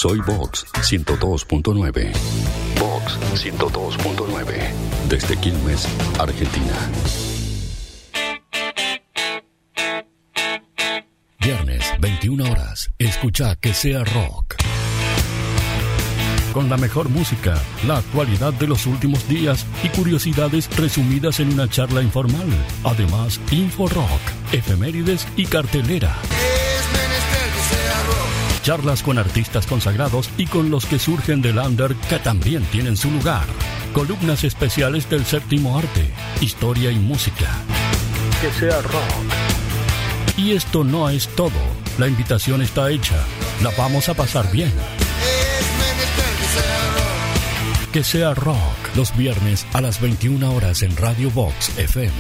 Soy Vox 102.9. Vox 102.9. Desde Quilmes, Argentina. Viernes, 21 horas. Escucha Que Sea Rock. Con la mejor música, la actualidad de los últimos días y curiosidades resumidas en una charla informal. Además, Info Rock, efemérides y cartelera. Charlas con artistas consagrados y con los que surgen del under que también tienen su lugar. Columnas especiales del séptimo arte, historia y música. Que sea rock. Y esto no es todo. La invitación está hecha. La vamos a pasar bien. Que sea rock. Los viernes a las 21 horas en Radio Vox FM.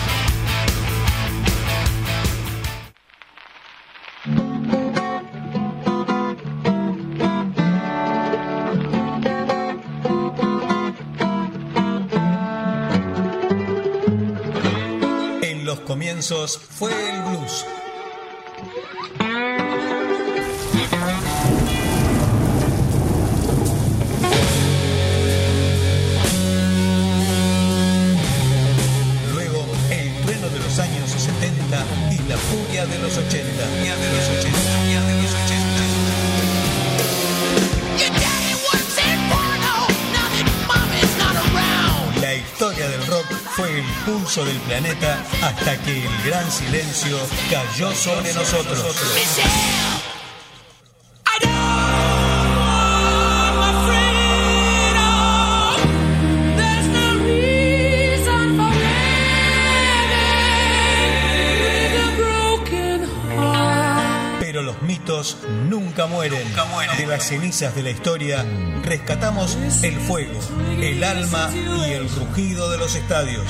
En los comienzos fue el blues. Y la furia de los 80. La historia del rock fue el pulso del planeta hasta que el gran silencio cayó sobre nosotros. Nunca mueren. De las cenizas de la historia rescatamos el fuego, el alma y el rugido de los estadios.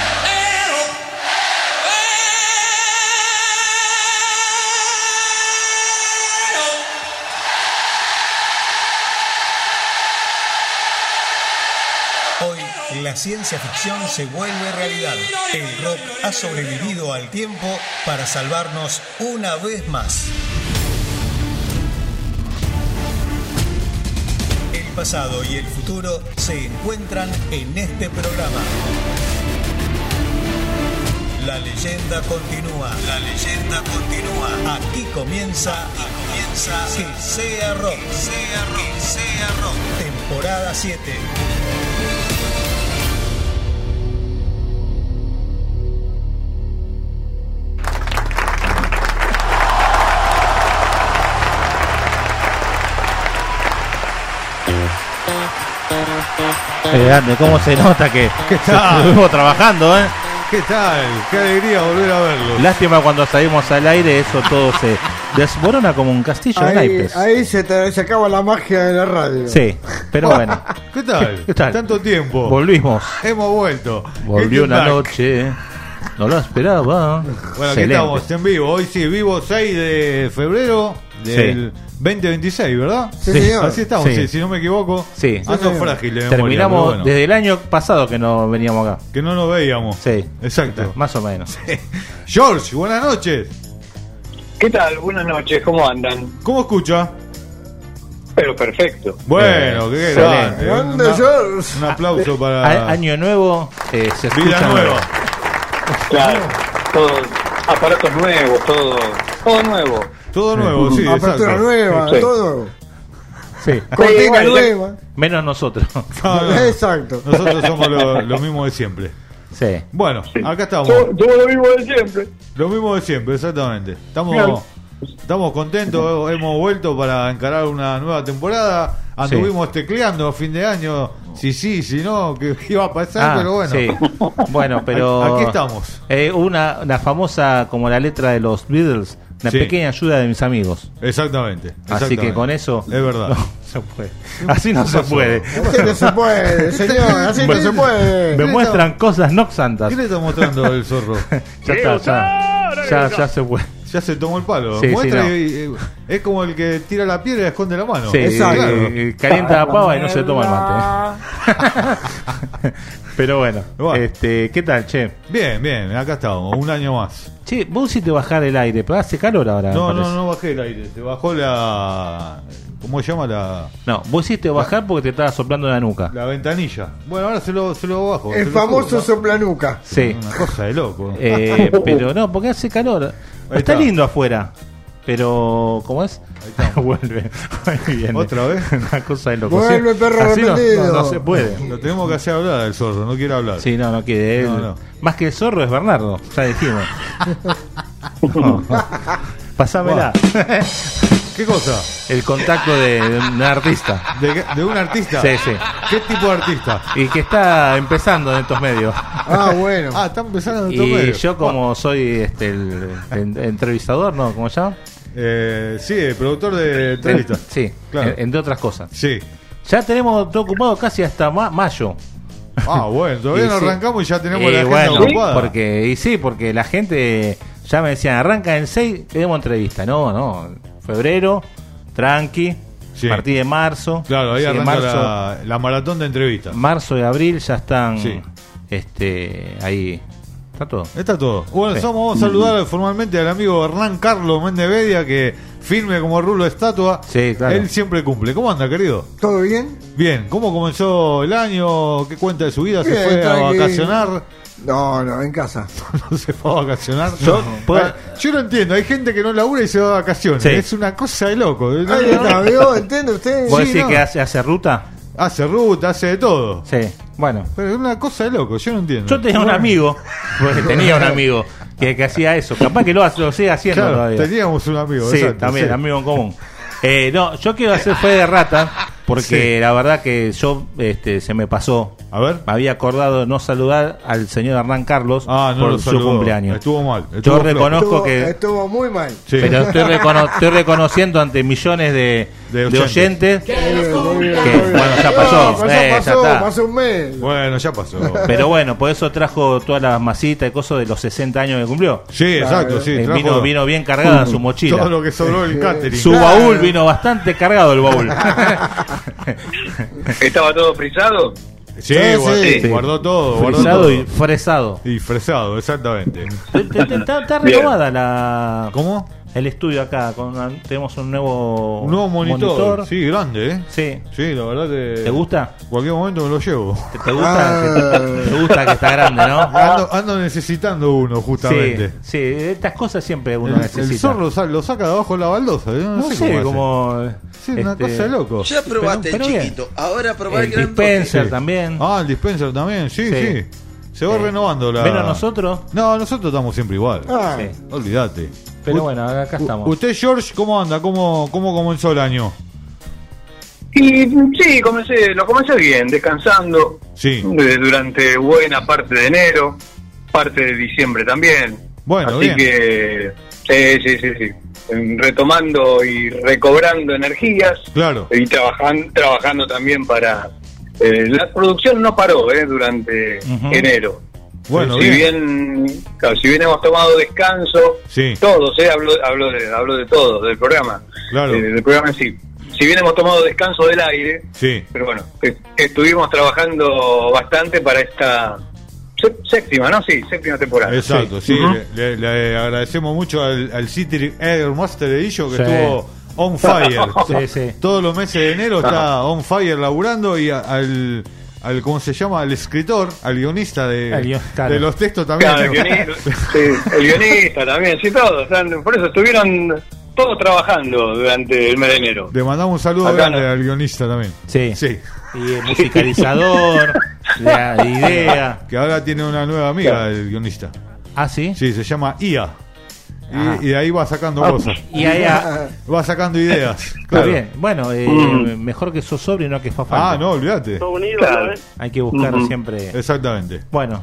Hoy la ciencia ficción se vuelve realidad. El rock ha sobrevivido al tiempo para salvarnos una vez más. El pasado y el futuro se encuentran en este programa. La leyenda continúa. Aquí comienza Que Sea Rock. Temporada 7. Grande, cómo se nota que estuvimos trabajando, ¿eh? ¿Qué tal? Qué alegría volver a verlo. Lástima cuando salimos al aire, eso todo se desborona como un castillo de naipes. Ahí se acaba la magia de la radio. Sí, pero bueno. ¿Qué tal? ¿Qué tal? Tanto tiempo. Volvimos. Hemos vuelto. Volvió una noche. No lo esperaba. Bueno, excelente. aquí estamos en vivo. Hoy sí, vivo 6 de febrero del 2026, ¿verdad? Sí, señor. Así estamos, Sí. sí, si no me equivoco. Sí. Ando frágil de memoria, Terminamos pero bueno. desde el año pasado que no veníamos acá. Que no nos veíamos. Sí. Exacto. Más o menos. George, buenas noches. ¿Qué tal? Buenas noches, ¿cómo andan? ¿Cómo escucha? Pero perfecto. Bueno, qué excelente. grande. Un aplauso para Año nuevo, se escucha Vida Nueva. Claro, todos aparatos nuevos, todo nuevo. Todo nuevo, sí, Apertura exacto. nueva, Sí. todo. Sí. Cortina bueno, nueva. Menos nosotros. No. Exacto. Nosotros somos lo mismo de siempre. Sí. Bueno, acá estamos. Todo lo mismo de siempre. Lo mismo de siempre, exactamente. Estamos contentos, hemos vuelto para encarar una nueva temporada. Anduvimos tecleando a fin de año, si no, que iba a pasar, pero bueno. Sí. Bueno, pero Aquí estamos. una famosa como la letra de los Beatles, una Sí. pequeña ayuda de mis amigos. Exactamente. Así que con eso es verdad. no se puede. Así no se puede. Así no se puede, señor, así no se puede. Me muestran cosas no santas. ¿Qué le está mostrando el zorro? Ya está, ya se puede. Ya se tomó el palo. Sí, Muestra sí, no. y es como el que tira la piedra y esconde la mano. Sí, Exacto. calienta la pava y no se toma el mate. Pero bueno, Bueno. ¿qué tal, che? Bien, acá estamos, un año más. Che, vos hiciste bajar el aire, pero hace calor ahora. No bajé el aire, te bajó la... ¿Cómo se llama la...? No, vos hiciste bajar porque te estaba soplando la nuca. La ventanilla. Bueno, ahora se lo bajo. El famoso soplanuca. Sí. Una cosa de loco. Pero no, porque hace calor. Está lindo afuera. Pero, ¿cómo es? Vuelve. Ahí viene. ¿Otra vez? Una cosa de loco. Vuelve, perro Así arrepentido. no se puede. Lo tenemos que hacer hablar al zorro, no quiere hablar. Sí, no quiere. No. Más que el zorro es Bernardo, ya dijimos. No. Pasámela. ¿Qué cosa? El contacto de un artista. ¿De un artista? Sí. ¿Qué tipo de artista? Y que está empezando en estos medios. Ah, bueno. Está empezando en estos Y medios. yo como soy el entrevistador, ¿no? ¿Cómo se llama? Sí, el productor de entrevistas. Sí, Claro. entre otras cosas. Sí. Ya tenemos todo ocupado casi hasta mayo. Bueno, todavía Y no sí. arrancamos y ya tenemos Y la agenda bueno, ocupada. porque la gente ya me decían, arranca en 6, tenemos entrevista. No, febrero, tranqui, Sí. a partir de marzo. Claro, ahí Sí, arranca la maratón de entrevistas. marzo y abril ya están Sí. ahí. Está todo. Está todo. Bueno, Sí. vamos a saludar formalmente al amigo Hernán Carlos Méndez Bedia, que firme como rulo de estatua. Sí, claro. Él siempre cumple. ¿Cómo anda, querido? ¿Todo bien? Bien. ¿Cómo comenzó el año? ¿Qué cuenta de su vida? ¿Se Bien, fue a tranqui. vacacionar? No, en casa. ¿No se fue a vacacionar? ¿puedo? Yo no entiendo. Hay gente que no labura y se va de vacaciones. Sí. Es una cosa de loco. Ahí está, ¿vio? ¿Entiende usted? ¿Vos Sí, decís no. que hace ruta? Hace ruta, hace de todo. Sí, bueno. Pero es una cosa de loco. Yo no entiendo. Yo tenía un amigo, porque tenía un amigo que hacía eso. Capaz que lo sigue haciendo Claro, todavía. teníamos un amigo. Sí, exacto, también, sí. amigo en común. No, yo quiero hacer fe de rata, porque Sí. la verdad que yo se me pasó. A ver. Me había acordado no saludar al señor Hernán Carlos No por lo su saludó. cumpleaños. Estuvo mal. Yo estuvo reconozco que... Estuvo muy mal. Sí. Pero estoy reconociendo ante millones de oyentes que, bueno, ya pasó. Ya está. Pasó un mes. Bueno, ya pasó. Pero bueno, por eso trajo todas las masitas y cosas de los 60 años que cumplió. Sí, exacto, sí. trajo Vino bien cargada su mochila. todo lo que sobró el catering. Su baúl vino bastante cargado el baúl. ¿Estaba todo frisado? Sí, Sí. guardó todo. Guardó Frisado todo. y fresado. Y fresado, exactamente. Está Bien. renovada la ¿Cómo? el estudio acá. Tenemos un nuevo monitor. Sí, grande, ¿eh? Sí. Sí, la verdad que... ¿Te gusta? En cualquier momento me lo llevo. ¿Te gusta? ¿Te gusta que está grande, no? Ando necesitando uno, justamente. Sí, estas cosas siempre uno El necesita. zorro lo saca de abajo de la baldosa. Yo no sé cómo cómo... hace. Sí, una cosa de loco. Ya probaste pero el bien. chiquito, ahora probá el El grandote. dispenser Sí. también. El dispenser también, sí. Se va renovando la... Menos nosotros. No, nosotros estamos siempre igual. Sí. Olvídate. Pero bueno, acá estamos. ¿Usted, George, cómo anda? ¿Cómo comenzó el año? Y sí, lo comencé bien, descansando Sí. durante buena parte de enero, parte de diciembre también. Bueno, Así bien. que sí. Retomando y recobrando energías Claro. y trabajando también para... la producción no paró durante Ujú. enero. Bueno, si bien. bien hemos tomado descanso, Sí. todos, hablo de todos, del programa, Claro. del programa en sí. Si bien hemos tomado descanso del aire, Sí. pero bueno, estuvimos trabajando bastante para esta séptima temporada. Exacto, sí. Ujú. Le agradecemos mucho al City Air Master Edition que Sí. estuvo on fire. Sí. Todos los meses de enero está on fire laburando y al ¿cómo se llama? Al escritor, al guionista Claro. de los textos también. Claro, el guionista también, sí, todos. Por eso estuvieron todos trabajando durante el mes de enero. Le mandamos un saludo Acá grande no. al guionista también. Sí. Sí. Y el musicalizador, la idea. Que ahora tiene una nueva amiga, el guionista. Ah, sí. Sí, se llama Ia. Ah. Y de ahí va sacando cosas. Y ahí Va sacando ideas. está Claro. bien. Bueno, mejor que sos sobrio y no que fa falta. No, olvídate. Claro. Hay que buscar Ujú. siempre. Exactamente. Bueno,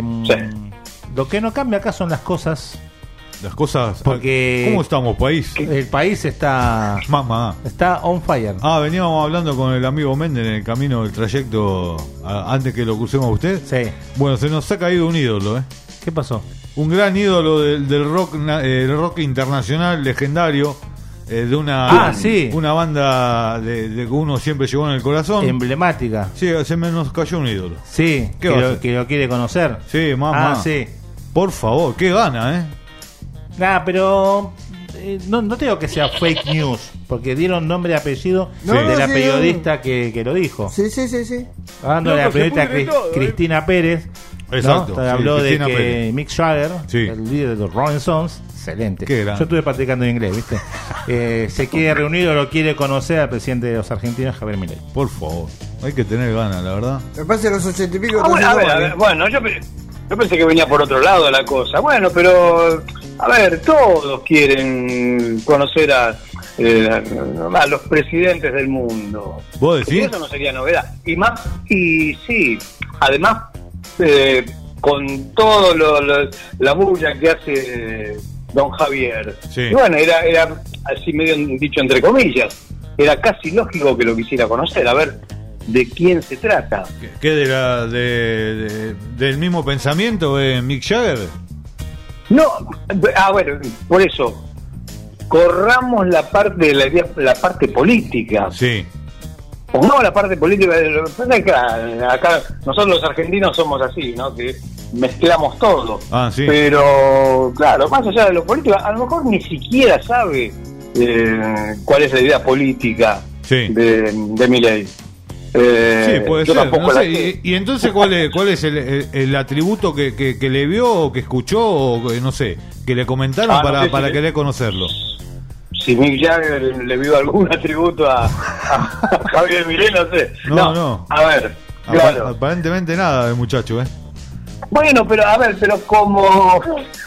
lo que no cambia acá son las cosas. Las cosas. Porque- ¿Cómo estamos, país? El país está Mamá. on fire. Veníamos hablando con el amigo Méndez en el camino del trayecto antes que lo crucemos a usted. Sí. Bueno, se nos ha caído un ídolo, ¿eh? ¿Qué pasó? Un gran ídolo del rock internacional legendario, de una sí. una banda de que uno siempre llevó en el corazón. Emblemática. Sí, se nos cayó un ídolo. Sí, ¿Qué que va a lo, hacer? que lo quiere conocer. Sí, mamá. Sí. Por favor, qué gana, ¿eh? Nah, pero no tengo que sea fake news, porque dieron nombre y apellido de la periodista que lo dijo. Sí. Hablando de la periodista Cristina Pérez. Exacto. ¿no? Habló de que Pérez. Mick Jagger, el líder de los Rolling Stones, excelente. Yo estuve practicando en inglés, ¿viste? Se quiere reunir o lo quiere conocer al presidente de los argentinos, Javier Milei. Por favor, hay que tener ganas, la verdad. Me parece los 80 y pico. A ver, bueno, yo pensé que venía por otro lado la cosa. Bueno, pero, a ver, todos quieren conocer a los presidentes del mundo. ¿Vos decís? Y eso no sería novedad. Y sí, además, con todo la bulla que hace don Javier. Sí. Y bueno, era así medio dicho entre comillas, era casi lógico que lo quisiera conocer, a ver de quién se trata. ¿Qué del mismo pensamiento de Mick Jagger? No, bueno, por eso corramos la parte de la parte política. Sí. Pongamos la parte política. Acá nosotros los argentinos somos así, ¿no? Que mezclamos todo. Sí. Pero, claro, más allá de lo político, a lo mejor ni siquiera sabe cuál es la idea política de Milei. Sí, puede ser. No sé. Y entonces, ¿cuál es el atributo que le vio o que escuchó o no sé, que le comentaron para querer conocerlo? Si Mick Jagger le vio algún atributo a Javier Milei, no sé. No. A ver, claro. Aparentemente nada del muchacho, Bueno, pero como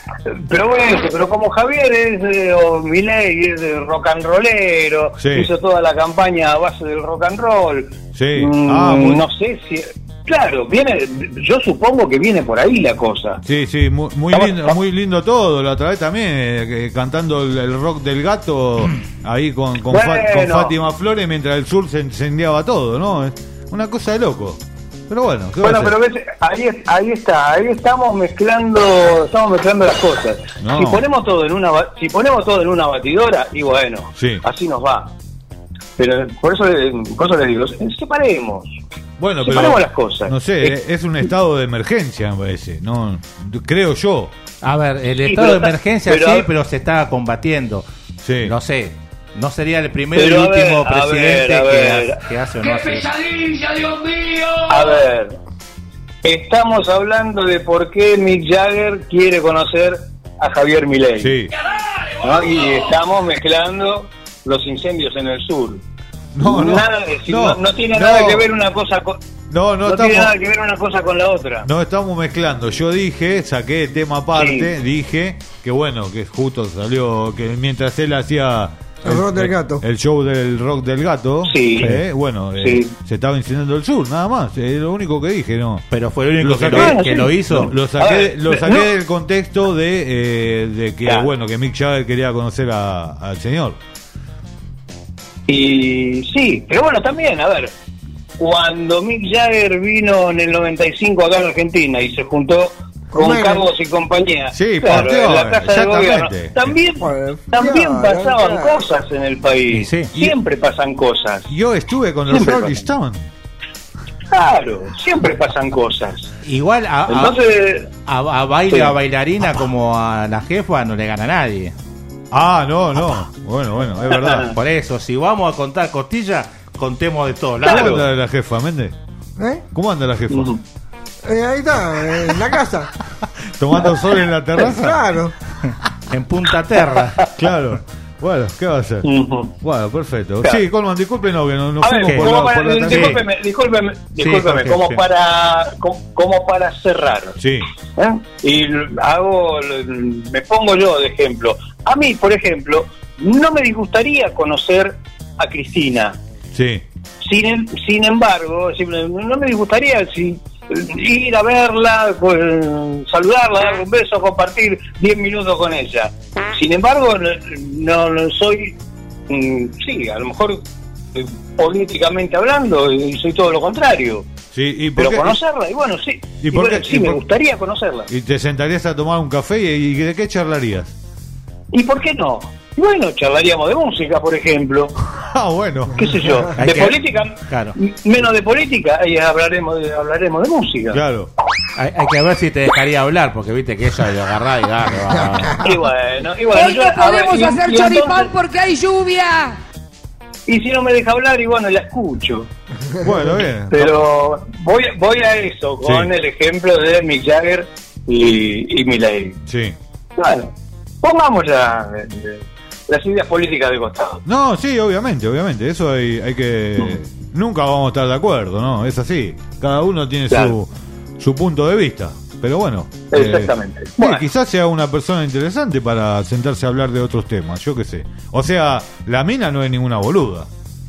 Javier o Milei es de rock and rollero, hizo toda la campaña a base del rock and roll. Sí. No sé si, claro, yo supongo que viene por ahí la cosa. Sí, muy lindo todo. La otra vez también cantando el rock del gato ahí con Fátima Flores mientras el sur se incendiaba todo, ¿no? Una cosa de loco. Pero bueno, pero ves, ahí estamos mezclando las cosas. No. Si ponemos todo en una batidora, y bueno, así nos va. Pero por eso les digo, separemos. Bueno, separemos las cosas. No sé, es un estado de emergencia, me parece. No, creo yo. A ver, el estado de emergencia pero se está combatiendo. Sí. No sé. No sería el primero y último presidente que hace o no hace. ¡Qué pesadilla, Dios mío! A ver, estamos hablando de por qué Mick Jagger quiere conocer a Javier Milei. Sí. ¿No? Y estamos mezclando los incendios en el sur. No tiene nada que ver una cosa con... No tiene nada que ver una cosa con la otra. No estamos mezclando. Yo saqué el tema aparte, dije que bueno, que justo salió que mientras él hacía el show del rock del gato, se estaba incendiando el sur, nada más, es lo único que dije, ¿no? Pero fue el único que lo hizo. Lo saqué del contexto de que bueno, que Mick Jagger quería conocer al señor. Y sí, pero bueno, también, a ver, cuando Mick Jagger vino en el 95 acá en Argentina y se juntó con Carlos y compañía, en la Casa del Gobierno, también pasaban cosas en el país. Siempre pasan cosas. Yo estuve con los Rolling Stones. Claro, siempre pasan cosas. Igual a baile, a bailarina como a la jefa no le gana a nadie. No. Bueno, es verdad. Por eso, si vamos a contar costillas, contemos de todo. ¿Cómo anda la jefa, Méndez? ¿Cómo anda la jefa? Ahí está, en la casa. ¿Tomando sol en la terraza? Claro. En Punta Terra. Claro. Bueno, ¿qué va a hacer? Bueno, perfecto. Claro. Sí, Colman, discúlpenos que no fuimos discúlpeme, como para cerrar. Sí. Y me pongo yo de ejemplo. A mí, por ejemplo, no me disgustaría conocer a Cristina. Sí. Sin embargo, no me disgustaría ir a verla, saludarla, darle un beso, compartir 10 minutos con ella. Sin embargo, no soy, a lo mejor políticamente hablando, soy todo lo contrario. Sí, pero conocerla, y bueno, sí. Me gustaría conocerla. ¿Y te sentarías a tomar un café y de qué charlarías? ¿Y por qué no? Bueno, charlaríamos de música, por ejemplo. Bueno. ¿Qué sé yo? De política, menos de política, y hablaremos de música. Claro. Hay que ver si te dejaría hablar, porque viste que ella lo agarrá y va. Y bueno, hoy no podemos hacer choripán porque hay lluvia. Y si no me deja hablar, y bueno, la escucho. Bueno, bien. Pero voy a eso, con el ejemplo de Mick Jagger y Milei. Sí. Bueno, pongamos las ideas políticas de costado. No, sí, obviamente. Eso hay que... Nunca vamos a estar de acuerdo, ¿no? Es así. Cada uno tiene su punto de vista. Pero bueno. Exactamente. Bueno. Quizás sea una persona interesante para sentarse a hablar de otros temas, yo qué sé. O sea, la mina no es ninguna boluda.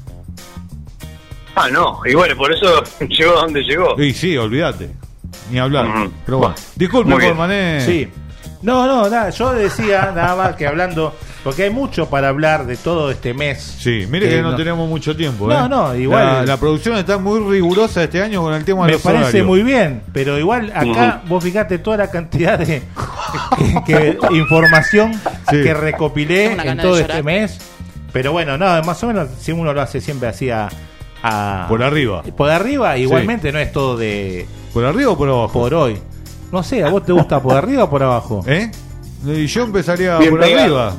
No. Y bueno, por eso llegó donde llegó. Y sí, olvídate. Ni hablar. Pero bueno. Disculpe por Mané. Sí. No, nada, yo decía nada más que hablando, porque hay mucho para hablar de todo este mes. Sí, mire que no tenemos mucho tiempo. No, igual. La producción está muy rigurosa este año con el tema de los horarios. Me parece muy bien, pero igual acá vos fijate toda la cantidad de información que recopilé en todo este mes. Pero bueno, más o menos, si uno lo hace siempre así por arriba. Por arriba, igualmente no es todo de... ¿Por arriba o por abajo? Por hoy. No sé, ¿a vos te gusta por arriba o por abajo? Y yo empezaría bien por pegado. arriba.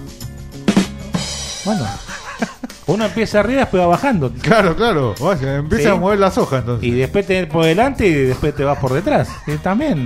Bueno, uno empieza arriba y después va bajando. Claro. Vaya, empieza a mover las hojas entonces. Y después te por delante y después te vas por detrás. Y también,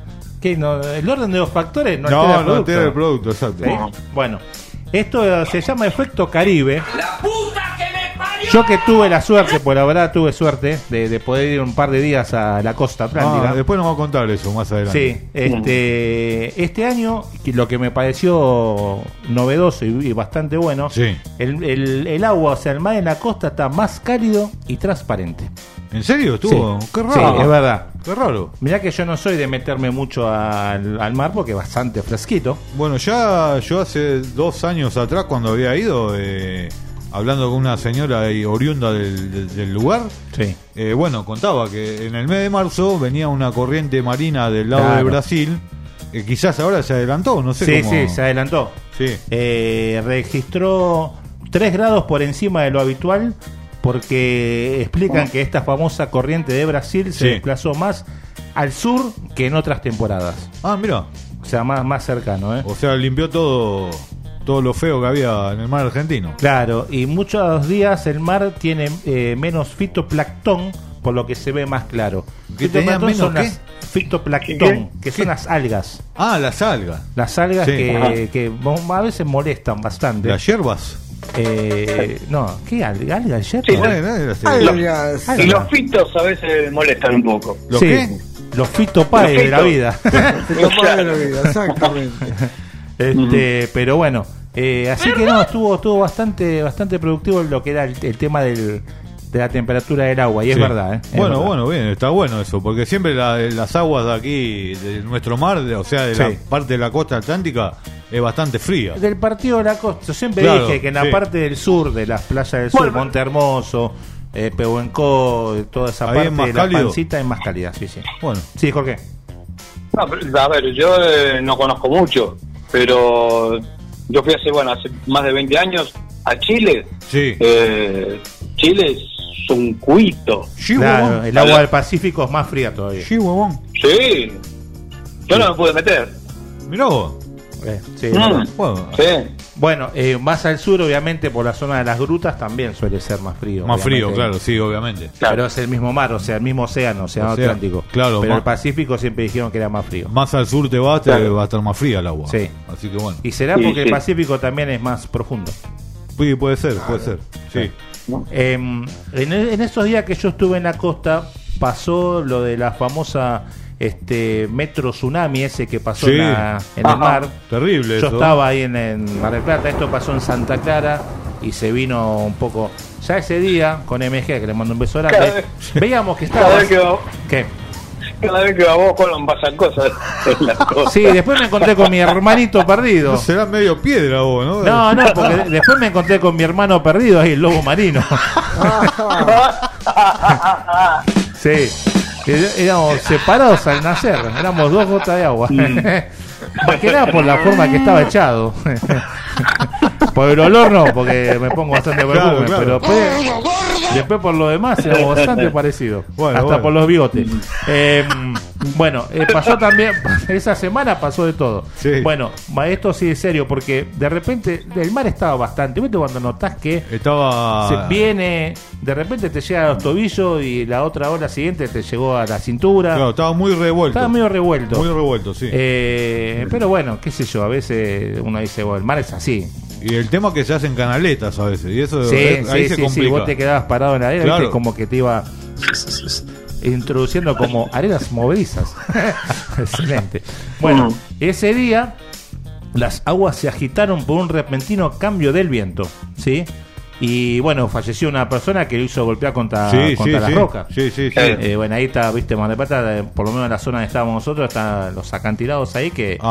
el orden de los factores no altera el producto, exacto. ¿Sí? Bueno, esto se llama efecto Caribe. ¡La puta que me parió! Yo que tuve la suerte, por la verdad tuve suerte de poder ir un par de días a la costa atlántica. Después nos va a contar eso más adelante. Sí, este año lo que me pareció novedoso y bastante bueno, el agua, o sea, el mar en la costa está más cálido y transparente. ¿En serio? ¿Estuvo? Sí. Qué raro. Sí, es verdad. Qué raro. Mirá que yo no soy de meterme mucho al mar porque es bastante fresquito. Bueno, ya yo hace 2 años atrás, cuando había ido, hablando con una señora oriunda del lugar, contaba que en el mes de marzo venía una corriente marina del lado de Brasil. Quizás ahora se adelantó, no sé cómo. Sí, se adelantó. Sí. Registró 3 grados por encima de lo habitual, porque explican que esta famosa corriente de Brasil se desplazó más al sur que en otras temporadas. Mira. O sea, más cercano, O sea, limpió todo lo feo que había en el mar argentino. Claro, y muchos días el mar tiene menos fitoplancton, por lo que se ve más claro. Fitoplancton son las fitoplancton, que son las algas. Las algas. Las algas que a veces molestan bastante. Las hierbas. No, ¿qué algas? Sí, y los fitos a veces molestan un poco. ¿Los qué? Los fitopaes de la vida. Fitopaes de la vida, exactamente. Pero bueno, así que estuvo bastante productivo lo que era el tema de la temperatura del agua, y es verdad. Bueno, bien, está bueno eso, porque siempre las aguas de aquí, de nuestro mar, o sea, de la parte de la costa atlántica, es bastante fría. Del partido de la costa, yo siempre dije que en la parte del sur, de las playas del sur, Monte Hermoso, Pehuenco, toda esa parte de la Pancita es más cálida, sí. Bueno. Sí, Jorge. No, pero, a ver, yo no conozco mucho, pero yo fui hace más de 20 años a Chile. Sí. Chile es un cuito. Claro, el agua del Pacífico es más fría todavía. Sí, huevón. Sí. Yo no me pude meter. Mirá vos. Bueno, más al sur, obviamente, por la zona de las grutas también suele ser más frío. Más frío, claro, sí, obviamente. Pero es el mismo mar, o sea, el mismo océano Atlántico. Claro, pero el Pacífico siempre dijeron que era más frío. Más al sur va a estar más fría el agua. Sí. Así que bueno. Y será porque el Pacífico también es más profundo. Sí, puede ser. Sí. En esos días que yo estuve en la costa, pasó lo de la famosa metro tsunami ese que pasó en el mar. Terrible. Yo estaba ahí en Mar del Plata. Esto pasó en Santa Clara y se vino un poco. Ya ese día con MG, que le mando un beso grande, veíamos que estaba. Cada vez que va vos con pasan cosas en las cosas. Sí, después me encontré con mi hermanito perdido. No será medio piedra vos, ¿no? No, porque después me encontré con mi hermano perdido ahí, el lobo marino. Sí. Éramos separados al nacer, éramos 2 gotas de agua. Más que nada por la forma que estaba echado. Por el olor no, porque me pongo bastante perfume, pero Después por lo demás éramos bastante parecidos. Bueno, hasta por los bigotes. Pasó también, esa semana pasó de todo. Sí. Bueno, esto sí es serio, porque de repente el mar estaba bastante. ¿Viste cuando notás que estaba... se viene, de repente te llega a los tobillos y la otra hora siguiente te llegó a la cintura? Claro, estaba muy revuelto. Estaba medio revuelto. Muy revuelto, sí. Pero bueno, qué sé yo, a veces uno dice, bueno, el mar es así. Y el tema que se hacen canaletas a veces, y eso ahí se complica. Sí, vos te quedabas parado en la arena, claro. ¿viste? Como que te iba introduciendo como arenas movedizas. Excelente. Bueno, ese día las aguas se agitaron por un repentino cambio del viento, ¿sí? Y bueno, falleció una persona que lo hizo golpear contra las rocas. Bueno, ahí está, viste, Mar del Plata, por lo menos en la zona donde estábamos nosotros, están los acantilados ahí que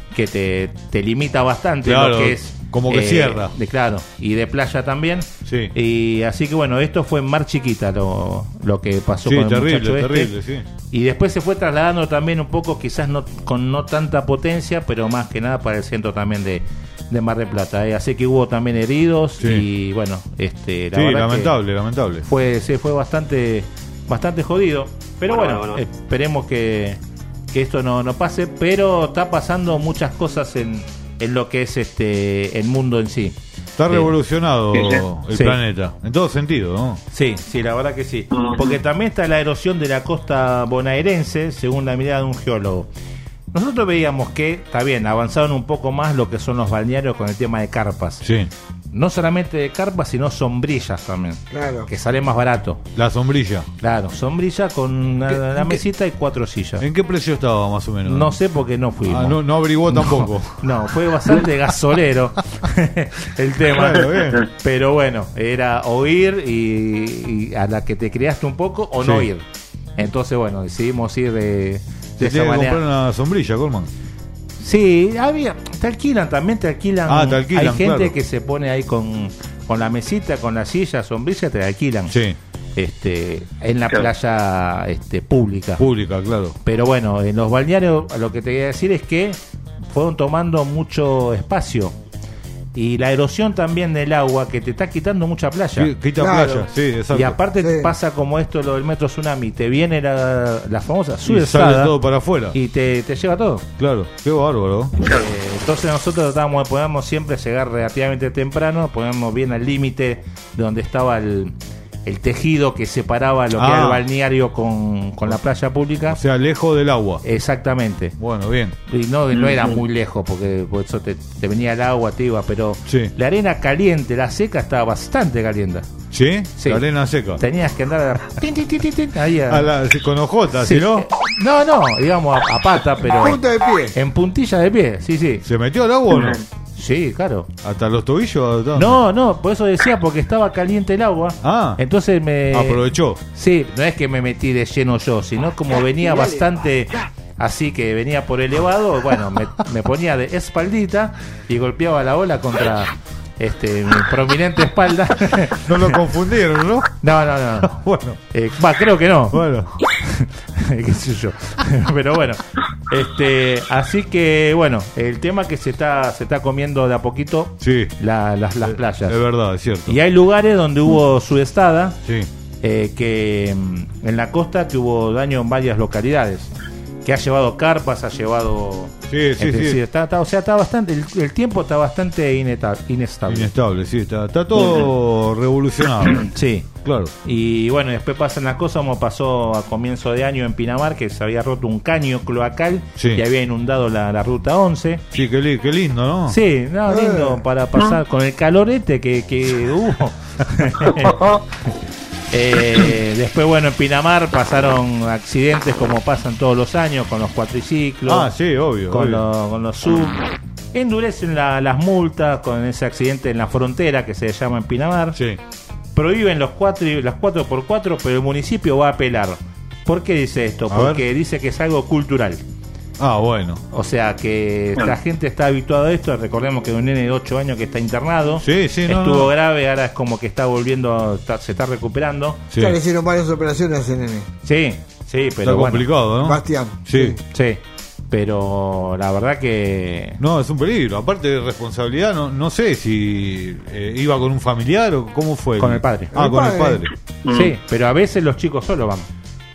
te limita bastante, claro, lo que es. Como que cierra. Claro, y de playa también. Sí. Y así que bueno, esto fue en Mar Chiquita lo que pasó con el muchacho terrible, sí. Y después se fue trasladando también un poco, quizás no con no tanta potencia, pero más que nada para el centro también de Mar del Plata. Así que hubo también heridos y bueno, la verdad lamentable. Fue bastante jodido. Pero bueno, esperemos que esto no pase, pero está pasando muchas cosas en lo que es el mundo en sí. Está revolucionado el planeta, en todo sentido, ¿no? Sí, la verdad que sí. Porque también está la erosión de la costa bonaerense, según la mirada de un geólogo. Nosotros veíamos que, está bien, avanzaron un poco más lo que son los balnearios con el tema de carpas. Sí. No solamente de carpas, sino sombrillas también. Claro. Que sale más barato. La sombrilla. Claro, sombrilla con una mesita y 4 sillas. ¿En qué precio estaba más o menos? No sé porque no fuimos. No averiguó tampoco. No, fue bastante gasolero el tema. Bien. Pero bueno, era o ir y a la que te criaste un poco o no ir. Entonces bueno, decidimos ir de esa manera. Que comprar una sombrilla, Colman. Sí, te alquilan. Hay gente que se pone ahí con la mesita, con la silla, sombrilla, te la alquilan. Sí. En la playa pública. Pública, claro. Pero bueno, en los balnearios lo que te voy a decir es que fueron tomando mucho espacio. Y la erosión también del agua que te está quitando mucha playa. Sí, quita playa, sí, exacto. Y aparte pasa como esto, lo del metro tsunami. Te viene la famosa y sale todo para afuera. Y te lleva todo. Claro, qué bárbaro. Entonces nosotros podemos siempre llegar relativamente temprano, ponernos bien al límite de donde estaba el tejido que separaba lo que era el balneario con la playa pública. O sea, lejos del agua. Exactamente. Bueno, bien. Y no era muy lejos, porque por eso te venía el agua, te iba, pero la arena caliente, la seca, estaba bastante caliente. ¿Sí? La arena seca. Tenías que andar ahí con ojotas, ¿sí, no? No, digamos a pata, pero punta de pie. En puntilla de pie, sí. ¿Se metió al agua o no? Sí, claro. ¿Hasta los tobillos? No, por eso decía, porque estaba caliente el agua. Entonces me... Aprovechó. Sí, no es que me metí de lleno yo, sino como venía bastante... Así que venía por elevado, bueno, me ponía de espaldita y golpeaba la ola contra mi prominente espalda. No lo confundieron, ¿no? No. Bueno. Creo que no. Bueno. Qué sé yo. Pero bueno. Así que bueno, el tema que se está comiendo de a poquito las playas. Es verdad, es cierto. Y hay lugares donde hubo sudestada, que en la costa que hubo daño en varias localidades. Que ha llevado carpas, ha llevado... Sí. Está bastante... El tiempo está bastante inestable. Inestable, sí. Está todo revolucionado. Sí. Claro. Y bueno, después pasan las cosas como pasó a comienzo de año en Pinamar, que se había roto un caño cloacal y había inundado la ruta 11. Sí, qué lindo, ¿no? Sí, lindo para pasar con el calorete que hubo. Después bueno, en Pinamar pasaron accidentes como pasan todos los años con los cuatriciclos, sí, obvio, con los sub. Endurecen las multas con ese accidente en la frontera que se llama en Pinamar. Prohíben las 4x4, pero el municipio va a apelar. ¿Por qué dice esto? Porque dice que es algo cultural. Bueno. O sea que la gente está habituada a esto. Recordemos que un nene de 8 años que está internado, estuvo grave, ahora es como que está volviendo, se está recuperando. Ya le hicieron varias operaciones a ese nene. Sí, pero está complicado, ¿no? Bastián. Sí. pero la verdad que... No, es un peligro. Aparte de responsabilidad, no sé si iba con un familiar o cómo fue. Con el padre. Ah, con el padre. Sí, pero a veces los chicos solos van.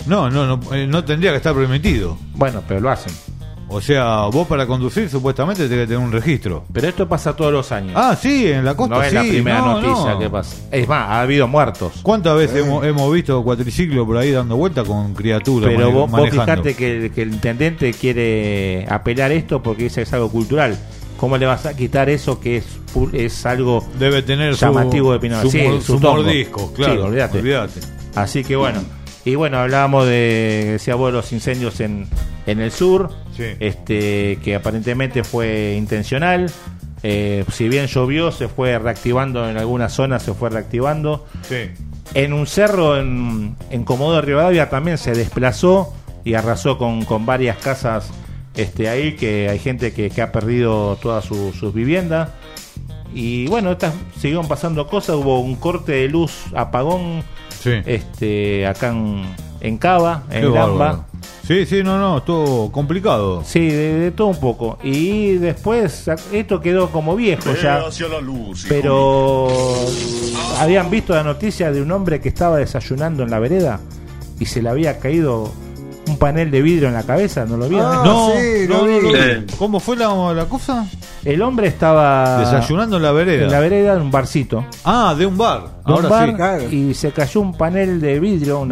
No tendría que estar permitido. Bueno, pero lo hacen. O sea, vos para conducir supuestamente tenés que tener un registro. Pero esto pasa todos los años. Ah, sí, en la costa no sí. es la primera noticia que pasa. Es más, ha habido muertos. ¿Cuántas veces hemos visto cuatriciclos por ahí dando vuelta con criaturas? Pero vos fijate que el intendente quiere apelar esto porque dice que es algo cultural. ¿Cómo le vas a quitar eso que es algo debe tener llamativo de Pinamar? Su mordisco, claro. Sí, olvídate. Así que bueno. Y bueno, hablábamos decía vos, los incendios en el sur, sí. Que aparentemente fue intencional. Si bien llovió, se fue reactivando en algunas zonas, se fue reactivando. Sí. En un cerro en Comodoro Rivadavia también se desplazó y arrasó con varias casas ahí, que hay gente que ha perdido todas sus viviendas. Y bueno, siguieron pasando cosas, hubo un corte de luz, apagón. Sí. Acá en Cava, en Gamba. Sí, estuvo complicado. Sí, de todo un poco. Y después esto quedó como viejo ya. Pero habían visto la noticia de un hombre que estaba desayunando en la vereda y se le había caído un panel de vidrio en la cabeza, ¿no lo vieron? No. ¿Cómo fue la cosa? El hombre estaba desayunando en la vereda. En la vereda, en un barcito. Ah, de un bar. Y se cayó un panel de vidrio.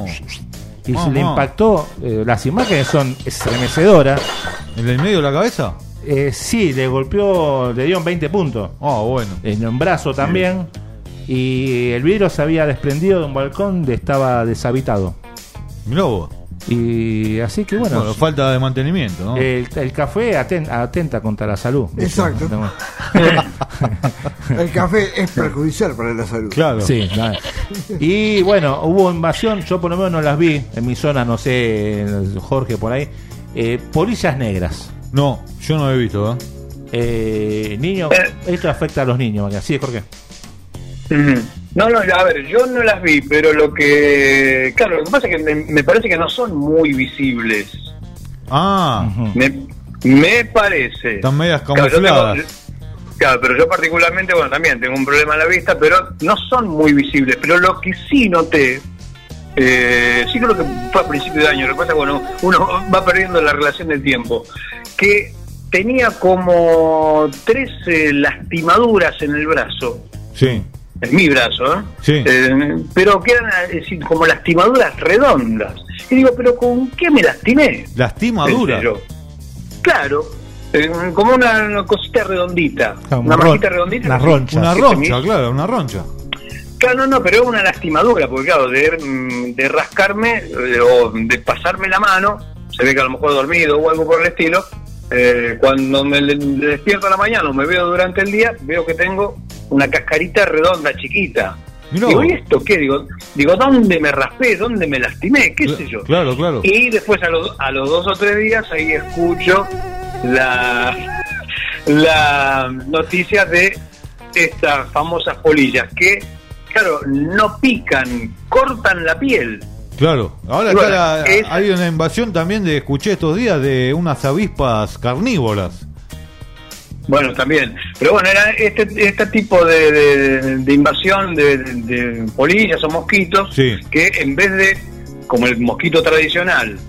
Y se le impactó. Las imágenes son estremecedoras. ¿En el medio de la cabeza? Sí, le golpeó, le dieron 20 puntos. Bueno. En el brazo también. Y el vidrio se había desprendido de un balcón estaba deshabitado. Mirá vos. Y así que bueno, falta de mantenimiento, ¿no? El café atenta contra la salud. Exacto. El café es perjudicial para la salud. Claro. Sí, y bueno, hubo invasión, yo por lo menos no las vi en mi zona, no sé, Jorge por ahí. Polillas negras. No, yo no he visto, Niños, esto afecta a los niños, ¿sí es Jorge? No, a ver, yo no las vi, pero lo que pasa es que me parece que no son muy visibles. Me parece. Están medias camufladas. Claro, pero yo particularmente, también tengo un problema en la vista, pero no son muy visibles. Pero lo que sí noté, sí creo que fue a principio de año, lo que pasa es que uno va perdiendo la relación del tiempo, que tenía como 13 lastimaduras en el brazo. Sí. En mi brazo, Sí. Pero que eran como lastimaduras redondas. Y digo, ¿pero con qué me lastimé? ¿Lastimadura? Claro, como una cosita redondita. Una masita redondita. Una roncha. Una roncha, claro, una roncha. Claro, no, pero es una lastimadura, porque claro, de rascarme o de pasarme la mano, se ve que a lo mejor he dormido o algo por el estilo. Cuando me despierto a la mañana o me veo durante el día, veo que tengo una cascarita redonda, chiquita. Mirá. Digo, ¿y esto qué? Digo, ¿dónde me raspé? ¿Dónde me lastimé? ¿Qué sé yo? Claro. Y después a los 2 o 3 días ahí escucho la noticia de estas famosas polillas que, claro, no pican, cortan la piel. Claro, ahora hay una invasión también escuché estos días de unas avispas carnívoras. Bueno, también. Pero bueno, era este tipo de invasión de polillas o mosquitos, sí, que en vez de, como el mosquito tradicional,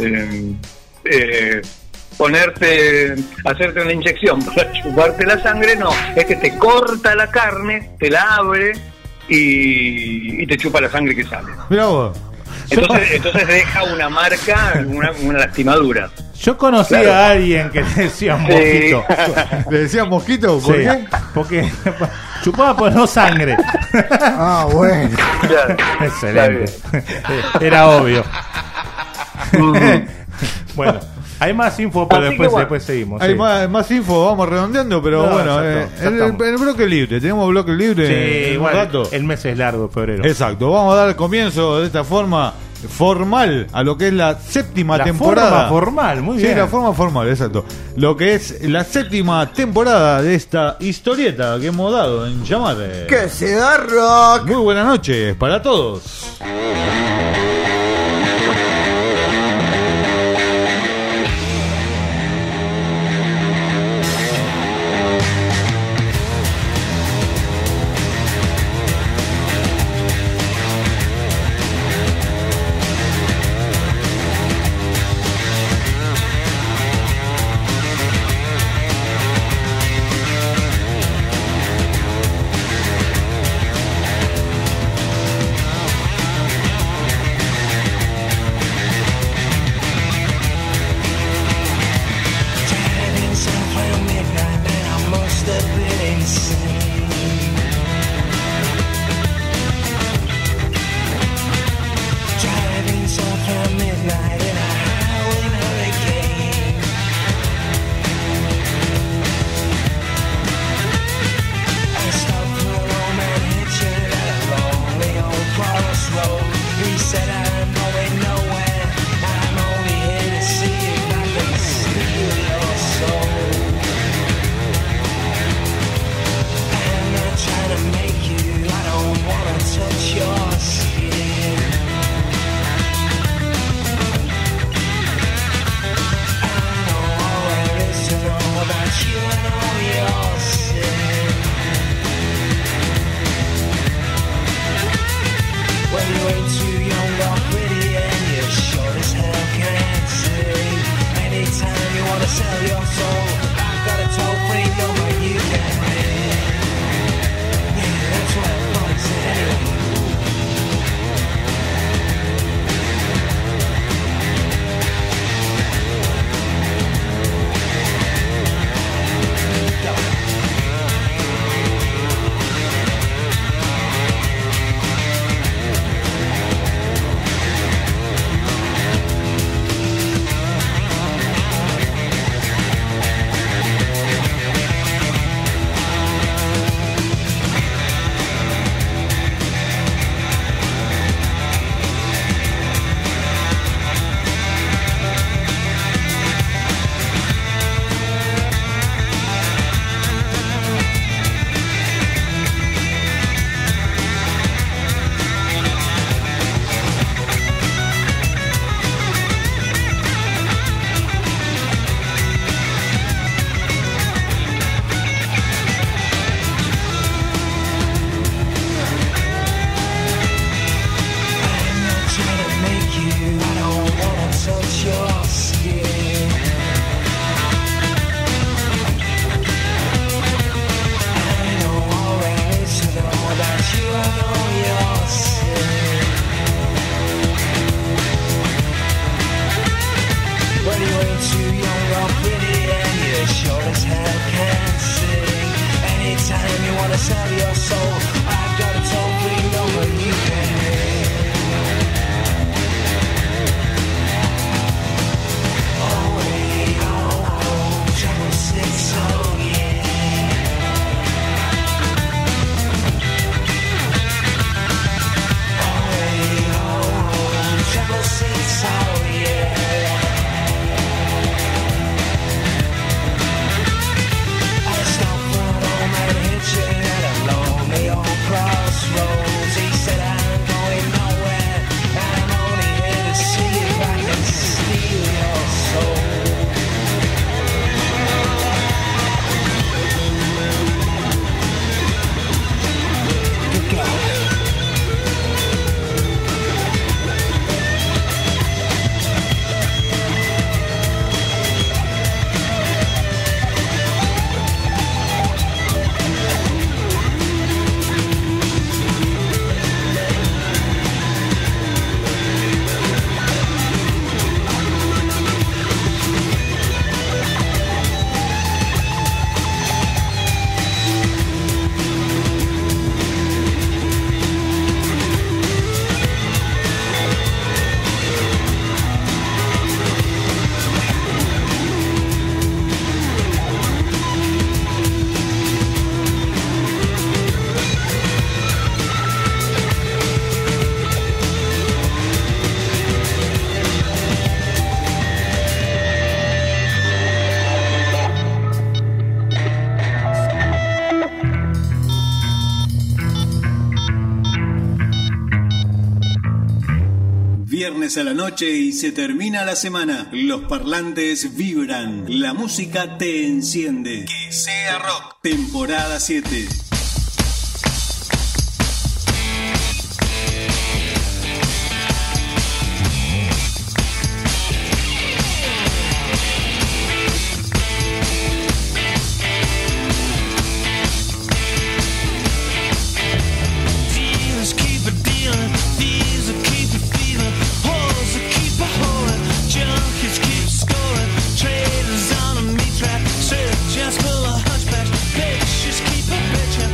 hacerte una inyección para chuparte la sangre, no, es que te corta la carne, te la abre y te chupa la sangre que sale. Mirá vos. Entonces deja una marca, una lastimadura. Yo conocí a alguien que le decía mosquito. ¿Le decía mosquito? ¿Por qué? Porque chupaba por no sangre. Bueno. Claro. Excelente. Era obvio. Bueno, hay más info, pero después seguimos. Hay más info, vamos redondeando, pero bueno, el bloque libre, tenemos bloque libre en un rato. El mes es largo, febrero. Exacto, vamos a dar comienzo de esta forma formal a lo que es la séptima temporada. La forma formal, muy bien. Sí, la forma formal, exacto. Lo que es la séptima temporada de esta historieta que hemos dado en llamar ¡Que se da rock! Muy buenas noches para todos. He said I'm going nowhere, I'm only here to see if I can steal your soul. I'm not trying to make you, I don't wanna touch your skin. I know all there is to know about you and all your sin. When you ain't too young or pretty and you sure as hell can't see. Anytime you wanna sell your soul, I've got a toll-free number you can ring. Yeah, that's what I'm gonna say anyway. Viernes a la noche y se termina la semana. Los parlantes vibran. La música te enciende. Que sea rock. Temporada 7. Just full of hunchbacks, bitches keep a bitch.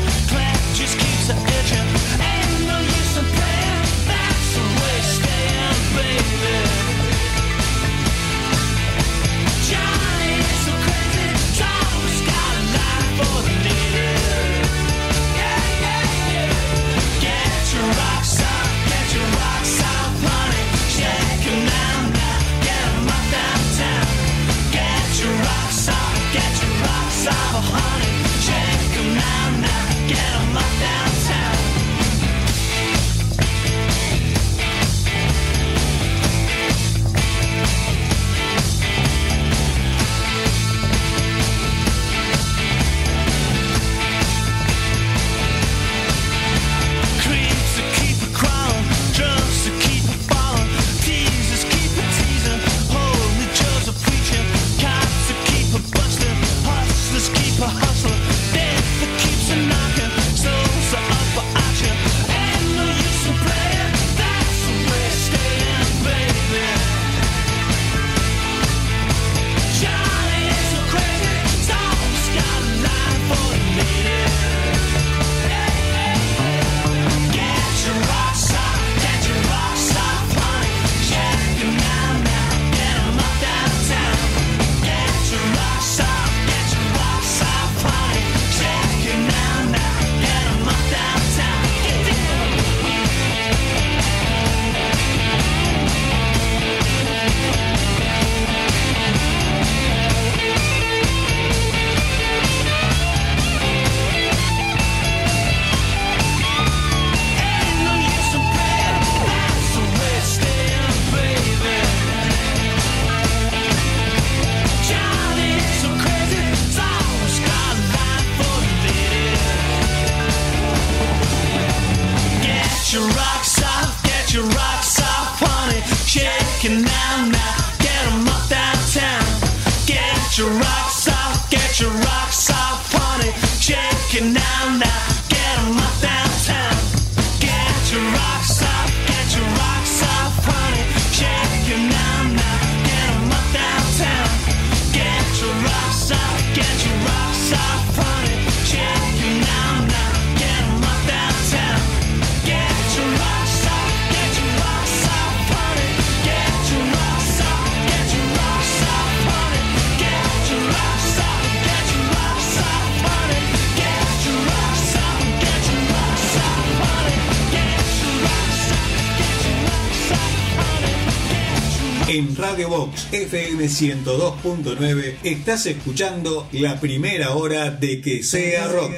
Get your rocks off, get your rocks off, honey. Shake it now, now, get 'em up downtown. Get your rocks off, get your rocks off, honey. Shake it now, now, get 'em up downtown. Get your rocks off, get your rocks off, honey. Shake it now, now, get 'em up downtown. Get your rocks off, get your rocks off, honey. Get your rocks off, get your rocks off, honey. Get your rocks off, get your rocks off, honey. Get your rocks off, get your rocks off, honey. Get your rocks off, get your rocks off, honey. En Radio Box FM 102.9 estás escuchando la primera hora de Que Sea Rock.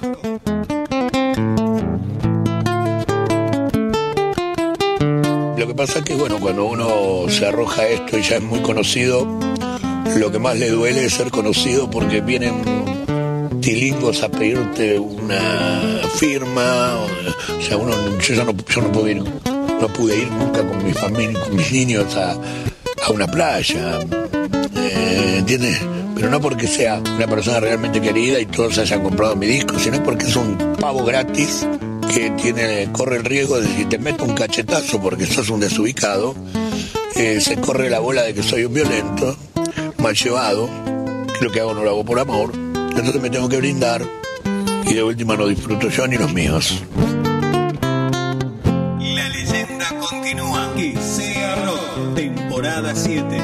Lo que pasa es que, bueno, cuando uno se arroja a esto y ya es muy conocido, lo que más le duele es ser conocido porque vienen tilingos a pedirte una firma. O sea, yo no puedo ir, no pude ir nunca con mi familia, con mis niños a una playa, ¿entiendes? Pero no porque sea una persona realmente querida y todos hayan comprado mi disco, sino porque es un pavo gratis que corre el riesgo de si te meto un cachetazo porque sos un desubicado, se corre la bola de que soy un violento, mal llevado, que lo que hago no lo hago por amor, entonces me tengo que brindar y de última no disfruto yo ni los míos. La leyenda continúa. Que Sea Rock, temporada 7.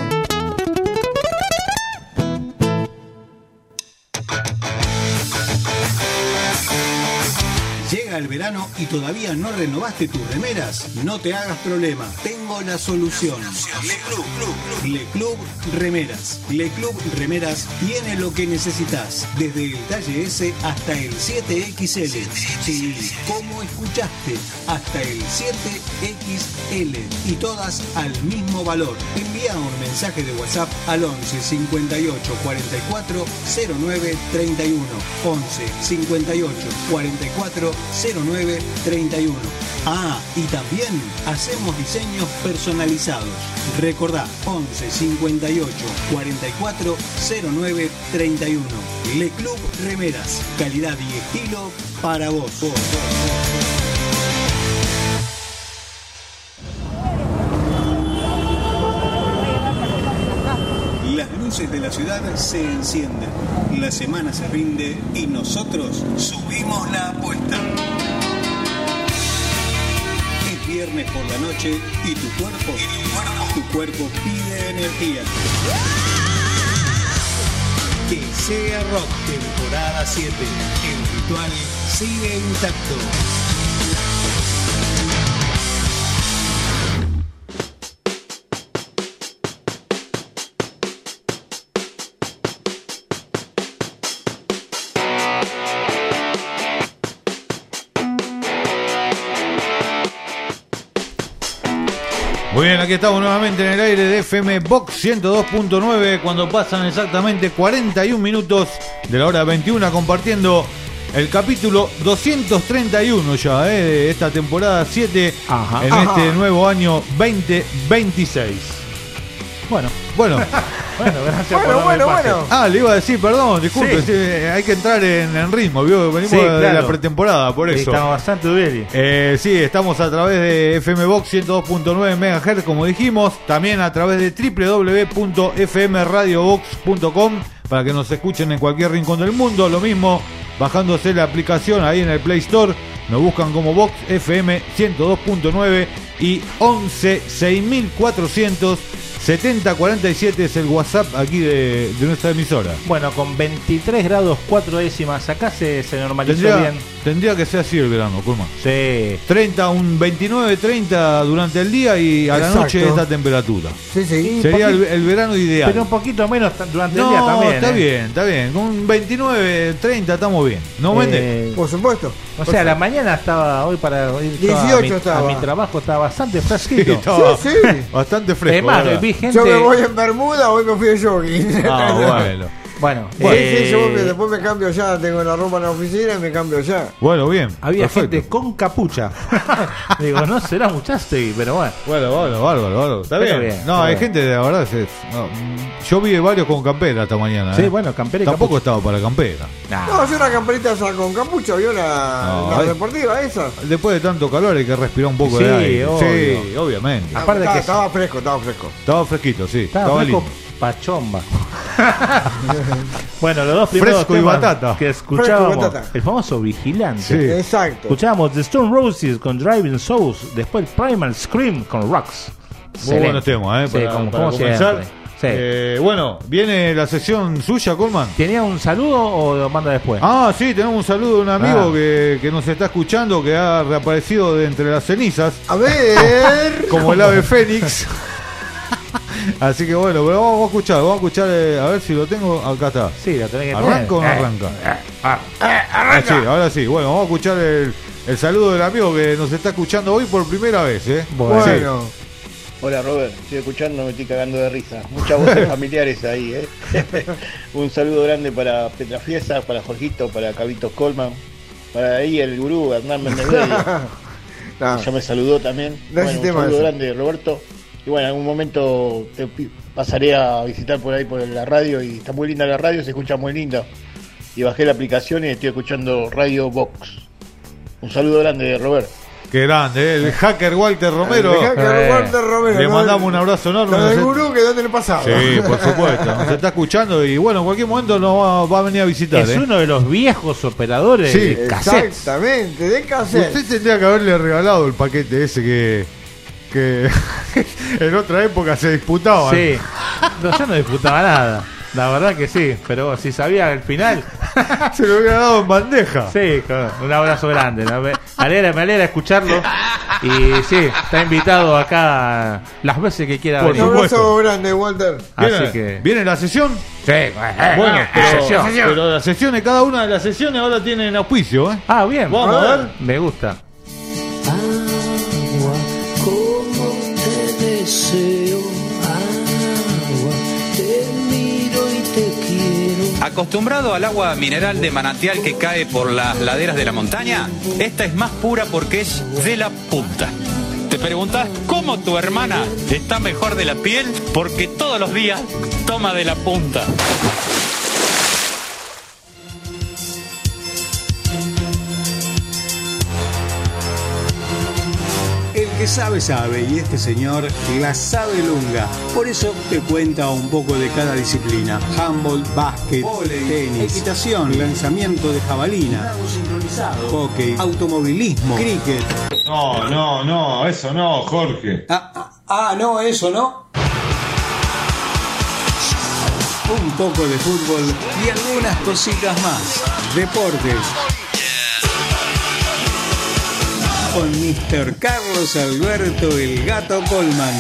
Llega el verano y todavía no renovaste tus remeras. No te hagas problema. Tengo la solución. Le Club Remeras. Le Club Remeras tiene lo que necesitas. Desde el talle S hasta el 7XL. Sí, como escuchaste, hasta el 7XL. Y todas al mismo valor. Envía un mensaje de WhatsApp al 11 58 44 09 31. 11 58 44 09 31. Ah, y también hacemos diseños personalizados. Recordá, 11 58 44 09 31. Le Club Remeras, calidad y estilo para vos. Las luces de la ciudad se encienden, la semana se rinde y nosotros subimos la apuesta. Es viernes por la noche y tu cuerpo pide energía. Que Sea Rock, temporada 7. El ritual sigue intacto. Muy bien, aquí estamos nuevamente en el aire de FM Box 102.9 cuando pasan exactamente 41 minutos de la hora 21 compartiendo el capítulo 231 ya de esta temporada 7 este nuevo año 2026. Bueno, gracias por el pase. Ah, le iba a decir, perdón, disculpe, sí, hay que entrar en ritmo, ¿vio? Venimos de la pretemporada, por eso. Estamos bastante bien. Sí, estamos a través de FM Box 102.9 MHz, como dijimos, también a través de www.fmradiobox.com para que nos escuchen en cualquier rincón del mundo. Lo mismo, bajándose la aplicación ahí en el Play Store, nos buscan como Box FM 102.9 y 11 6400 7047 es el WhatsApp aquí de nuestra emisora. Bueno, con 23 grados 4 décimas acá se normalizó bien. Tendría que ser así el verano, Colman. Sí. 29-30 durante el día y a la noche esta temperatura. Sí. Sería el verano ideal. Pero un poquito menos durante el día también. Está bien. Con 29-30 estamos bien. ¿No, Méndez? Por supuesto. O sea, la mañana estaba, hoy para ir 18 a mi trabajo estaba bastante fresquito. Sí. Bastante fresco. Vi gente... Yo me voy en bermuda, hoy me fui de jogging. Bueno. Bueno, Sí, yo después me cambio ya, tengo la ropa en la oficina y me cambio ya. Bueno, bien. había perfecto. gente con capucha. Digo, no será Muchastegui, pero bueno. Bueno, bárbaro. Está Pero bien. bien, No, está hay bien. gente, la verdad, yo vi varios con campera esta mañana. Sí, bueno, campera y Tampoco capucha. estaba para campera. No, es una camperita esa con capucha, ¿vio la hay- deportiva esa? Después de tanto calor hay que respirar un poco Sí, de aire. obvio. Sí, obviamente. Aparte que Estaba fresco. Estaba fresquito, sí. estaba fresco, lindo. pachomba. Bueno, los dos primeros Fresco y temas batata. que escuchábamos, Fresco y batata. el famoso Vigilante. Sí. Exacto. Escuchábamos The Stone Roses con Driving Souls, después Primal Scream con Rocks. Muy buenos temas, Sí, como comenzar. siempre. Sí. Bueno, viene la sesión suya, Colman. ¿Tenía un saludo o lo manda después? Ah, sí, tenemos un saludo de un amigo Ah. que nos está escuchando, que ha reaparecido de entre las cenizas, A ver. como el ave fénix. Así que bueno, pero vamos a escuchar, a ver si lo tengo, acá está. Sí, lo tenés que ¿Arranca o no arranca? Sí, ahora sí. Bueno, vamos a escuchar el saludo del amigo que nos está escuchando hoy por primera vez, ¿eh? Bueno. Hola Robert, estoy escuchando, me estoy cagando de risa. Muchas voces familiares ahí, Un saludo grande para Petra Fiesa, para Jorgito, para Cabito Colman, para ahí el gurú Hernán Méndez No. ya me saludó también. No Bueno, un sistema saludo eso. grande Roberto. Y bueno, en algún momento pasaré a visitar por ahí por la radio y está muy linda la radio, se escucha muy linda. Y bajé la aplicación y estoy escuchando Radio Box. Un saludo grande Robert. Qué grande, el hacker Walter Romero. Walter Romero. Le ¿no? mandamos un abrazo enorme. Lo del Nos- gurú que dónde le pasaba. Sí, por supuesto. Nos está escuchando y bueno, en cualquier momento nos va a venir a visitar. Es ¿eh? uno de los viejos operadores Sí, de cassettes. Exactamente, de cassette. Usted tendría que haberle regalado el paquete ese que en otra época se disputaban. Sí. No, yo no disputaba nada. La verdad que sí, pero si sabía el final. Se lo hubiera dado en bandeja. Sí, un abrazo grande. ¿No? Me alegra escucharlo. Y sí, está invitado acá las veces que quiera Por venir. Un supuesto. abrazo grande, Walter. Así que. ¿Viene la sesión? Sí, Bueno, sesión. pero las sesiones, cada una de las sesiones ahora tienen auspicio, ¿eh? Ah, bien. Vamos a ver. Me gusta. Agua, como te deseo, agua, te miro y te quiero. Acostumbrado al agua mineral de manantial que cae por las laderas de la montaña, esta es más pura porque es de la punta. ¿Te preguntás cómo tu hermana está mejor de la piel? Porque todos los días toma de la punta. El que sabe, sabe, y este señor la sabe lunga. Por eso te cuenta un poco de cada disciplina. Handball, básquet, vóley, tenis, equitación, lanzamiento de jabalina, sincronizado, hockey, automovilismo, cricket. No, eso no, Jorge. No, eso no. Un poco de fútbol y algunas cositas más. Deportes. Con Mr. Carlos Alberto el Gato Colman.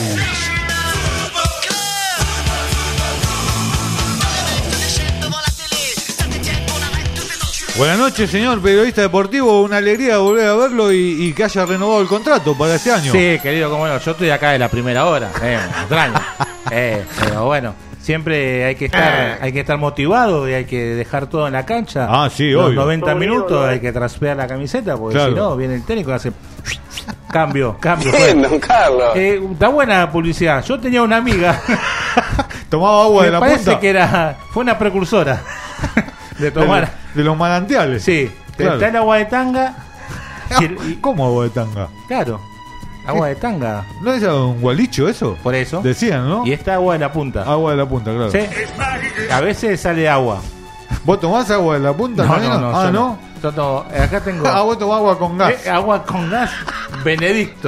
Buenas noches, señor periodista deportivo. Una alegría volver a verlo y que haya renovado el contrato para este año. Sí, querido, como no, yo estoy acá de la primera hora. Me extraño. Pero bueno, siempre hay que estar motivado y hay que dejar todo en la cancha. Ah, sí, Los obvio. 90 minutos hay que traspear la camiseta porque Claro. si no, viene el técnico y hace cambio. Bien, don Carlos. Está buena publicidad. Yo tenía una amiga Tomaba agua me de la parece punta. que fue una precursora de tomar. De los manantiales. Sí, Claro. está el agua de tanga. ¿Cómo agua de tanga? Claro, agua de tanga. ¿No es un gualicho eso? Por eso. Decían, ¿no? Y esta agua de la punta. Agua de la punta, claro. Sí. A veces sale agua. ¿Vos tomás agua de la punta? No, Mariano? no, Ah, yo ¿no? Yo tomo- acá tengo Ah, vos tomás agua con gas. agua con gas Benedicto.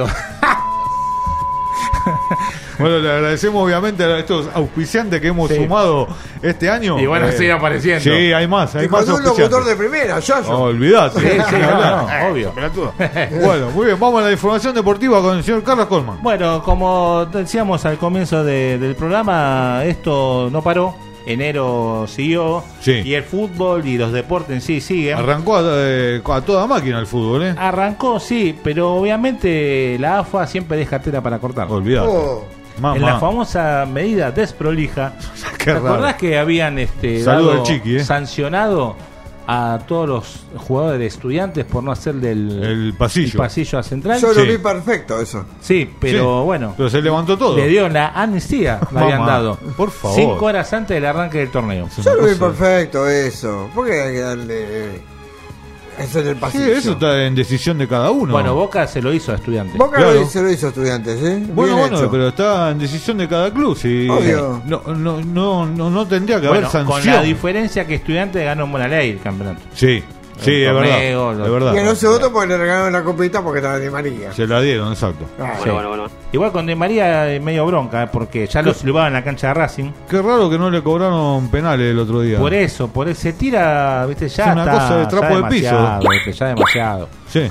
Bueno, le agradecemos obviamente a estos auspiciantes que hemos Sí. sumado este año. Y bueno, siguen apareciendo. Sí, hay más Y con un auspiciantes. locutor de primera, ya. No, olvidate. Sí, sí, Ni no, hablar. no, obvio. Bueno, muy bien, vamos a la información deportiva con el señor Carlos Colman. Bueno, como decíamos al comienzo del programa, esto no paró. Enero siguió. Sí. Y el fútbol y los deportes en sí siguen. Arrancó a toda máquina el fútbol, ¿eh? Arrancó, sí, pero obviamente la AFA siempre deja tela para cortar. Olvidate. Oh. En la famosa medida desprolija ¿Te acordás que habían Saludo dado al Chiqui, sancionado a todos los jugadores de Estudiantes por no hacer el pasillo a Central? Yo lo vi perfecto eso. Sí, pero bueno. Pero se levantó todo. Le dio la amnistía, le habían dado. Por favor. 5 horas antes del arranque del torneo. Yo lo vi perfecto eso. ¿Por qué hay que darle eso en el pasillo? Sí, eso está en decisión de cada uno. Bueno, Boca se lo hizo a Estudiantes. Boca se lo hizo a Estudiantes, ¿eh? Bueno, Bien hecho. pero está en decisión de cada club. Sí. Obvio. No tendría que haber sanción. Con la diferencia que Estudiantes ganó en buena ley el campeonato. Sí. Sí, es verdad. Y no se votó porque le regalaron la copita porque estaba Di María. Se la dieron, exacto. Bueno. Igual con Di María medio bronca, porque ya lo silbaban en la cancha de Racing. Qué raro que no le cobraron penales el otro día. Por eso se tira, viste, ya es una cosa de trapo de piso. Ya demasiado. Sí.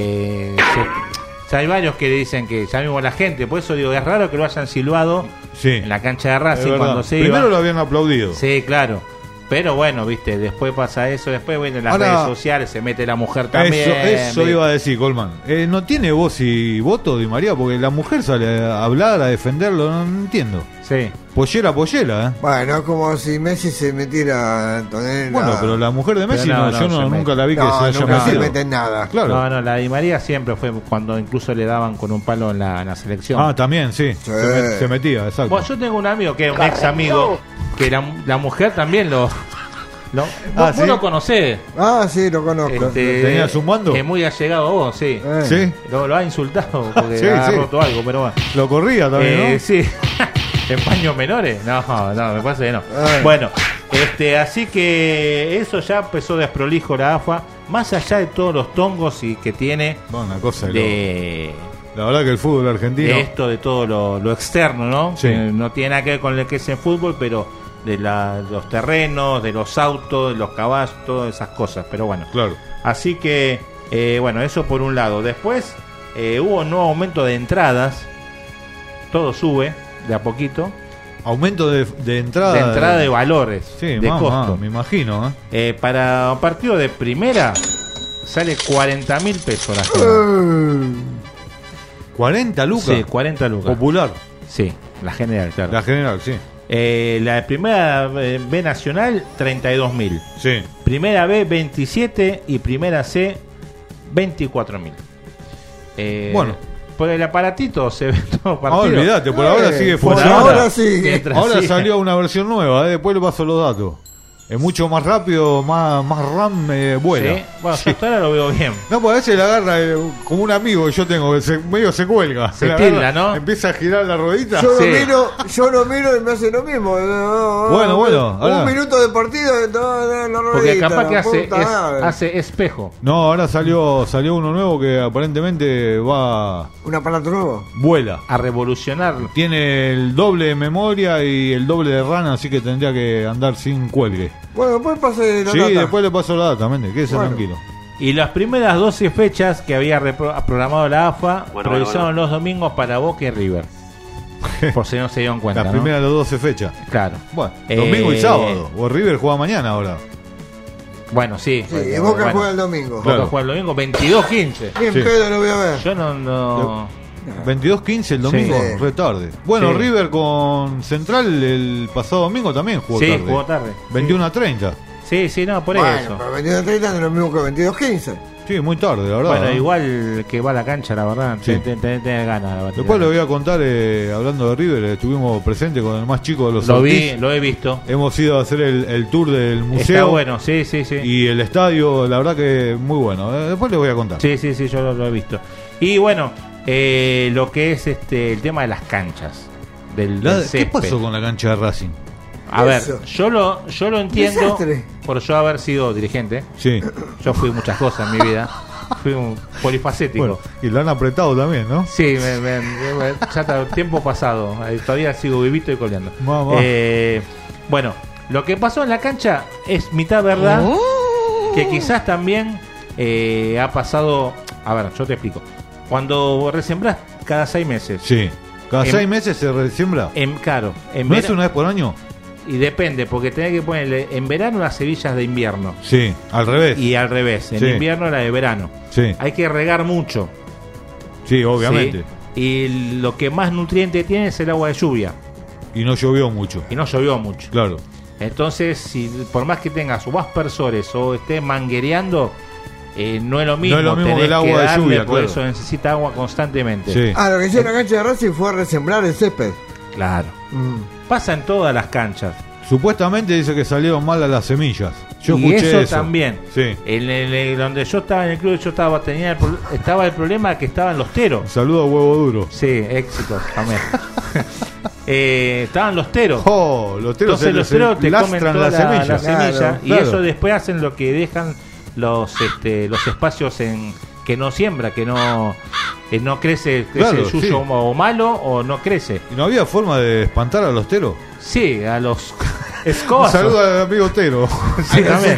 Ya hay varios que le dicen que ya mismo la gente, por eso digo, es raro que lo hayan silbado en la cancha de Racing cuando se iba. Primero lo habían aplaudido. Sí, claro. Pero bueno, viste, después pasa eso, después vienen las redes sociales, se mete la mujer también. Eso iba a decir, Colman. No tiene voz y voto Di María, porque la mujer sale a hablar, a defenderlo, no entiendo. Sí. Pollera, Bueno, es como si Messi se metiera a Antonella. Bueno, pero la mujer de Messi yo nunca la vi que se haya metido. No se mete en nada. Claro. No, la Di María siempre fue cuando incluso le daban con un palo en la selección. También, sí. Se metía, exacto. Bueno, yo tengo un amigo que es un ex amigo, que la mujer también vos ¿sí? lo conocés. Sí, lo conozco. ¿Tenía su mando? Que es muy allegado a vos, sí. ¿Sí? Lo ha insultado porque ha roto algo, pero bueno. Lo corría también, ¿no? Sí. ¿En paños menores? No, me parece que no. Bueno, así que eso ya empezó desprolijo la AFA, más allá de todos los tongos que tiene una cosa la verdad que el fútbol argentino, de esto, de todo lo externo, ¿no? Sí. Que no tiene nada que ver con lo que es el fútbol, pero de los terrenos, de los autos, de los caballos, todas esas cosas, pero bueno. Claro. Así que, bueno, eso por un lado. Después hubo un nuevo aumento de entradas, todo sube de a poquito. Aumento de entrada. De entrada de valores, sí, de costo. Me imagino. Para un partido de primera sale 40.000 pesos la general. 40 lucas. Sí, 40 lucas. Popular. Sí, la general, claro. La general, sí. La primera B nacional 32.000. Sí. Primera B 27 y primera C 24.000. Bueno. Por el aparatito se ve todo partido. Olvídate, por ahora sigue funcionando. Ahora sí. Ahora salió una versión nueva, después le paso los datos. Es mucho más rápido, más RAM, vuela. Sí, bueno, yo hasta ahora lo veo bien. No, pues a veces la agarra como un amigo que yo tengo, que medio se cuelga. Se tilda, ¿no? Empieza a girar la ruedita. Yo lo miro y me hace lo mismo. Bueno. Un minuto de partido, la ruedita. Porque capaz que hace espejo. No, ahora salió uno nuevo que aparentemente va... ¿Un aparato nuevo? Vuela. A revolucionar. Tiene el doble de memoria y el doble de RAM, así que tendría que andar sin cuelgue. Bueno, después pase la data. Sí, después le paso la data, quédese tranquilo. Y las primeras 12 fechas que había programado la AFA priorizaron los domingos para Boca y River. Por si no se dieron cuenta. Las primeras 12 fechas. Claro. Bueno, domingo y sábado. O River juega mañana ahora. Bueno, sí. Y Boca juega el domingo. Boca juega el domingo 22-15. Bien, pedo lo voy a ver. Yo no. 22-15 el domingo, re tarde. Bueno, Sí. River con Central el pasado domingo también jugó tarde. Sí, jugó tarde. 21-30. Sí, no, por Bueno, eso. pero 22-30 no es lo mismo que 22-15. Sí, muy tarde, la verdad. Bueno, ¿no? igual que va a la cancha, la verdad. Sí. Tenés ganas. Después le voy a contar, hablando de River, estuvimos presentes con el más chico de los Lo Ortiz. he visto. Hemos ido a hacer el tour del museo. Está bueno, sí. Y el estadio, la verdad que muy bueno. Después le voy a contar. Sí, yo lo he visto. Y bueno, lo que es el tema de las canchas. Del ¿Qué césped. pasó con la cancha de Racing? A ver, Eso. yo lo entiendo Desastre. por yo haber sido dirigente. Sí. Yo fui muchas cosas en mi vida. Fui un polifacético. Bueno, y lo han apretado también, ¿no? Sí, ya está tiempo pasado. Todavía sigo vivito y coleando. Mamá. Bueno, lo que pasó en la cancha es mitad verdad. Que quizás también ha pasado. A ver, yo te explico. Cuando resembrás cada 6 meses. Sí. Cada 6 meses se resiembra. Claro. ¿No es una vez por año? Y depende, porque tenés que ponerle en verano las semillas de invierno. Sí, al revés. Y al revés, en Sí. invierno la de verano. Sí. Hay que regar mucho. Sí, obviamente. ¿sí? Y lo que más nutriente tiene es el agua de lluvia. Y no llovió mucho. Claro. Entonces, si por más que tengas o aspersores o estés manguereando, no es lo mismo, que el agua de lluvia, por eso necesita agua constantemente. Sí. Lo que hicieron en la cancha de Racing fue resembrar el césped. Claro. Pasa en todas las canchas. Supuestamente dice que salieron mal a las semillas. Yo y escuché eso también. Sí. Donde yo estaba en el club, estaba el problema que estaban los teros. Un saludo a Huevo Duro. Sí, éxitos también. Estaban los teros. Los teros. Entonces los teros te comen toda la semilla. Claro. Y eso después hacen lo que dejan los espacios que no siembra, que no crece Claro, suyo o malo o no crece. ¿Y no había forma de espantar a los teros? Sí, a los Un escobas. saludo al amigo Tero. Sí, también.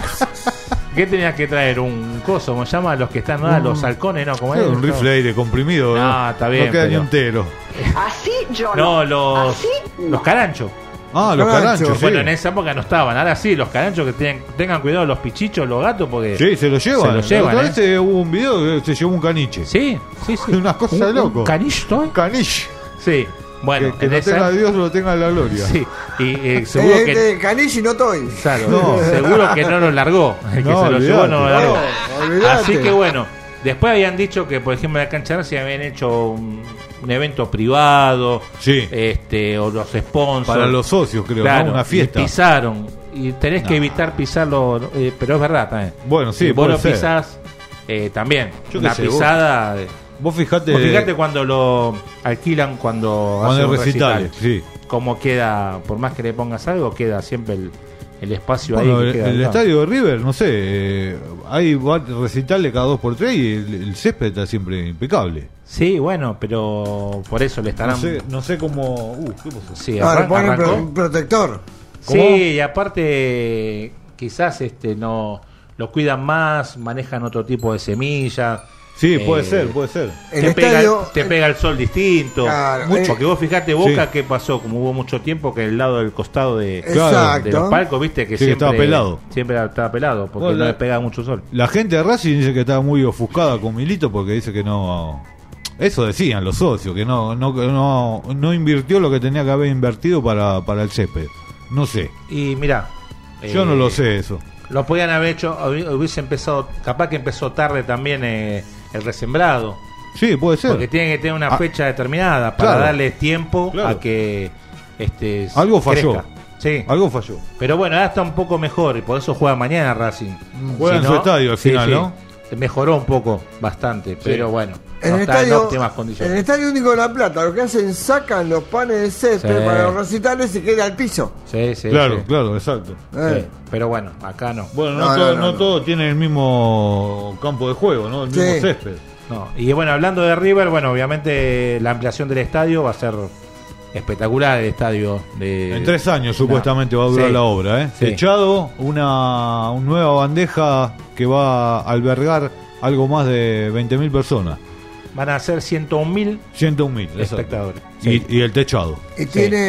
¿Qué tenías que traer? ¿Un coso? ¿Cómo se llama? Los que están, ¿no? Los halcones, ¿no? ¿Cómo es? Un rifle de aire comprimido. No, está bien, No queda ni pero- un tero. Así yo No, no. los caranchos. Los caranchos, sí. Bueno, en esa época no estaban. Ahora sí, los caranchos que tengan cuidado los pichichos, los gatos, porque... Sí, se lo llevan. Se lo llevan, Otra vez hubo un video que se llevó un caniche. Sí. Unas cosas de loco. ¿Un caniche? Un caniche. Sí. Bueno, que no tenga Dios, lo tenga en la gloria. Sí. Y seguro que... Caniche no estoy. Claro, No. seguro que no lo largó. El que No, se lo llevó no lo largó. olvidate. Así que bueno, después habían dicho que, por ejemplo, en la cancha se habían hecho un evento privado, Sí. o los sponsors. Para los socios, creo, Claro, ¿no? Una fiesta. Y pisaron. Y tenés que evitar pisarlo, pero es verdad también. Bueno, sí, si vos puede lo ser. pisás, también. Yo qué Una sé, vos- pisada... Vos fijate. Vos fíjate cuando lo alquilan, cuando Cuando hacen hay un recitales, recital, sí. cómo queda, por más que le pongas algo, queda siempre el espacio Bueno, ahí. Que queda el al lado. estadio de River, no sé, hay recitales cada 2x3 y el césped está siempre impecable. Sí, bueno, pero por eso le estarán... No sé cómo... ¿qué pasó? Sí, Le arran- ponen arrancó. un protector. Sí, y aparte quizás no lo cuidan más, manejan otro tipo de semillas. Sí, puede ser. El Te estadio- pega el sol distinto. Claro, Porque vos fijate, Boca, sí. ¿qué pasó? Como hubo mucho tiempo que el lado del costado de Exacto. los palcos, viste, que Sí, siempre estaba pelado. Siempre estaba pelado, porque Bueno, no le pega mucho sol. La gente de Racing dice que estaba muy ofuscada con Milito porque dice que no... Eso decían los socios, que no invirtió lo que tenía que haber invertido para el césped. No sé. Y mirá, Yo no lo sé eso. lo podían haber hecho, hubiese empezado, capaz que empezó tarde también el resembrado. Sí, puede ser. Porque tiene que tener una fecha determinada para claro. darle tiempo Claro. a que Algo falló. crezca. Sí. Algo falló. Pero bueno, ahora está un poco mejor y por eso juega mañana Racing. Juega en su estadio al final, ¿no? Mejoró un poco, bastante, pero bueno, no está en óptimas En el condiciones. Estadio Único de La Plata, lo que hacen, sacan los panes de césped Sí. para los recitales y queda al piso. Sí, sí, Claro, sí. claro, exacto. Sí. Pero bueno, acá no. Bueno, No, no todo tiene el mismo campo de juego, ¿no? El mismo Sí. césped. No. Y bueno, hablando de River, bueno, obviamente la ampliación del estadio va a ser espectacular. El estadio de En 3 años supuestamente va a durar Sí. la obra, ¿eh? Sí. Techado, una nueva bandeja que va a albergar algo más de 20.000 personas. Van a ser 101.000 101.000 espectadores. Y el techado. Y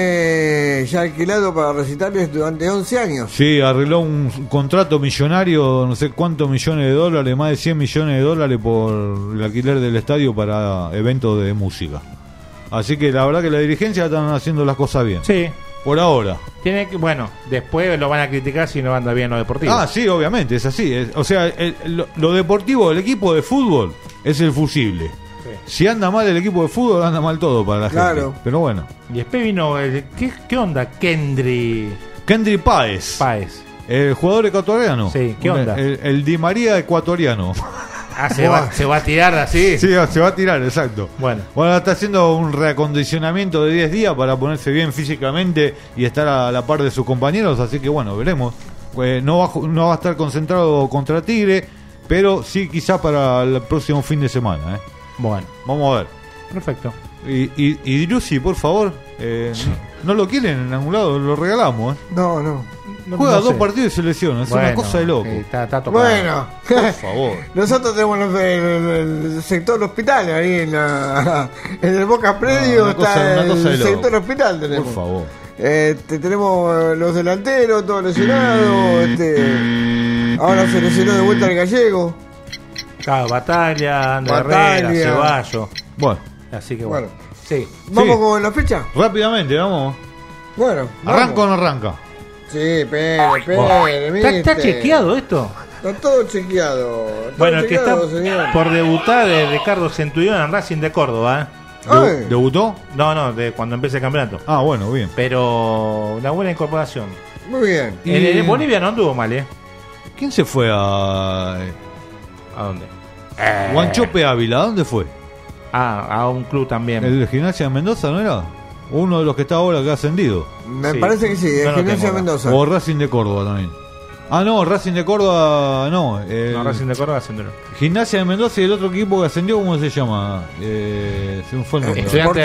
tiene ya alquilado para recitales durante 11 años. Sí, arregló un contrato millonario, no sé cuántos millones de dólares, más de 100 millones de dólares por el alquiler del estadio para eventos de música. Así que la verdad que la dirigencia están haciendo las cosas bien. Sí. Por ahora. Tiene que, bueno, después lo van a criticar si no anda bien lo deportivo. Ah, sí, obviamente, es así. O sea, lo deportivo del equipo de fútbol es el fusible. Sí. Si anda mal el equipo de fútbol, anda mal todo para la Claro. gente. Pero bueno. Y después vino, ¿qué onda? Kendry Páez, Páez. el jugador ecuatoriano. Sí, ¿qué onda? El Di María ecuatoriano. Ah, se va a tirar así. Sí, se va a tirar, exacto. Bueno. Bueno, está haciendo un reacondicionamiento de 10 días para ponerse bien físicamente y estar a la par de sus compañeros, así que bueno, veremos. No va a estar concentrado contra Tigre, pero sí quizá para el próximo fin de semana. Bueno, Vamos a ver. perfecto. Y Driussi, por favor, no lo quieren en algún lado, lo regalamos. No. Juega no 2 sé. partidos y se lesiona, es una Bueno, cosa de loco. Está tocado. Bueno, Por favor. nosotros tenemos el sector hospital ahí en el Boca Predio, una cosa está de el loco. sector hospital tenemos. Por favor. Tenemos los delanteros, todos lesionados. Ahora se lesionó de vuelta el gallego. Claro, Batalla, Ander Batalla. Herrera, Ceballos. Bueno, Así que bueno. Bueno. Sí. ¿Vamos Sí. con la fecha? rápidamente, vamos. Bueno. ¿Arranca o no arranca? Sí, espere, ¿Está chequeado esto? Está todo chequeado. Bueno, el que está señor. por debutar es Ricardo Centurión en Racing de Córdoba. ¿Debutó? No, de cuando empiece el campeonato. Ah, bueno, bien. Pero una buena incorporación. Muy bien. En Bolivia no anduvo mal, ¿eh? ¿Quién se fue a dónde? Guanchope Ávila? ¿A dónde fue? A un club también. ¿El de Gimnasia de Mendoza no era? Uno de los que está ahora que ha ascendido. Me parece que sí, de Gimnasia de Mendoza. O Racing de Córdoba también. Ah, no, Racing de Córdoba no. Racing de Córdoba ascendió. Gimnasia de Mendoza y el otro equipo que ascendió, ¿cómo se llama? Se me fue el nombre. Estudiante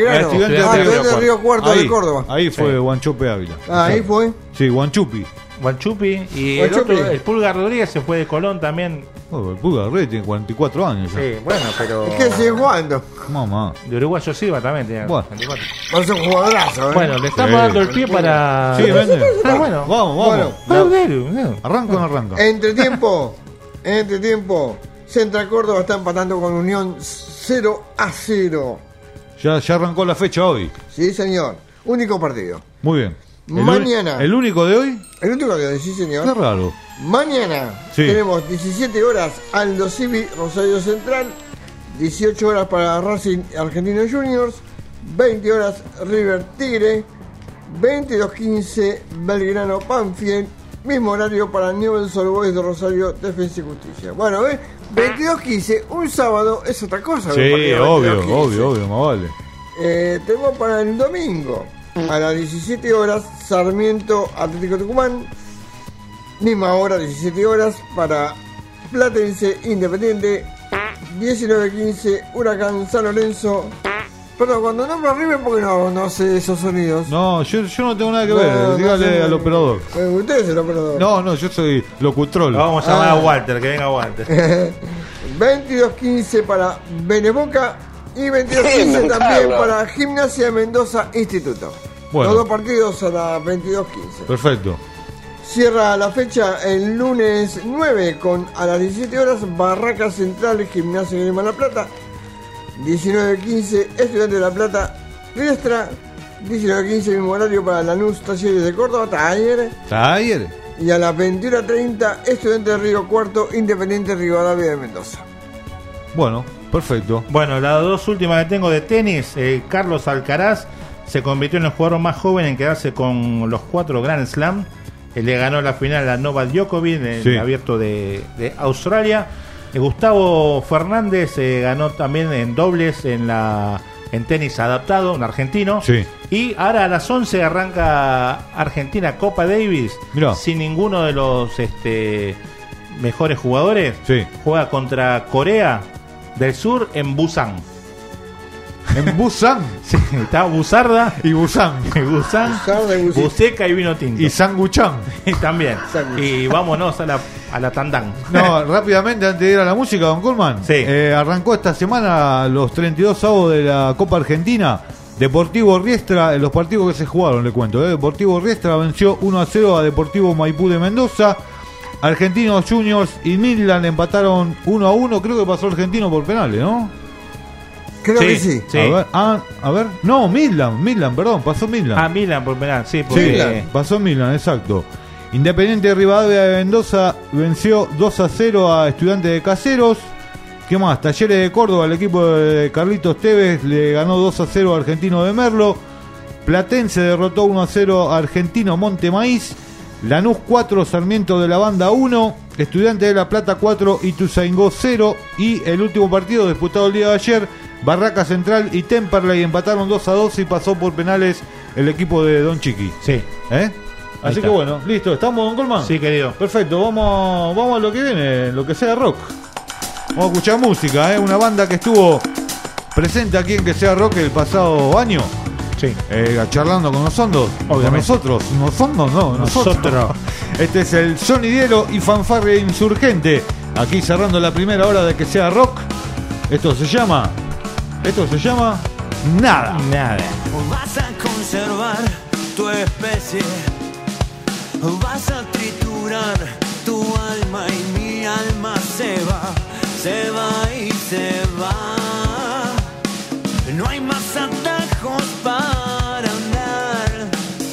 de Río Cuarto de Córdoba. Ahí fue Guanchope Ávila. Ahí fue. Sí, Guanchupi. Y el otro, el Pulga Rodríguez se fue de Colón también. El Pulga Rodríguez tiene 44 años ya. Sí, bueno, pero... Es que sigue jugando. Mamá. De Uruguayo Silva también tiene 24. Es un jugadorazo, ¿eh? Bueno, le estamos dando el pie para... Sí, vende. Bueno. Vamos. Bueno. ¿Arranca o no arranca? Entre tiempo, Central Córdoba está empatando con Unión 0-0. Ya arrancó la fecha hoy. Sí, señor. Único partido. Muy bien. Mañana. ¿El único de hoy? El único de hoy, sí, señor. Qué raro. Mañana tenemos 17 horas Aldo Civi, Rosario Central, 18 horas para Racing Argentino Juniors, 20 horas River Tigre, 22:15 Belgrano Banfield, mismo horario para Newell's Old Boys de Rosario Defensa y Justicia. Bueno, 22:15, un sábado es otra cosa. Sí, obvio, más vale. Tenemos para el domingo, a las 17 horas, Sarmiento Atlético Tucumán. Misma hora, 17 horas, para Platense Independiente. 19:15, Huracán San Lorenzo. Pero cuando nombra River, porque no sé esos sonidos. No, yo no tengo nada que ver. Dígale al operador. Usted es el operador. No, yo soy locutrol. Vamos a llamar a Walter, que venga Walter. 22:15 para Beneboca. Y 22:15 también para Gimnasia de Mendoza Instituto. Bueno. Los dos partidos a las 22:15. Perfecto. Cierra la fecha el lunes 9 con a las 17 horas Barracas Central, Gimnasia de Grima La Plata. 19:15 Estudiantes de La Plata, Riestra. 19:15 mismo horario para Lanús Talleres de Córdoba, Taller. Y a las 21:30 Estudiantes de Río Cuarto, Independiente Rivadavia de Mendoza. Bueno, perfecto. Bueno, las dos últimas que tengo de tenis, Carlos Alcaraz se convirtió en el jugador más joven en quedarse con los 4 Grand Slam. Le ganó la final a Novak Djokovic en el abierto de Australia. Gustavo Fernández ganó también en dobles en tenis adaptado, un argentino. Sí. Y ahora a las 11 arranca Argentina Copa Davis. Mirá. Sin ninguno de los mejores jugadores. Sí. Juega contra Corea del Sur en Busan. ¿En Busan? Sí, está Busarda y Busan. Buceca y vino tinto. Y Sanguchán. También. Y vámonos a la tandán. No, rápidamente, antes de ir a la música, don Colman. Sí. Arrancó esta semana los 32 avos de la Copa Argentina. Deportivo Riestra, los partidos que se jugaron, le cuento. Deportivo Riestra venció 1-0 a Deportivo Maipú de Mendoza. Argentinos Juniors y Midland empataron 1-1. Creo que pasó Argentino por penales, ¿no? Creo que sí. A ver. No, Midland, perdón, pasó Midland. Midland por penal, sí. Porque... pasó Midland, exacto. Independiente de Rivadavia de Mendoza venció 2-0 a Estudiantes de Caseros. ¿Qué más? Talleres de Córdoba, el equipo de Carlitos Tevez le ganó 2-0 a Argentino de Merlo. Platense derrotó 1-0 a Argentino Monte Maíz. Lanús 4, Sarmiento de la Banda 1. Estudiantes de La Plata 4, Ituzaingó 0. Y el último partido disputado el día de ayer, Barraca Central y Temperley empataron 2-2 y pasó por penales el equipo de Don Chiqui. Sí. Así que bueno, listo. ¿Estamos, don Colman? Sí, querido. Perfecto, vamos a lo que viene, lo que sea rock. Vamos a escuchar música, una banda que estuvo presente aquí en Que Sea Rock el pasado año. Sí. Charlando con nosotros. Nosotros. Este es el sonidiero y fanfarria insurgente. Aquí cerrando la primera hora de Que Sea Rock. Esto se llama Nada. Vas a conservar tu especie, vas a triturar tu alma y mi alma se va y se va. No hay más atajos para andar,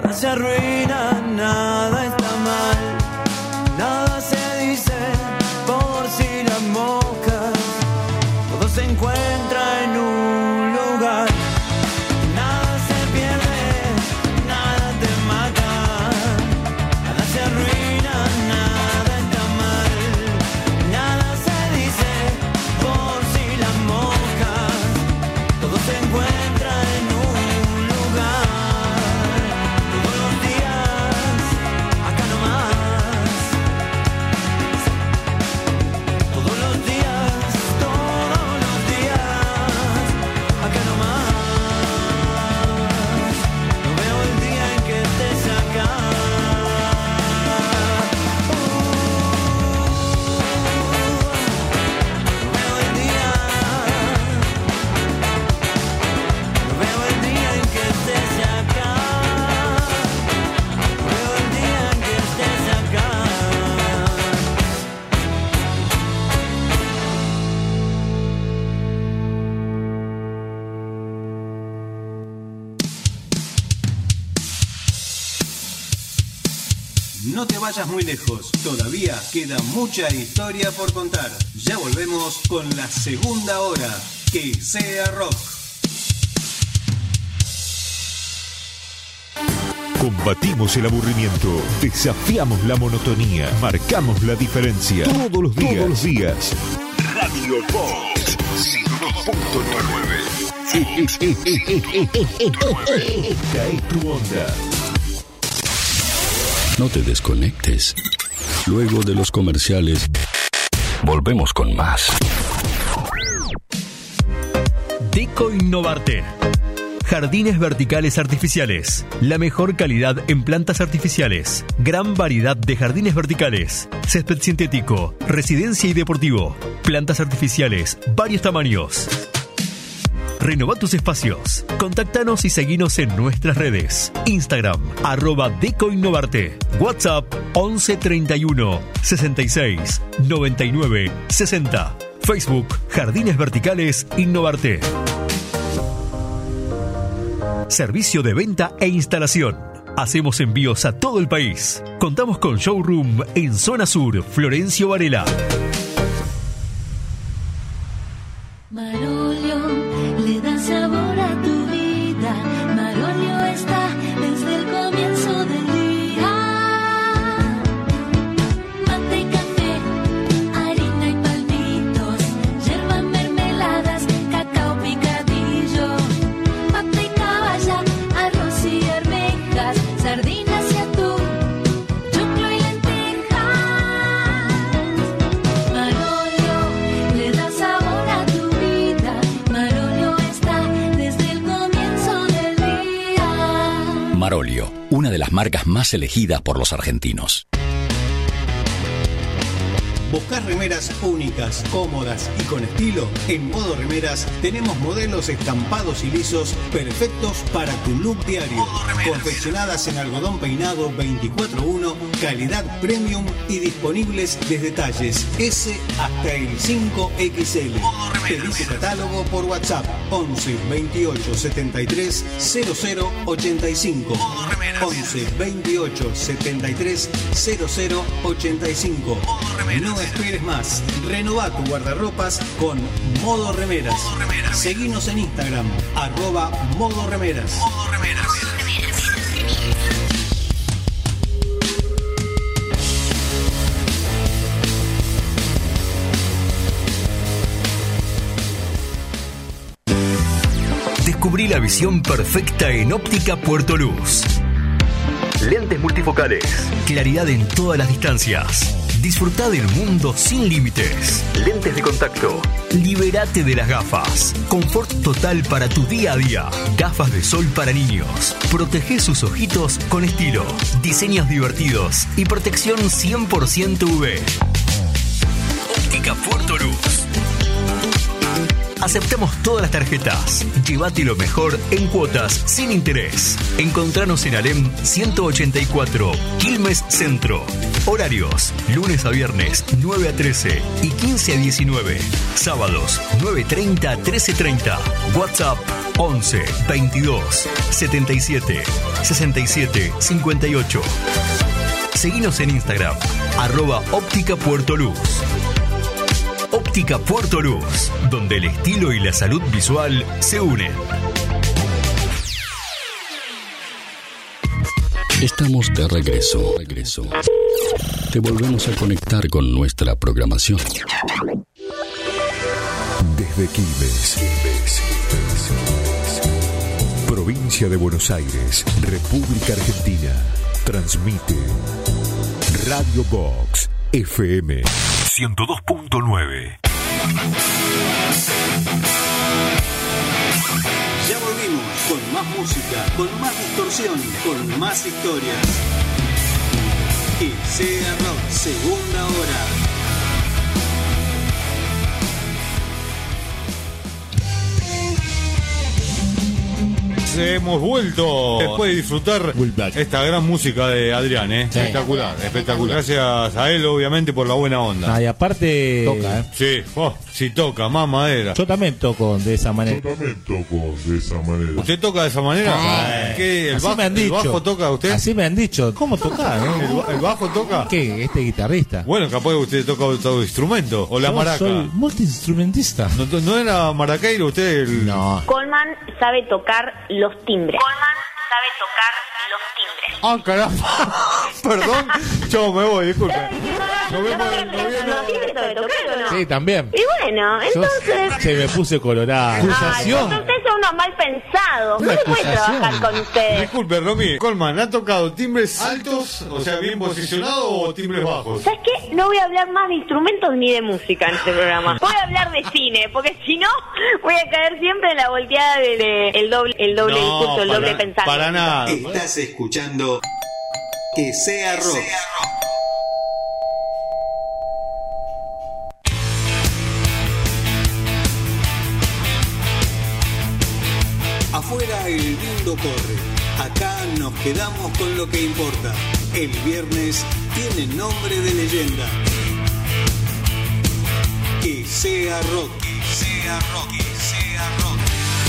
nada se arruina, nada está mal, nada se dice por si las moscas, todo se encuentra en un lugar. Nada se pierde, nada te mata, nada se arruina, nada está mal, nada se dice por si las moscas, todo se encuentra en un lugar. Todos los días, acá nomás, todos los días, acá nomás. No veo el día en que estés acá. No veo el día, no veo el día en que estés acá. No veo el día en que estés acá. No te vayas muy lejos, todavía queda mucha historia por contar. Ya volvemos con la segunda hora. Que sea rock. Combatimos el aburrimiento, desafiamos la monotonía, marcamos la diferencia. Todos los días. Radio Box 102.9. Esta es tu onda. No te desconectes. Luego de los comerciales, volvemos con más. Deco Innovarte. Jardines verticales artificiales. La mejor calidad en plantas artificiales. Gran variedad de jardines verticales. Césped sintético, residencia y deportivo. Plantas artificiales, varios tamaños. Renova tus espacios. Contáctanos y seguinos en nuestras redes. Instagram, @DecoInnovarte. WhatsApp, 11 31 66 99 60. Facebook, Jardines Verticales Innovarte. Servicio de venta e instalación. Hacemos envíos a todo el país. Contamos con showroom en Zona Sur, Florencio Varela. Marolio le da sabor a tu vida. Marolio está desde el comienzo del día. Mate y café, harina y palmitos, yerba, mermeladas, cacao picadillo, mate y caballa, arroz y arvejas, sardinas y atún, choclo y lentejas. Marolio le da sabor a tu vida. Marolio está desde el comienzo del día. Marolio, una de las marcas más elegidas por los argentinos. ¿Buscás remeras únicas, cómodas y con estilo? En Modo Remeras tenemos modelos estampados y lisos perfectos para tu look diario. Confeccionadas en algodón peinado 24/1, calidad premium y disponibles desde talles S hasta el 5XL. Pedí tu catálogo por WhatsApp 11 28 73 00 85. 11 28 73 00 85. No esperes más. Renová tu guardarropas con Modo Remeras. Seguinos en Instagram, @Modo Remeras. Descubrí la visión perfecta en Óptica Puerto Luz. Lentes multifocales. Claridad en todas las distancias. Disfrutá del mundo sin límites. Lentes de contacto. Libérate de las gafas. Confort total para tu día a día. Gafas de sol para niños. Protege sus ojitos con estilo. Diseños divertidos y protección 100% UV. Óptica Puerto Luz. Aceptamos todas las tarjetas. Llévate lo mejor en cuotas sin interés. Encontranos en Alem 184, Quilmes Centro. Horarios: lunes a viernes 9 a 13 y 15 a 19. Sábados 9:30 a 13:30. WhatsApp 11 22 77 67 58. Seguinos en Instagram, @Óptica Puerto Luz. Óptica Puerto Luz, donde el estilo y la salud visual se unen. Estamos de regreso. Te volvemos a conectar con nuestra programación. Desde Quilmes, provincia de Buenos Aires, República Argentina, transmite Radio Box FM 102.9. Ya volvimos con más música, con más distorsión, con más historias. Que sea rock, segunda hora. Hemos vuelto después de disfrutar esta gran música de Adrián, Sí. espectacular. Gracias a él, obviamente, por la buena onda. Y aparte toca, Sí, sí toca, más madera. Yo también toco de esa manera. ¿Usted toca de esa manera? ¿Qué, Así me han dicho. ¿El bajo toca usted? Así me han dicho. ¿Cómo tocar? ¿El bajo toca? ¿Qué? Este guitarrista. Bueno, capaz que usted toca otro instrumento. O la maraca. Soy multiinstrumentista. ¿No era maraqueiro usted? No. Coleman sabe tocar los timbres. Ah, caramba. Perdón. Yo me voy, disculpe. Nos vemos. Sí, también. Y bueno, entonces... Se me puse colorado. Acusación. Entonces son unos mal pensados. No se puede trabajar con ustedes. Disculpe, Romy. Coleman, ¿ha tocado timbres altos, o sea, bien posicionados, o timbres bajos? ¿Sabes qué? No voy a hablar más de instrumentos ni de música en este programa. Voy a hablar de cine, porque si no, voy a caer siempre en la volteada del doble discurso, el doble pensamiento. Para nada. Estás escuchando Que Sea Rock. Afuera el mundo corre. Acá nos quedamos con lo que importa. El viernes tiene nombre de leyenda. Que sea rock. Que sea rock. Que sea rock.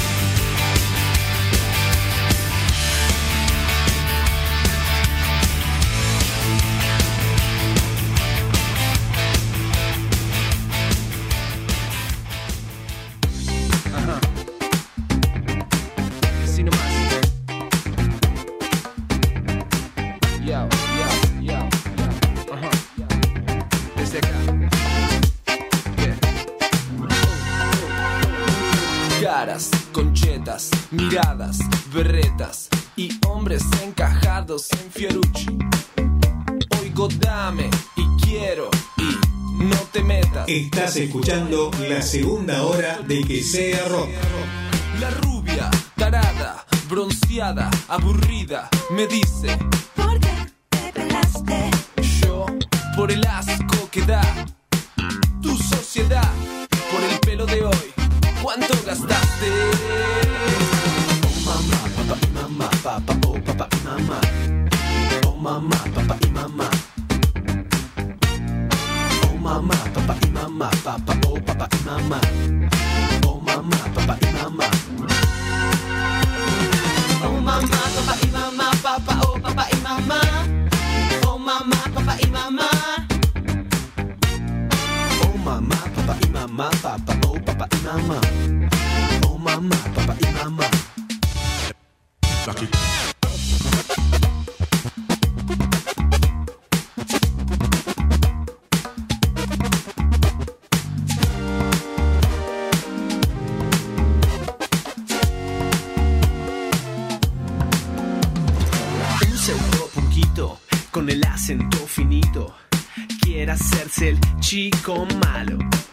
Caras, conchetas, miradas, berretas y hombres encajados en Fiorucci. Oigo dame y quiero y no te metas. Estás escuchando la segunda hora de Que Sea Rock. La rubia, tarada, bronceada, aburrida, me dice: ¿por qué te pelaste? Yo, por el asco que da tu sociedad, por el pelo de hoy. ¿Cuánto gastaste? Oh mamá, papá y mamá, papá, oh papá y mamá. Oh mamá, papá y mamá. Oh mamá, papá y mamá, papá, oh papá y mamá. Oh mamá, papá y mamá. Oh mamá, papá y mamá, papá, oh papá y mamá. Oh mamá, papá y mamá. Oh mamá, papá y mamá, papá, oh papá y mamá. Oh mamá, papá y mamá. Un pseudo punquito con el acento finito quiere hacerse el chico malo.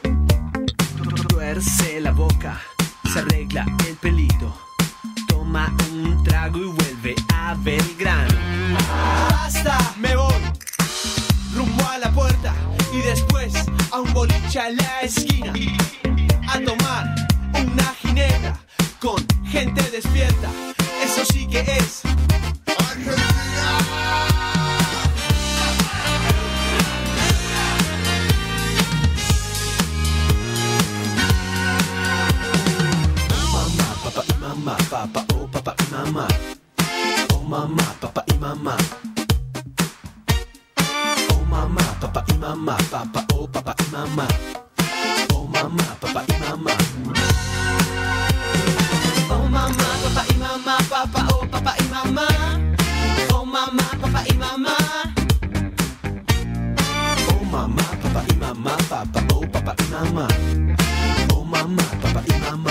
Tuerce la boca, se arregla el pelito, toma un trago y vuelve a Belgrano. Basta, me voy rumbo a la puerta y después a un boliche a la esquina a tomar un mamá, papá, oh papá y mamá. Oh mamá, papá y mamá. Oh mamá, papá y mamá, papá, oh papá y mamá. Oh mamá, papá y mamá. Oh mamá, papá y mamá, papá, oh papá y mamá. Oh mamá, papá y mamá.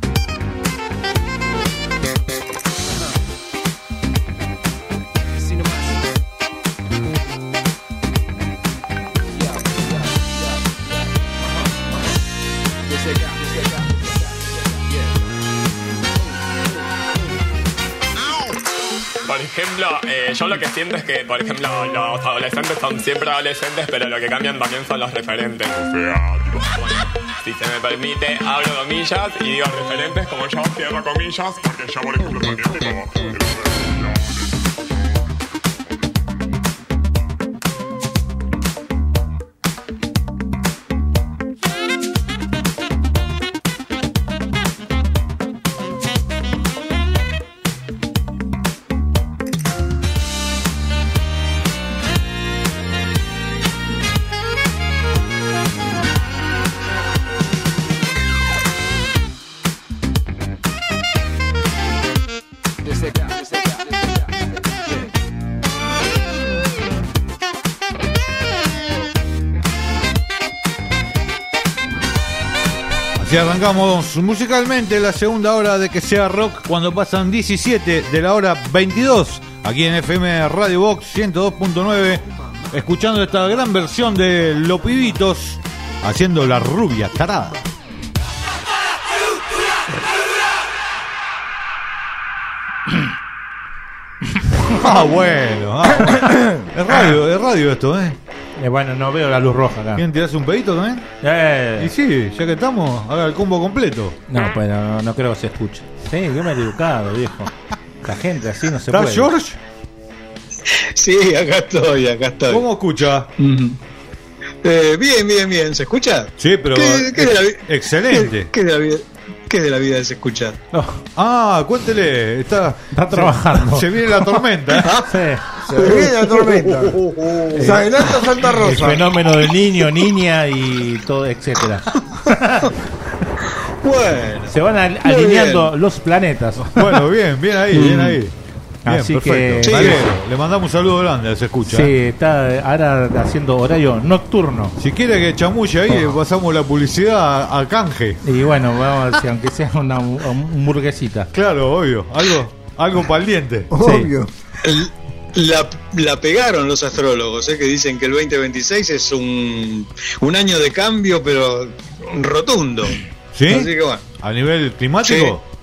Por ejemplo, yo lo que siento es que, por ejemplo, los adolescentes son siempre adolescentes, pero lo que cambian también son los referentes. O sea, si se me permite, abro comillas y digo referentes como yo cierro comillas, porque yo, por ejemplo, también tengo... Y arrancamos musicalmente la segunda hora de Que Sea Rock cuando pasan 17 de la hora 22 aquí en FM Radio Box 102.9, escuchando esta gran versión de Los Pibitos haciendo La Rubia Tarada. Bueno. Es radio esto, Bueno, no veo la luz roja acá. ¿Quieren tirarse un pedito también? Y sí, ya que estamos, haga el combo completo. No, pues no creo que se escuche. Sí, qué mal educado, viejo. La gente así no se puede. ¿Estás, George? Sí, acá estoy. ¿Cómo escucha? Bien. ¿Se escucha? Sí, pero ¿Qué de la excelente. ¿Qué de la vida es escuchar? Ah, cuéntele. Está trabajando. Se viene la tormenta. Se viene la tormenta. Se adelanta Santa Rosa. El fenómeno del niño, niña y todo, etcétera. Bueno. Se van alineando los planetas. Bueno, bien ahí, Bien, así perfecto. que le mandamos un saludo grande, se escucha. Sí, está ahora haciendo horario nocturno. Si quiere que chamulle ahí, pasamos la publicidad a canje. Y bueno, vamos a ver si aunque sea una hamburguesita. Claro, obvio. Algo para el diente. Obvio. La pegaron los astrólogos, que dicen que el 2026 es un año de cambio, pero rotundo. ¿Sí? Así que bueno. ¿A nivel climático? Sí.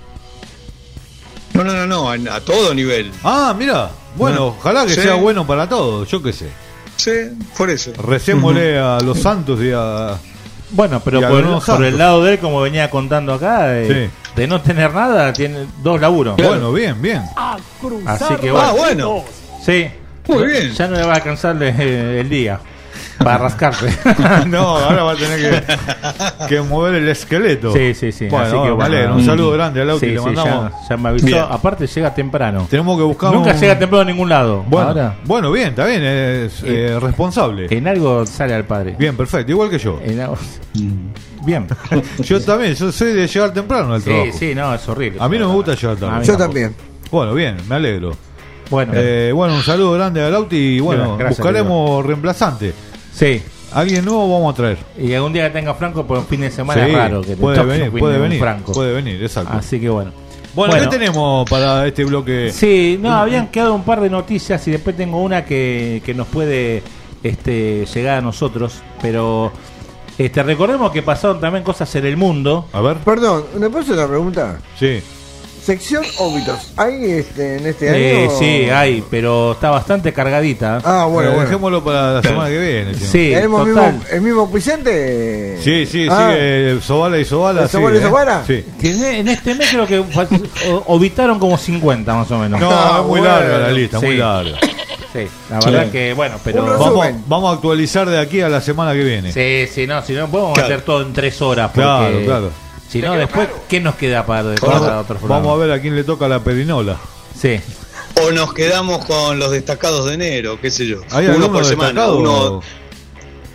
No, a todo nivel. Ah, mira. Bueno, ojalá que sea bueno para todos, yo qué sé. Sí, por eso. Recémosle a los santos y a... Bueno, pero por el lado de él, como venía contando acá, de no tener nada, tiene 2 laburos. Bueno, bien. Así que bueno. Sí. Muy bien. Ya no le va a alcanzar el día para rascarse. No, ahora va a tener que mover el esqueleto. Sí. Bueno, así que vale, un saludo grande al Lauti, le mandamos. Ya me avisó. Bien. Aparte llega temprano. Tenemos que buscar Nunca llega temprano a ningún lado. Bueno, bien, está bien, es responsable. En algo sale al padre. Bien, perfecto, igual que yo. Bien. Yo también, yo soy de llegar temprano al trabajo. Sí, no, es horrible. A mí no me gusta llegar tarde. Yo también. Bueno, bien, me alegro. Bueno, un saludo grande al Lauti y bueno, gracias, buscaremos reemplazante. Sí. Alguien nuevo vamos a traer. Y algún día que tenga Franco por un fin de semana raro. Que puede venir, Franco. Puede venir, exacto. Así que bueno. Bueno, ¿qué tenemos para este bloque? Sí, habían quedado un par de noticias y después tengo una que nos puede llegar a nosotros, pero recordemos que pasaron también cosas en el mundo. A ver. Perdón, ¿me puedo hacer la pregunta? Sí. Sección óbitos, ¿hay en este año? Sí, hay, pero está bastante cargadita. Bueno. Dejémoslo para la semana que viene. Sí, ¿El mismo auspiciante? Sí, sigue Sobala y Sobala. ¿Sobala y Sobala? Sí. Que en este mes creo que obitaron como 50 más o menos. No, es muy larga la lista, muy larga. Sí, la verdad que bueno, pero vamos a actualizar de aquí a la semana que viene. Sí, si no podemos hacer todo en 3 horas. Porque, claro. Si no, después, ¿qué nos queda para otro programa? Vamos a ver a quién le toca la perinola. Sí. O nos quedamos con los destacados de enero, qué sé yo. ¿Hay uno por semana.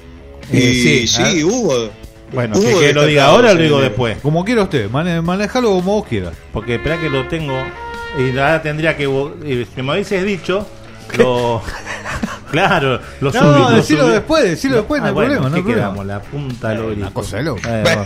Sí, hubo. Bueno, Hubo que lo diga destacados ahora o lo en digo enero. después. Como quiera usted, manejalo como vos quieras. Porque espera que lo tengo. Y ahora tendría que. Si me hubieses dicho. Lo. Claro, lo subí. No, decilo después, no hay problema. No hay problema. Quedamos, la punta del obelisco. Una cosa de loco.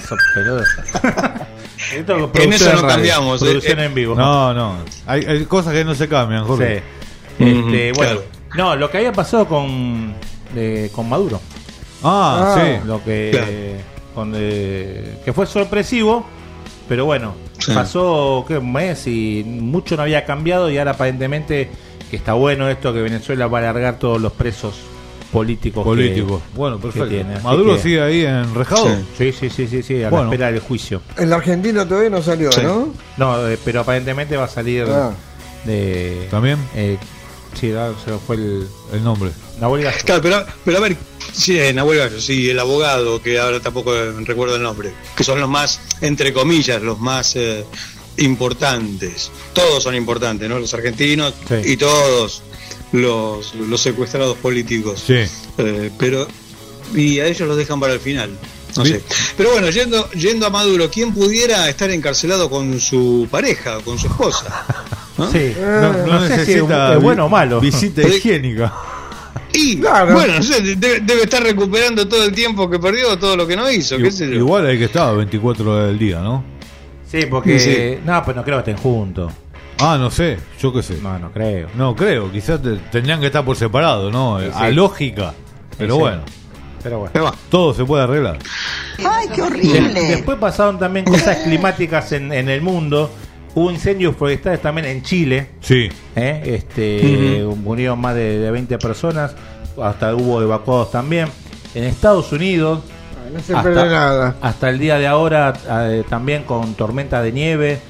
En eso no cambiamos. Producción en vivo. No. Hay cosas que no se cambian, Jorge. Sí. Bueno, claro. no, lo que había pasado con Maduro. Sí. Lo que. Que fue sorpresivo, pero bueno, pasó un mes y mucho no había cambiado y ahora aparentemente que está bueno esto que Venezuela va a alargar todos los presos políticos. Bueno, perfecto. Que tiene. ¿Maduro que, sigue ahí enrejado? Sí, a la espera del juicio. El argentino todavía no salió, ¿no? No, pero aparentemente va a salir de... ¿También? Sí, se lo fue el nombre. Nahuel Gallo. Claro, pero a ver, sí, Nahuel Gallo, sí, el abogado, que ahora tampoco recuerdo el nombre, que son los más, entre comillas, los más importantes. Todos son importantes, ¿no? Los argentinos y todos los secuestrados políticos. Sí. Y a ellos los dejan para el final. No sé. Pero bueno, yendo a Maduro, ¿quién pudiera estar encarcelado con su pareja, con su esposa? ¿No? Sí, no sé si es bueno o malo. Visita higiénica. Y bueno, no sé, debe estar recuperando todo el tiempo que perdió, todo lo que no hizo. ¿Qué sé yo? Igual hay que estar 24 horas del día, ¿no? Sí, porque. No, pues no creo que estén juntos. No sé, yo qué sé. No creo. No creo, quizás tendrían que estar por separado, ¿no? A lógica. Pero bueno. Todo se puede arreglar. ¡Ay, qué horrible! Después pasaron también cosas climáticas en el mundo. Hubo incendios forestales también en Chile. Sí. Murieron más de 20 personas. Hasta hubo evacuados también. En Estados Unidos. No se pierde nada. Hasta el día de ahora también con tormenta de nieve.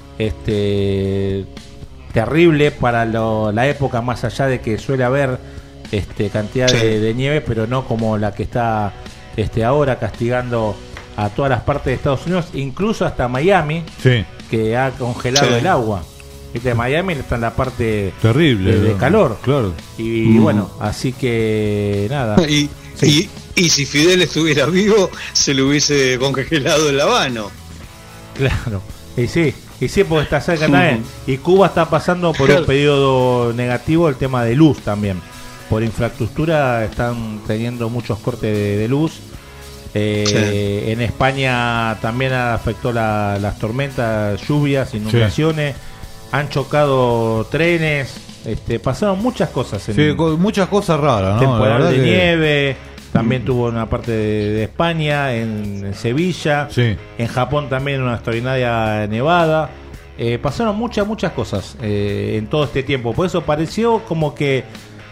Terrible para la época, más allá de que suele haber cantidad de nieve, pero no como la que está ahora castigando a todas las partes de Estados Unidos, incluso hasta Miami, que ha congelado el agua. Miami está en la parte terrible de calor. Claro. Y bueno, así que nada. Y si Fidel estuviera vivo, se le hubiese congelado el habano. Claro. Y sí, porque está cerca también. Y Cuba está pasando por un periodo negativo, el tema de luz también. Por infraestructura están teniendo muchos cortes de luz. En España también afectó las tormentas, lluvias, inundaciones. Han chocado trenes. Pasaron muchas cosas. Muchas cosas raras, ¿no? Temporal de nieve. También tuvo una parte de España, en Sevilla. En Japón también una extraordinaria nevada. Pasaron muchas cosas en todo este tiempo. Por eso pareció como que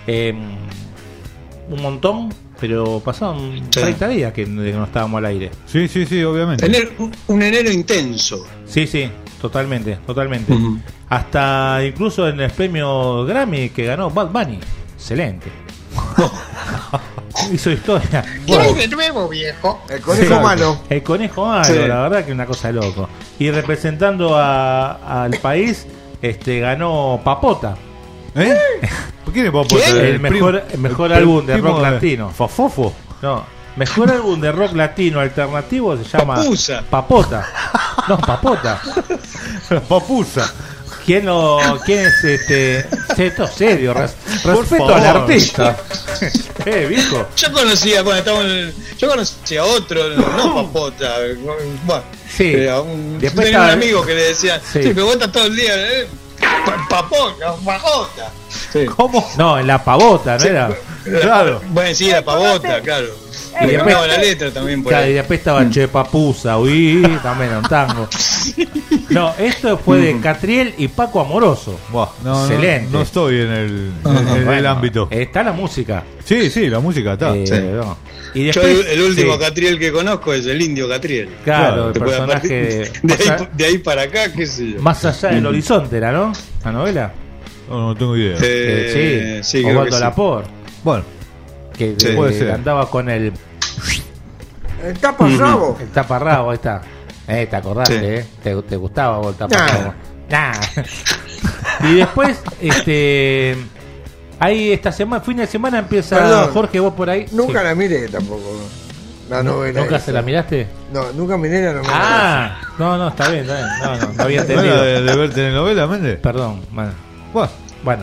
un montón, pero pasaron 30 días que no estábamos al aire. Sí, obviamente. Un enero intenso. Sí, totalmente. Hasta incluso en el premio Grammy que ganó Bad Bunny. Excelente. Hizo historia. ¿Quién es de nuevo, viejo? El conejo malo. El conejo malo, la verdad que es una cosa de loco. Y representando al país, ganó Papota. ¿Por qué Papota? El mejor álbum de rock latino. ¿Fofofo? No, mejor álbum de rock latino alternativo se llama Papota. No, Papota. Papusa. ¿Quién es esto es serio? Respeto al artista. Viejo. Yo conocía a otro, no Papota. Bueno, después tenía un amigo que le decía, pero vos estás todo el día, Papota. ¿Cómo? No, en la pavota, ¿no era? Claro. Bueno, sí, la pavota, claro. Y después la letra también por ahí. Y después estaba Che Papusa, también era un tango. No, esto fue de Catriel y Paco Amoroso. Excelente. No estoy en el ámbito. Está la música. Sí, la música está. Y después, yo el último Catriel que conozco es el Indio Catriel. Claro, el personaje de ahí para acá, qué sé yo. Más allá del horizonte era, ¿no? La novela. No tengo idea. Sí, Osvaldo Lapor. Bueno, que andaba con el taparrabo. El taparrabo, ahí está. Te acordaste, ¿Te gustaba vos el taparrabo? Y después, ahí esta semana, fin de semana empieza. Perdón, Jorge, vos por ahí. Nunca la miré tampoco. la novela. ¿Nunca esa. se la miraste? No, nunca miré la novela. No, está bien. No había entendido. ¿No era de ver telenovela, Méndez? Perdón, bueno.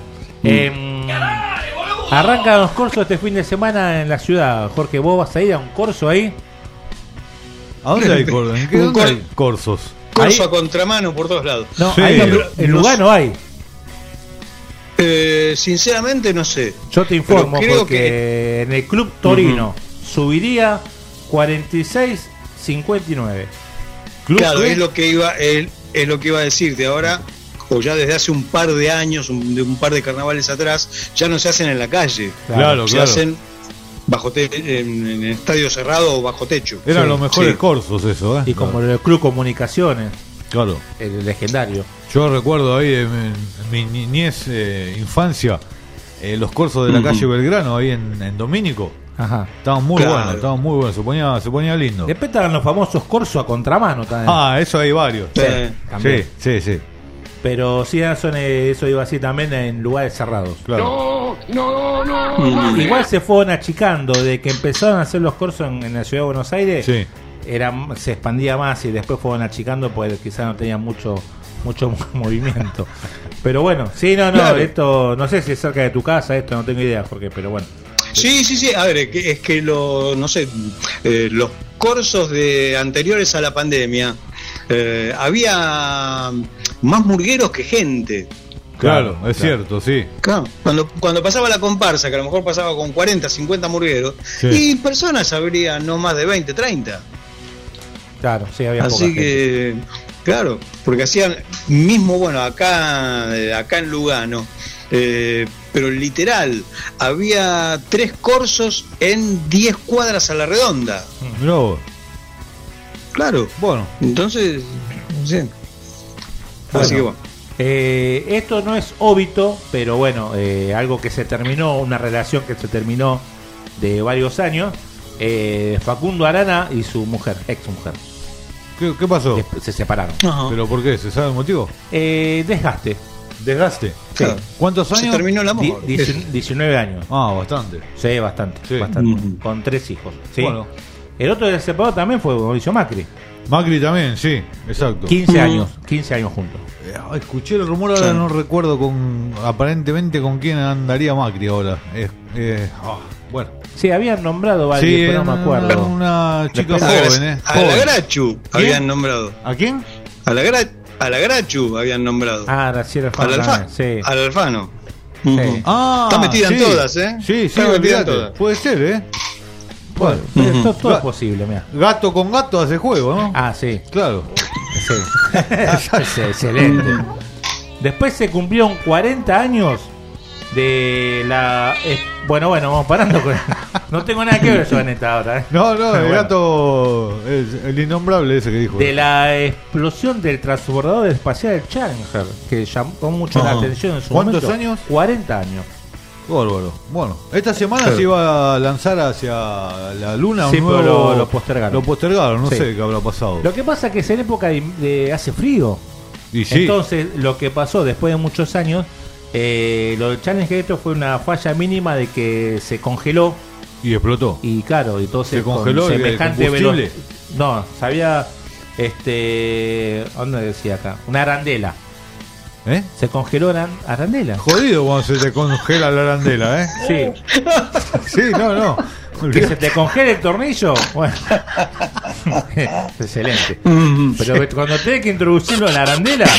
Arrancan los cursos este fin de semana en la ciudad. Jorge, ¿vos vas a ir a un curso ahí? ¿A dónde hay cursos? ¿En qué dónde hay cursos? Curso a contramano por todos lados. No, sí. En Lugano hay. Sinceramente no sé. Yo te informo creo porque que en el Club Torino subiría 46.59. Claro, es lo que iba a decirte ahora, o ya desde hace un par de años, un par de carnavales atrás, ya no se hacen en la calle. Claro. Se hacen en estadio cerrado o bajo techo. Eran los mejores cursos eso, Y como el Club Comunicaciones. Claro. El legendario. Yo recuerdo ahí en mi niñez, infancia, los cursos de la calle Belgrano, ahí en Domínico. Ajá. Estaban muy buenos, se ponía lindo. Después estaban los famosos cursos a contramano también. Eso hay varios. Sí. Pero sí, eso iba así también en lugares cerrados. Claro. No. Igual se fueron achicando de que empezaron a hacer los cursos en la ciudad de Buenos Aires. Sí. Se expandía más y después fueron achicando porque quizás no tenían mucho movimiento. Pero bueno, claro. Esto no sé si es cerca de tu casa, esto no tengo idea, Jorge, pero bueno. Sí. A ver, es que los cursos anteriores a la pandemia había más murgueros que gente. Claro, es cierto, sí. Claro, cuando pasaba la comparsa, que a lo mejor pasaba con 40, 50 murgueros, y personas habría no más de 20, 30. Claro, sí, había así que, claro, porque hacían mismo, bueno, acá en Lugano, pero literal, había 3 cursos en 10 cuadras a la redonda. No. Claro. Bueno. Entonces, sí. Así que bueno. Esto no es óbito, pero bueno, algo que se terminó, una relación que se terminó de varios años. Facundo Arana y su ex mujer. ¿Qué pasó? Se separaron. ¿Pero por qué? ¿Se sabe el motivo? Desgaste. ¿Desgaste? Sí. ¿Cuántos años? Se terminó el amor. 19 años. Bastante. Sí, bastante. Con 3 hijos. ¿Sí? Bueno. El otro del separado también fue Mauricio Macri. Macri también, sí, exacto. 15 años juntos. Escuché el rumor, ahora no recuerdo aparentemente con quién andaría Macri ahora. Bueno. Sí, habían nombrado varios, pero no me acuerdo. Una chica joven, A la Grachu habían nombrado. ¿A quién? A la Grachu habían nombrado. Graciela Alfano. Sí. Al Alfano. Sí. Está metida en todas, ¿eh? Sí, está metida en todas. Puede ser, Bueno, todo es posible, mira. Gato con gato hace juego, ¿no? Sí. Claro. Sí. Excelente. Después se cumplieron 40 años de la... Bueno, vamos parando con... No tengo nada que ver yo en esta hora. No, el gato... El innombrable ese que dijo. De la explosión del transbordador espacial Challenger, que llamó mucho la atención en su momento. ¿Cuántos años? 40 años. Bárbaro. Bueno, esta semana se iba a lanzar hacia la luna un nuevo... pero lo postergaron. Lo postergaron, no sé qué habrá pasado. Lo que pasa es que es en época de hace frío. Y sí. Entonces, lo que pasó después de muchos años, lo del Challenger esto fue una falla mínima de que se congeló. Y explotó. Y claro, entonces se congeló semejante velocidad. No, sabía ¿dónde decía acá? Una arandela. Se congeló la arandela. Jodido cuando se te congela la arandela, Sí. Sí, no. Que se te congele el tornillo. Bueno. Excelente. Pero cuando tenés que introducirlo en la arandela.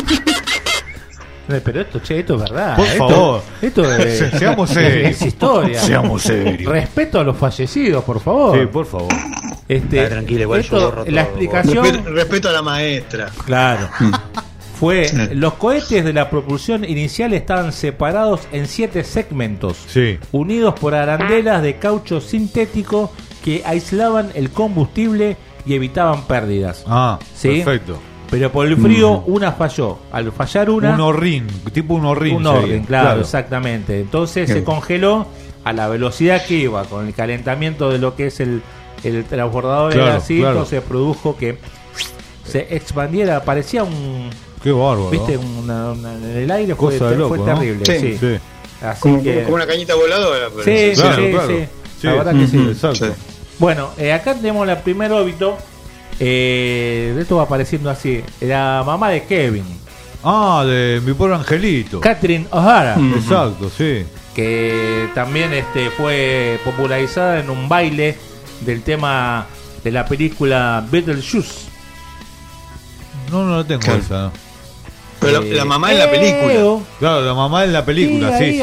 Pero esto es verdad. Por favor. Esto seamos serios. Es historia. Seamos serios. Respeto a los fallecidos, por favor. Sí, por favor. Tranquila, igual yo borro todo. La explicación. Respeto a la maestra. Claro. Los cohetes de la propulsión inicial estaban separados en 7 segmentos, unidos por arandelas de caucho sintético que aislaban el combustible y evitaban pérdidas. Perfecto. Pero por el frío una falló. Al fallar una... Un horrín, tipo un horrín. Un horrín, claro, exactamente. Entonces se congeló a la velocidad que iba, con el calentamiento de lo que es el transbordador. Entonces produjo que se expandiera, parecía un... Qué bárbaro. ¿Viste? En el aire fue terrible. ¿No? Sí. Así como una cañita voladora. Sí. La verdad que sí. Exacto. Bueno, acá tenemos el primer óbito. Esto va apareciendo así. La mamá de Kevin. Ah, de mi pobre angelito. Catherine O'Hara. Exacto, sí. Que también fue popularizada en un baile del tema de la película Beetlejuice. No la tengo esa. ¿No? Pero la mamá en la película. Claro, la mamá en la película, sí.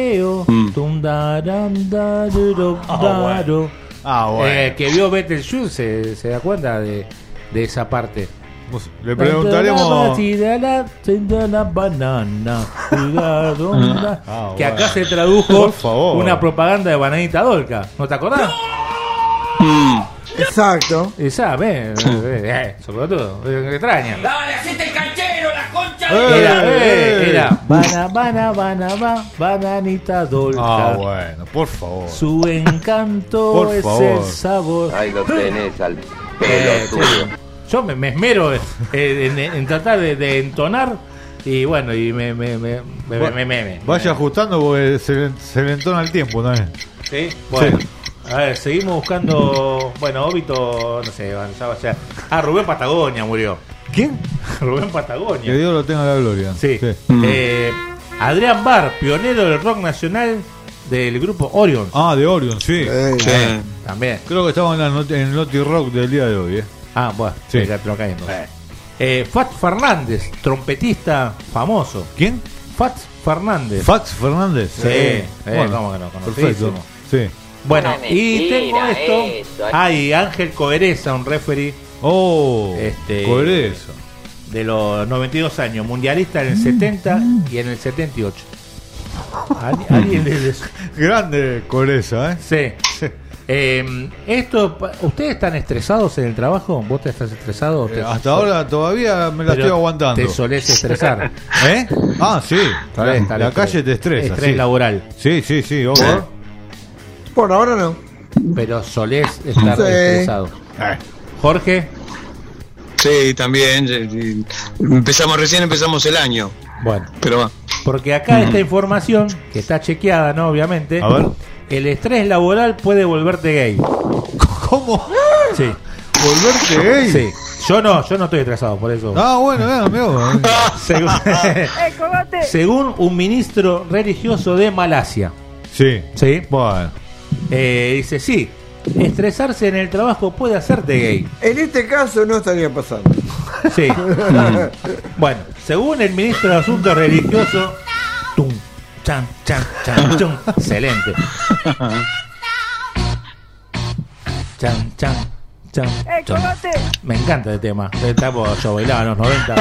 Bueno. Que vio Beetlejuice se da cuenta de esa parte. Le preguntaremos que acá se tradujo una propaganda de Bananita Dolca. ¿No te acordás? Exacto. Esa, sobre todo, me extraña. ¡Dale, hacete el canchero, la concha! Era Bananita Dolca. Bueno, por favor. Su encanto por es favor. el sabor. Ahí lo tenés al pelo tuyo. Yo me esmero en tratar de entonar y bueno, y me vaya ajustando porque se le entona el tiempo también. Sí, bueno. Sí. A ver, seguimos buscando. Bueno, óbito, no sé, ya. Rubén Patagonia murió. ¿Quién? Rubén Patagonia. Que Dios lo tenga la gloria. Sí. Adrián Barr, pionero del rock nacional del grupo Orion. Ah, de Orion, sí. También. Creo que estaba en el Naughty Rock del día de hoy, bueno, sí. Ya te lo caí, Fats Fernández, trompetista famoso. ¿Quién? Fats Fernández. ¿Fats Fernández? Sí, bueno, cómo que no, perfecto. Sí. Bueno, y tengo esto. Y Ángel Coereza, un referee. Coereza. De los 92 años, mundialista en el 70 y en el 78. Alguien de grande Coereza, Sí. ¿Ustedes están estresados en el trabajo? ¿Vos te estás estresado? Hasta ahora todavía me la estoy aguantando. ¿Te solés estresar? Sí. La calle te estresa. Estrés laboral. Sí, obvio. Por ahora no. Pero solés estar estresado. Jorge. Sí, también. Recién empezamos el año. Bueno. Pero va. Porque acá esta información, que está chequeada, ¿no? Obviamente. A ver. El estrés laboral puede volverte gay. ¿Cómo? Sí. ¿Volverte gay? Sí. Yo no estoy estresado, por eso. Bueno, amigo. Según un ministro religioso de Malasia. Sí. Bueno. Dice, sí, estresarse en el trabajo puede hacerte gay. En este caso no estaría pasando. Sí. Bueno, según el ministro de Asuntos Religiosos, chan, chum. Excelente. Chan. Me encanta el tema. Yo bailaba en los 90.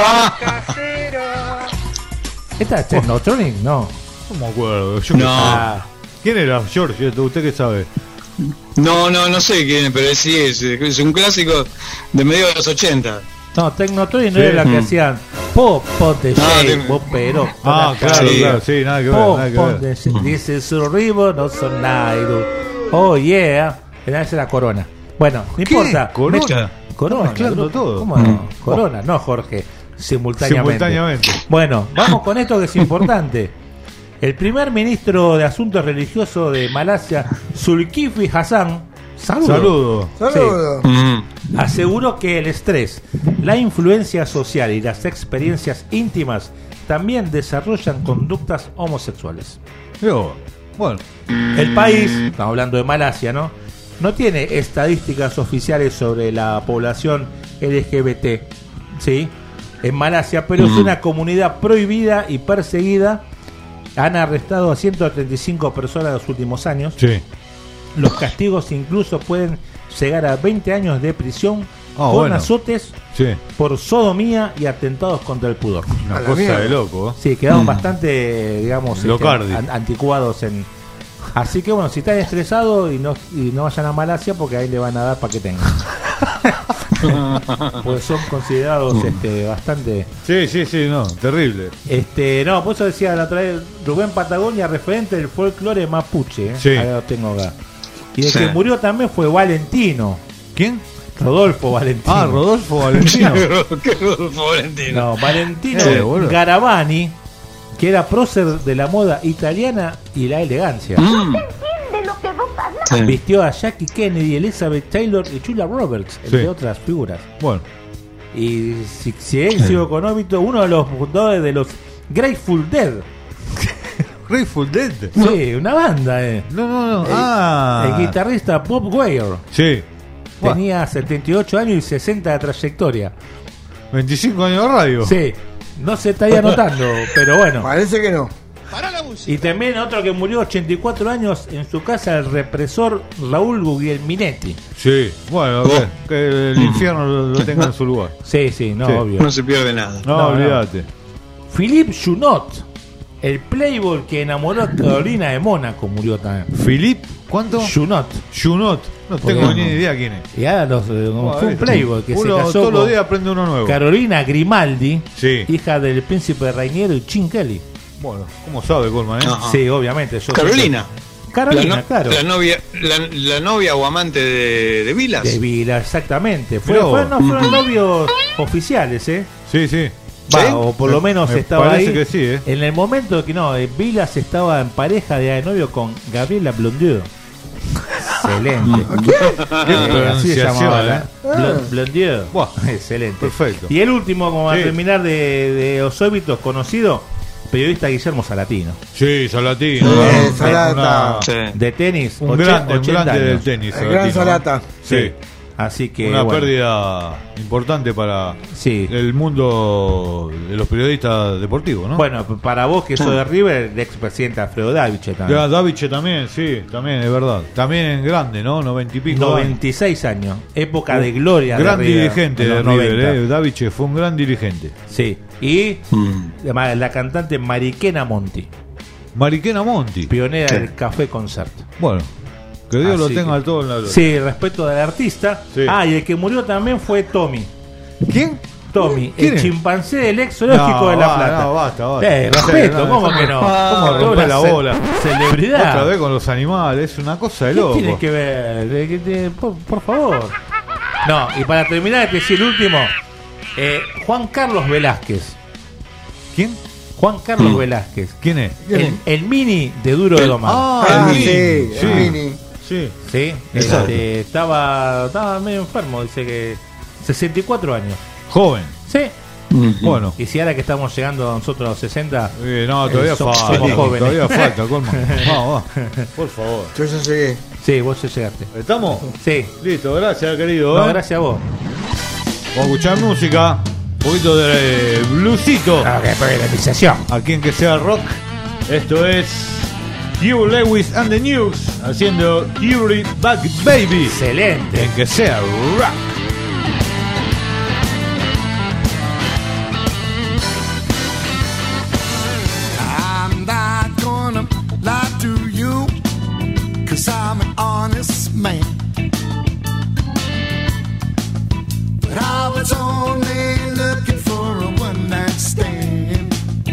¿Esta es Technotronic? No. No me acuerdo. No. ¿Quién era, George? ¿Usted qué sabe? No sé quién, pero sí es un clásico de medio de los 80. No, Technotronic no era la que hacían Popote pero. Claro, sí, nada que ver. Dice su ribo, no son naido. Oh yeah. Esa era Corona. Bueno, no importa. Corona. Mezclando todo. ¿Cómo no? Corona, no Jorge. Simultáneamente. Bueno, vamos con esto que es importante. El primer ministro de Asuntos Religiosos de Malasia, Zulkifli Hassan, saludo. Aseguró que el estrés, la influencia social y las experiencias íntimas también desarrollan conductas homosexuales. Bueno. El país, estamos hablando de Malasia, no tiene estadísticas oficiales sobre la población LGBT, ¿sí? En Malasia, pero es una comunidad prohibida y perseguida. Han arrestado a 135 personas en los últimos años. Sí. Los castigos incluso pueden llegar a 20 años de prisión con azotes por sodomía y atentados contra el pudor. Una cosa de loco. Sí, quedaron bastante, digamos, anticuados en... Así que bueno, si están estresados y no vayan a Malasia, porque ahí le van a dar para que tengan. Pues son considerados bastante... Sí, no, terrible. Por eso decía la otra vez, Rubén Patagonia, referente del folclore mapuche. Sí. Ahora lo tengo acá. Y el que murió también fue Valentino. ¿Quién? Rodolfo Valentino. Rodolfo Valentino. ¿Qué Rodolfo Valentino? No, Valentino Garavani, que era prócer de la moda italiana y la elegancia. Depende de lo que Vistió a Jackie Kennedy, Elizabeth Taylor y Julia Roberts, entre otras figuras. Bueno. Y si sigo con óbito, uno de los fundadores de los Grateful Dead. ¿Grateful Dead? Sí, una banda. No. El guitarrista Bob Weir. Sí. Tenía 78 años y 60 de trayectoria. 25 años de radio. Sí. No se estaría notando, pero bueno. Parece que no. Y también otro que murió 84 años en su casa, el represor Raúl Guglielminetti. Sí, bueno, que el infierno lo tenga en su lugar. Sí, obvio. No se pierde nada. No, olvídate. Philippe Junot, el playboy que enamoró a Carolina de Mónaco, murió también. ¿Philippe? ¿Cuánto? Junot. No tengo ni idea quién es. Y ahora fue un playboy que se casó todos los con días aprende uno nuevo. Carolina Grimaldi, hija del príncipe Rainiero y Chin Kelly. Bueno, ¿cómo sabe Goldman? Sí, obviamente. Carolina. Carolina, claro. La novia o amante de Vilas. De Vilas, exactamente. Fueron novios oficiales, ¿eh? Sí. O por lo menos estaba ahí. Que sí, En el momento que Vilas estaba en pareja de novio con Gabriela Blondieu. Excelente. Así se llamaba, Blondieu. Excelente. Perfecto. Y el último, como a terminar de los óbitos conocido, periodista Guillermo Salatino. Sí, Salatino. De tenis. Un grande del tenis. El gran Salata. Sí. Así que una pérdida importante para el mundo de los periodistas deportivos, ¿no? Bueno, para vos que sos de River, el expresidente Alfredo Daviche también. Daviche también, sí, también es verdad. También en grande, ¿no? 90 y pico. 96 años, época de gloria. Gran de River, dirigente de River, Daviche fue un gran dirigente. Sí, y la cantante Mariquena Monti. Mariquena Monti. Pionera del Café Concert. Bueno. Que Dios lo tenga todo en la gloria. Sí, respecto del artista. Sí. Y el que murió también fue Tommy. ¿Quién? Tommy, el chimpancé del ex zoológico de La Plata. No, basta. Respeto, ¿cómo que no? ¿Cómo rompe la bola? Celebridad. Otra vez con los animales, es una cosa de loco. ¿Qué tiene que ver? Por favor. No, y para terminar, que decir el último, Juan Carlos Velázquez. ¿Quién? Juan Carlos Velázquez. ¿Quién es? El mini de Duro de Domar. El mini. Sí. Estaba medio enfermo, dice que 64 años. Joven. Sí. Bueno. Y si ahora que estamos llegando nosotros a los 60, no, todavía somos falta. jóvenes. Todavía falta, Colman. Vamos. Por favor. Yo ya llegué. Sí, vos ya llegaste. ¿Estamos? Sí. Listo, gracias, querido. No, gracias a vos. Vamos a escuchar música. Un poquito de bluesito. Aquí en Que Sea Rock. Esto es Hugh Lewis and the News haciendo Yuri Back Baby. Excelente. En Que Sea Rock. I'm not gonna lie to you, 'cause I'm an honest man. But I was only looking for a one-night stand.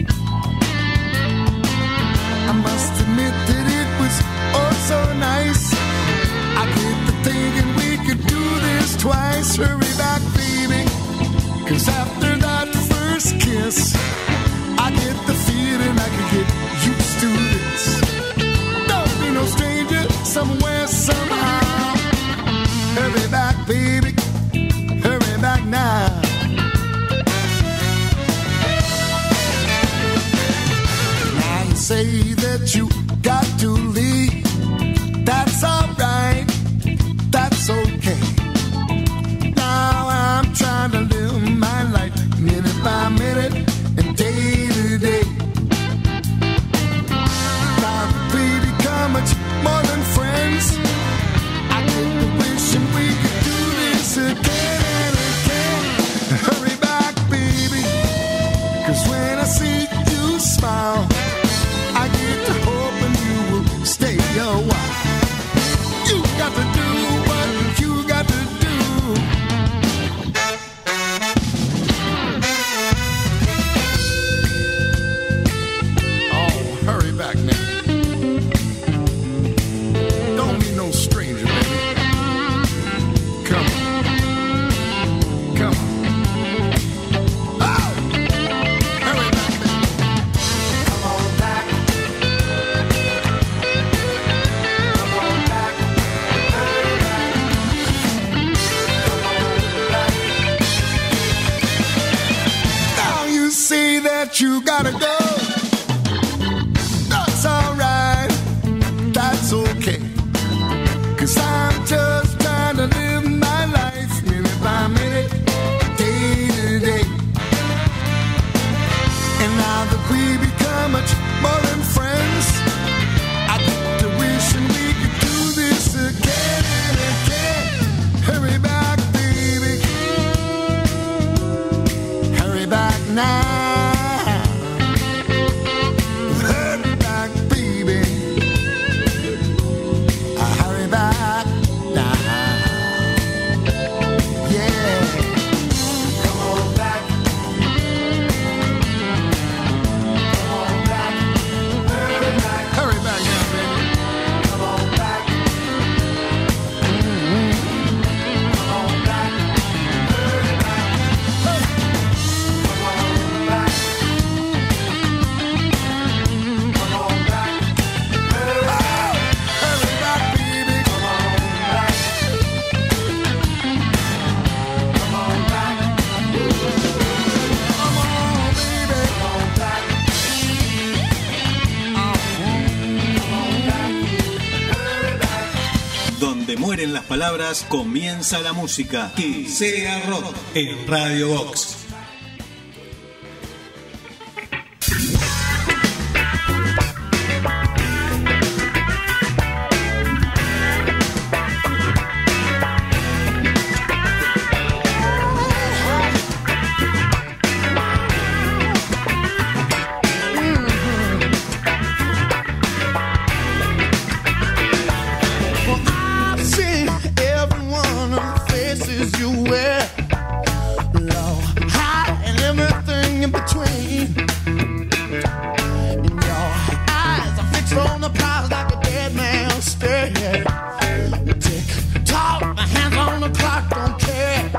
I must admit that it was oh so nice. I get to thinking we could do this twice. Hurry back, baby, 'cause after that first kiss, I get the feeling I could get used to this. Don't be no stranger, somewhere, somehow. Hurry back, baby, hurry back now. Now you say that you got to leave. That's alright, that's okay. Now I'm trying to live my life minute by minute and day to day. Now we become much more than friends. I get the wishing we could do this again and again. Hurry back, baby, 'cause when I see you smile, I get to hoping you will stay a while. You got to do what you got to do. Oh, hurry back now. Don't be no stranger, baby. Come on. Come on. Oh! Hurry back, baby. Come on back. Come on back. you gotta go. That's alright, that's okay. 'Cause I'm just trying to live my life minute by minute, day to day. And now that we become much more than friends, I get to wishing we could do this again and again. Hurry back, baby. Hurry back now. Hurry back, baby. Hurry back now. Yeah. Come on back. Come on back. Hurry back. Hurry back now, baby. Come on back. Come on back. Hurry back. Come on back. Come on back. Hurry back, baby. Come on back. Come on back. Come on, baby. Come on back. Donde mueren las palabras, comienza la música. Que sea rock en Radio Box. Well, I've seen every one of the faces you wear, low, high, and everything in between. And your eyes are fixed on the prize like a dead man's stare. Tick tock, my hands on the clock, don't care.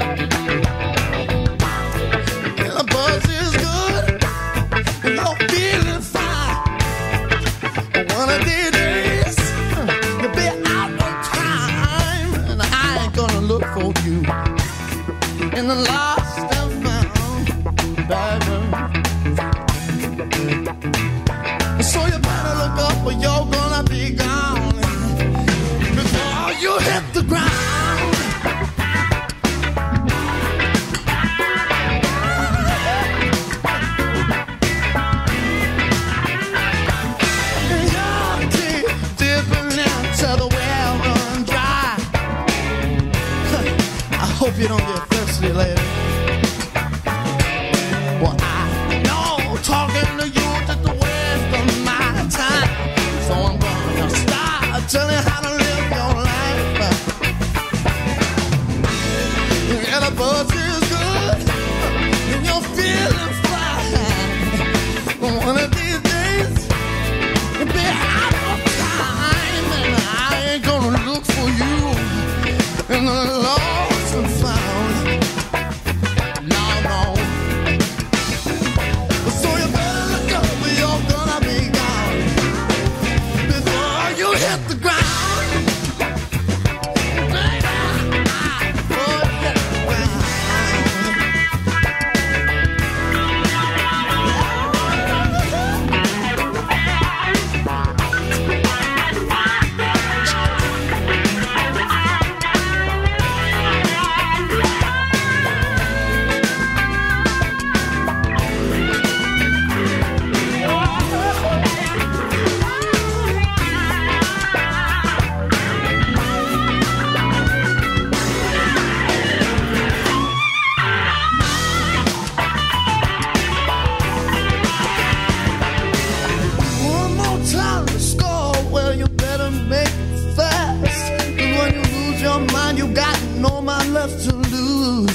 And the buzz is good, and you're feeling fine. One of these days, you'll be out on time, and I ain't gonna look for you in the lost and found, baby. So you better look up, or you're gonna be gone before you hit the ground. Your teeth dipping into the well run dry. I hope you don't get thirsty later. Well, I know talking to you just a waste of my time, so I'm gonna start telling you how to live your life. And the buzz is good, and you're feeling fine. One of these days, you'll be out of time, and I ain't gonna look for you in the lost and found. No, no. So you better look up, or you're gonna be gone before you hit the ground. Baby, before you hit the ground. One more time to score, well, you better make it fast. 'Cause when you lose your mind, you got no mind left to lose.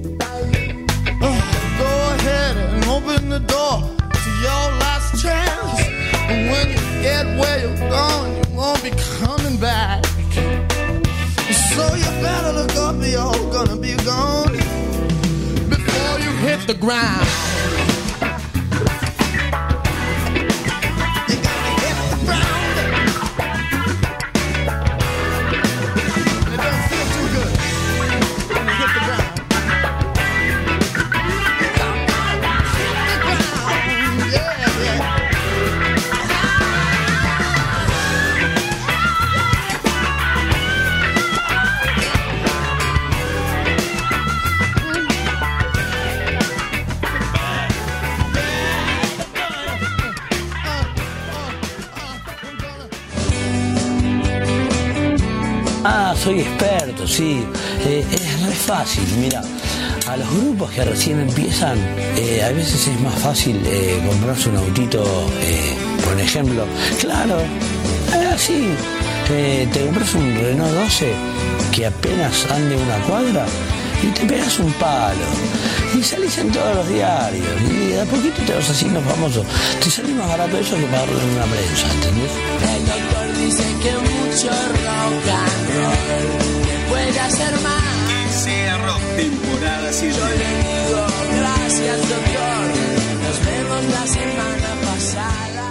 Go ahead and open the door to your last chance. And when you get where you're going, you won't be coming back. So you better look up, or you're gonna be gone before you hit the ground. Hit the ground. Soy experto, sí. Es re fácil, mira. A los grupos que recién empiezan, a veces es más fácil comprarse un autito, por ejemplo. Claro, sí. Te compras un Renault 12 que apenas ande una cuadra y te pegas un palo. Y salís en todos los diarios. Y de a poquito te vas haciendo famoso. Te sale más barato eso que pagarlo en una prensa, ¿entendés? El doctor dice que mucho rock and roll puede hacer más. Que sea rock, temporada 7. Yo le digo gracias, doctor. Nos vemos la semana pasada.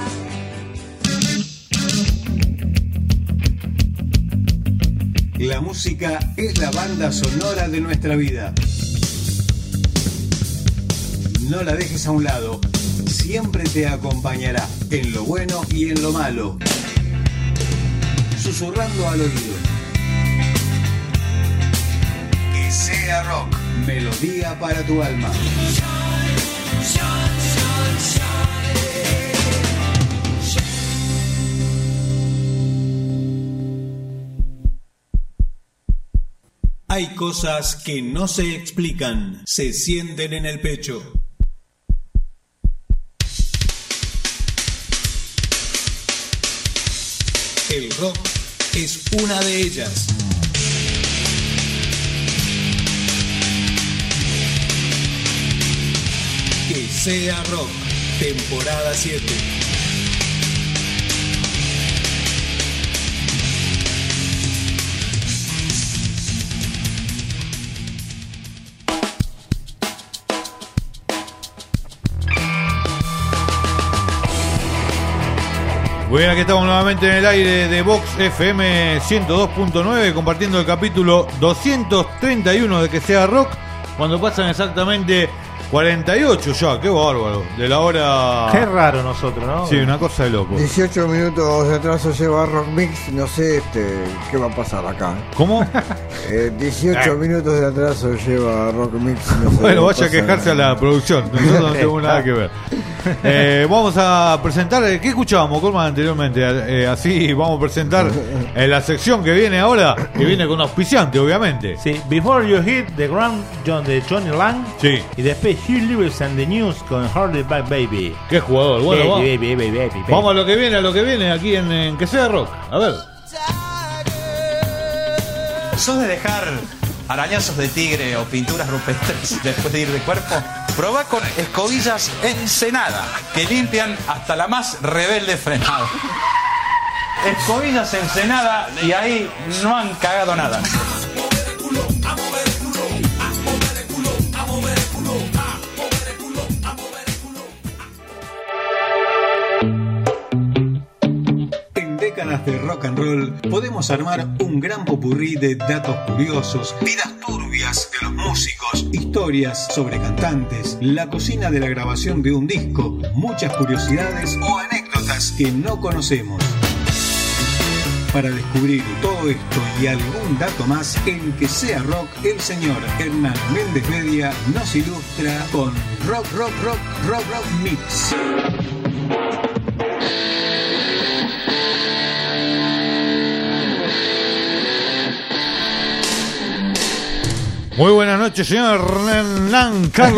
La música es la banda sonora de nuestra vida. No la dejes a un lado. Siempre te acompañará en lo bueno y en lo malo. Susurrando al oído. Que sea rock. Melodía para tu alma. Hay cosas que no se explican, se sienten en el pecho. El rock es una de ellas. Que sea rock, temporada 7. Bueno, aquí estamos nuevamente en el aire de Vox FM 102.9 compartiendo el capítulo 231 de Que Sea Rock, cuando pasan exactamente 48 ya, qué bárbaro, de la hora... Qué raro nosotros, ¿no? Sí, una cosa de loco. 18 minutos de atraso lleva Rock Mix, no sé qué va a pasar acá. ¿Cómo? 18 minutos de atraso lleva Rock Mix, no sé. Bueno, vaya a quejarse a la producción, nosotros no tenemos nada que ver. Vamos a presentar, ¿qué escuchábamos, Colman, anteriormente? Así vamos a presentar la sección que viene ahora, que viene con auspiciante, obviamente. Sí, Before You Hit the Ground de Johnny Lang. Sí. Y después Hugh Lewis and the News con Hardy Back Baby. Qué jugador, bueno, baby. Vamos a lo que viene aquí en Que Sea Rock. A ver. ¿Sos de dejar arañazos de tigre o pinturas rupestres después de ir de cuerpo? Probá con escobillas Ensenada, que limpian hasta la más rebelde frenada. Escobillas Ensenada, y ahí no han cagado nada. De rock and roll podemos armar un gran popurrí de datos curiosos, vidas turbias de los músicos, historias sobre cantantes, la cocina de la grabación de un disco, muchas curiosidades o anécdotas que no conocemos. Para descubrir todo esto y algún dato más, en Que Sea Rock, el señor Hernán Méndez Media nos ilustra con Rock Mix. Muy buenas noches, señor Hernán Carlos.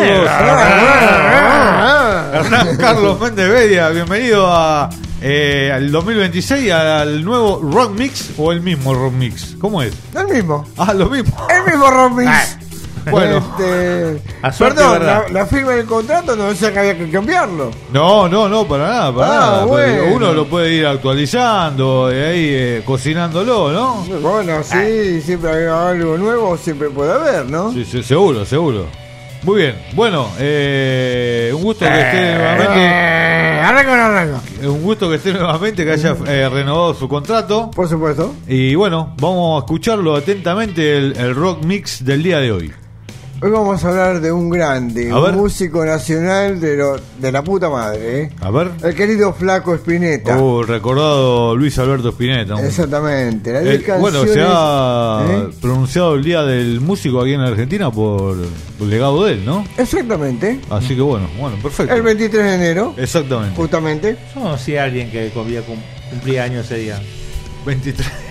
Hernán Carlos Méndez Media, bienvenido al 2026, al nuevo Rock Mix, o el mismo Rock Mix. ¿Cómo es? El mismo. Lo mismo. El mismo Rock Mix. Bueno, perdón, la firma del contrato no decía que había que cambiarlo. No, para nada. Bueno. Uno lo puede ir actualizando, ahí cocinándolo, ¿no? Bueno, sí, siempre hay algo nuevo, siempre puede haber, ¿no? Sí, seguro. Muy bien, bueno, un gusto que esté nuevamente. Arranco. Un gusto que esté nuevamente, que haya renovado su contrato. Por supuesto. Y bueno, vamos a escucharlo atentamente, el Rock Mix del día de hoy. Hoy vamos a hablar de un grande, un músico nacional de la puta madre, ¿eh? A ver. El querido Flaco Spinetta. Recordado Luis Alberto Spinetta. Exactamente. Bueno, se ha pronunciado el Día del Músico aquí en Argentina por el legado de él, ¿no? Exactamente. Así que bueno, perfecto. El 23 de enero. Exactamente. Justamente. Yo conocí a alguien que cumplía años ese día. 23.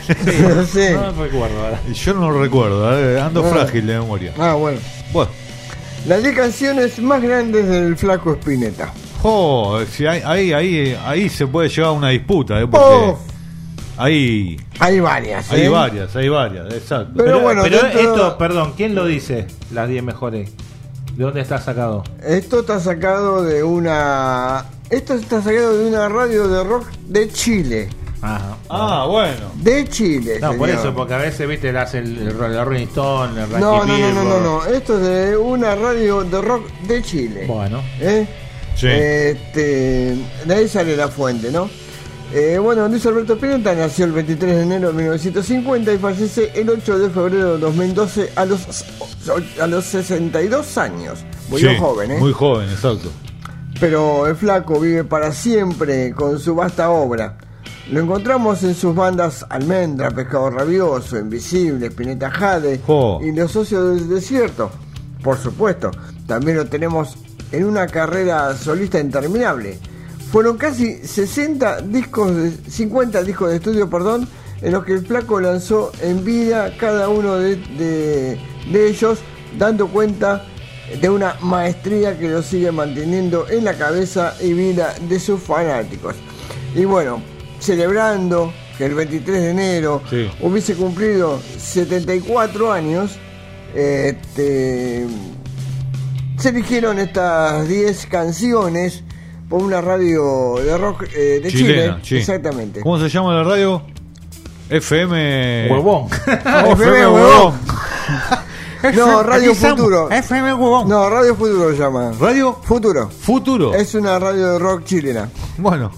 Sí. No recuerdo ahora. Y yo no lo recuerdo, ando frágil de memoria. Bueno. Las 10 canciones más grandes del Flaco Spinetta. Si ahí se puede llevar a una disputa, porque hay varias. Hay varias, exacto. Pero bueno, esto, perdón, ¿quién lo dice? Las 10 mejores. ¿De dónde está sacado? Esto está sacado de una radio de rock de Chile. Ajá. Bueno. De Chile. No, señor. por eso, porque a veces, viste, le hace el Rolling Stone, el No. Esto es de una radio de rock de Chile. Bueno. Sí. De ahí sale la fuente, ¿no? Luis Alberto Spinetta nació el 23 de enero de 1950 y fallece el 8 de febrero de 2012 a los 62 años. Muy joven, ¿eh? Muy joven, exacto. Pero el Flaco vive para siempre con su vasta obra. Lo encontramos en sus bandas Almendra, Pescado Rabioso, Invisible, Spinetta Jade y Los Socios del Desierto. Por supuesto, también lo tenemos en una carrera solista interminable. Fueron casi 50 discos de estudio, en los que el Flaco lanzó en vida cada uno de ellos, dando cuenta de una maestría que lo sigue manteniendo en la cabeza y vida de sus fanáticos. Y bueno, celebrando que el 23 de enero hubiese cumplido 74 años, se eligieron estas 10 canciones por una radio de rock de Chilena, Chile. Exactamente. ¿Cómo se llama la radio? FM Huevón. FM Huevón. No, Radio Futuro. FM Huevón. No, Radio Futuro se llama. ¿Radio? Futuro. Es una radio de rock chilena. Bueno.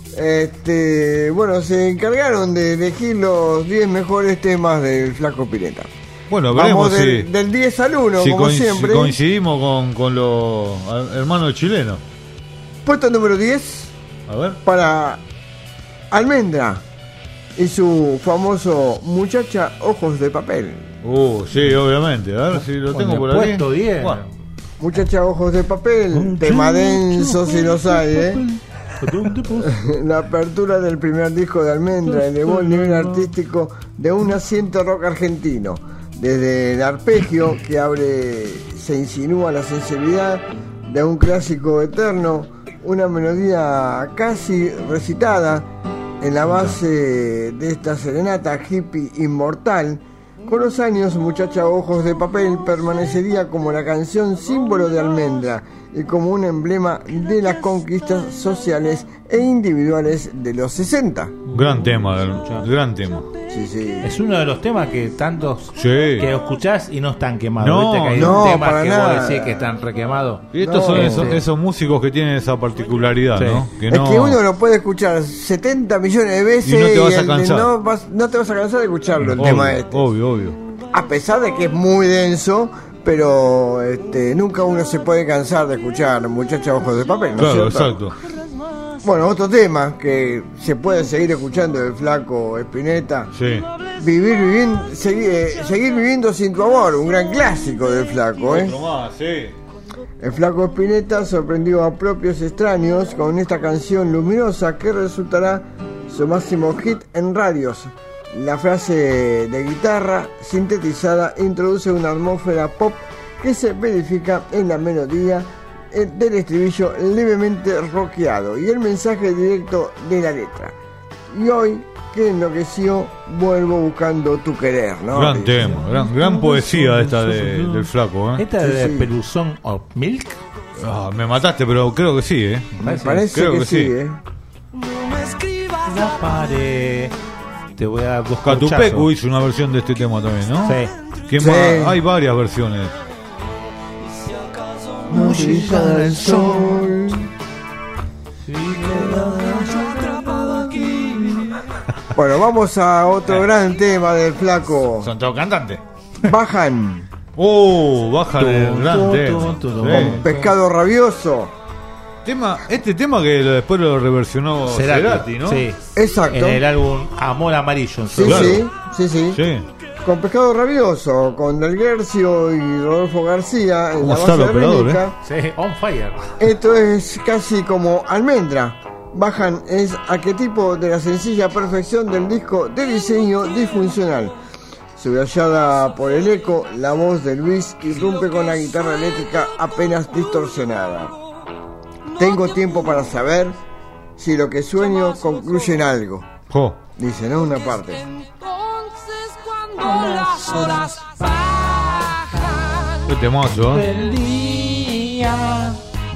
Se encargaron de elegir los 10 mejores temas del Flaco Spinetta. Bueno, veremos del 10 al 1, como siempre. Si coincidimos con los hermanos chilenos. Puesto número 10. A ver. Para Almendra y su famoso Muchacha Ojos de Papel. Sí, obviamente. A ver si lo tengo por aquí. Puesto 10. Bueno. Muchacha Ojos de Papel, tema denso si los hay, La apertura del primer disco de Almendra elevó el nivel artístico de un asiento rock argentino. Desde el arpegio que se insinúa la sensibilidad de un clásico eterno, una melodía casi recitada en la base de esta serenata hippie inmortal. Con los años, Muchacha Ojos de Papel permanecería como la canción símbolo de Almendra y como un emblema de las conquistas sociales e individuales de los 60. Gran tema. Sí. Es uno de los temas que tantos que escuchás y no están quemados. No, ¿viste? Que hay no, un tema para que nada. vos decís que están requemados. Y estos son esos músicos que tienen esa particularidad, ¿no? Es que uno lo puede escuchar 70 millones de veces y no te vas a cansar. No te vas a cansar de escucharlo, el tema este. Obvio. A pesar de que es muy denso, pero nunca uno se puede cansar de escuchar Muchacha Ojos de Papel, ¿no? Claro, es cierto? exacto. Bueno, otro tema que se puede seguir escuchando del Flaco Spinetta. Sí. Seguir viviendo sin tu amor, un gran clásico del Flaco, Otro más, sí. El Flaco Spinetta sorprendió a propios extraños con esta canción luminosa que resultará su máximo hit en radios. La frase de guitarra sintetizada introduce una atmósfera pop que se verifica en la melodía del estribillo levemente rockeado y el mensaje directo de la letra. Y hoy que enloqueció, vuelvo buscando tu querer, ¿no? Gran tema, gran poesía esta del Flaco, ¿Esta de Peluzón of Milk? Me mataste, pero creo que sí, Me parece que sí, La pared. Te voy a buscar. Catupecu hizo una versión de este tema también, ¿no? Sí. ¿Quién más? Hay varias versiones. No brilla el sol. Bueno, vamos a otro gran tema del Flaco. Son todos cantantes. Bajan. Bajan el gran tema. Con Pescado Rabioso. Este tema que después lo reversionó Cerati, ¿no? Sí. Exacto. En el álbum Amor Amarillo. Sí. Con Pescado Rabioso, con Del Guercio y Rodolfo García en la base rítmica. Sí, on fire. Esto es casi como Almendra, bajan es arquetipo de la sencilla perfección del disco de diseño disfuncional. Subrayada por el eco, la voz de Luis irrumpe con la guitarra eléctrica apenas distorsionada. Tengo tiempo para saber si lo que sueño concluye en algo. Dice, ¿no? Una parte. Cuando las horas bajan Qué temazo, del día.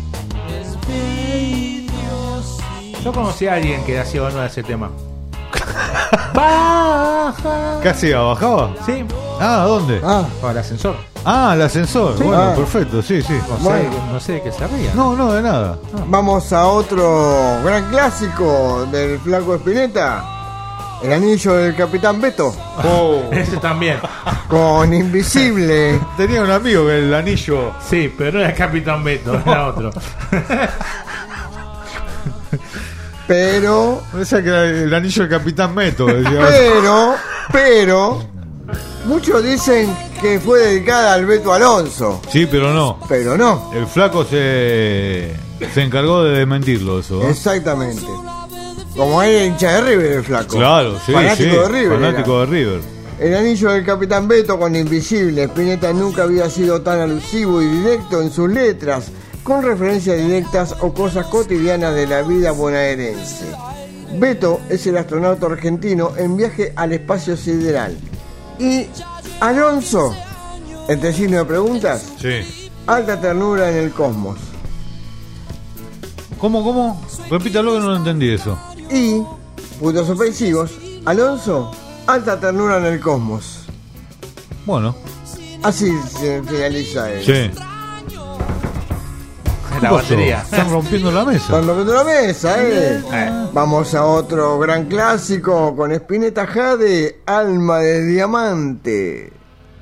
Yo conocí a alguien que hacía honor a ese tema. Baja. ¿Qué hacía? ¿Bajaba? Sí. Ah, ¿dónde? Para el ascensor. Ah, el ascensor. Sí. Bueno, perfecto, sí. No sé de qué se ría. No, de nada. Vamos a otro gran clásico del Flaco Spinetta. El anillo del Capitán Beto. Ese también. Con Invisible. Tenía un amigo que el anillo. Sí, pero no era el Capitán Beto, era otro. Pero. Ese que era el anillo del Capitán Beto. Pero. Muchos dicen que fue dedicada al Beto Alonso. Sí, pero no. Pero no. El flaco se encargó de desmentirlo eso. Exactamente. Como era hincha de River el Flaco. Claro, sí. Fanático de River. Fanático de River. El anillo del Capitán Beto con Invisible. Spinetta nunca había sido tan alusivo y directo en sus letras, con referencias directas o cosas cotidianas de la vida bonaerense. Beto es el astronauta argentino en viaje al espacio sideral. Y Alonso, entre signo de preguntas, sí. Alta ternura en el cosmos. ¿Cómo? Repítalo que no lo entendí eso. Y, puntos ofensivos, Alonso, alta ternura en el cosmos. Bueno. Así se finaliza él. Sí. La batería. Están rompiendo la mesa. Están rompiendo la mesa, Vamos a otro gran clásico con Spinetta Jade, Alma de Diamante.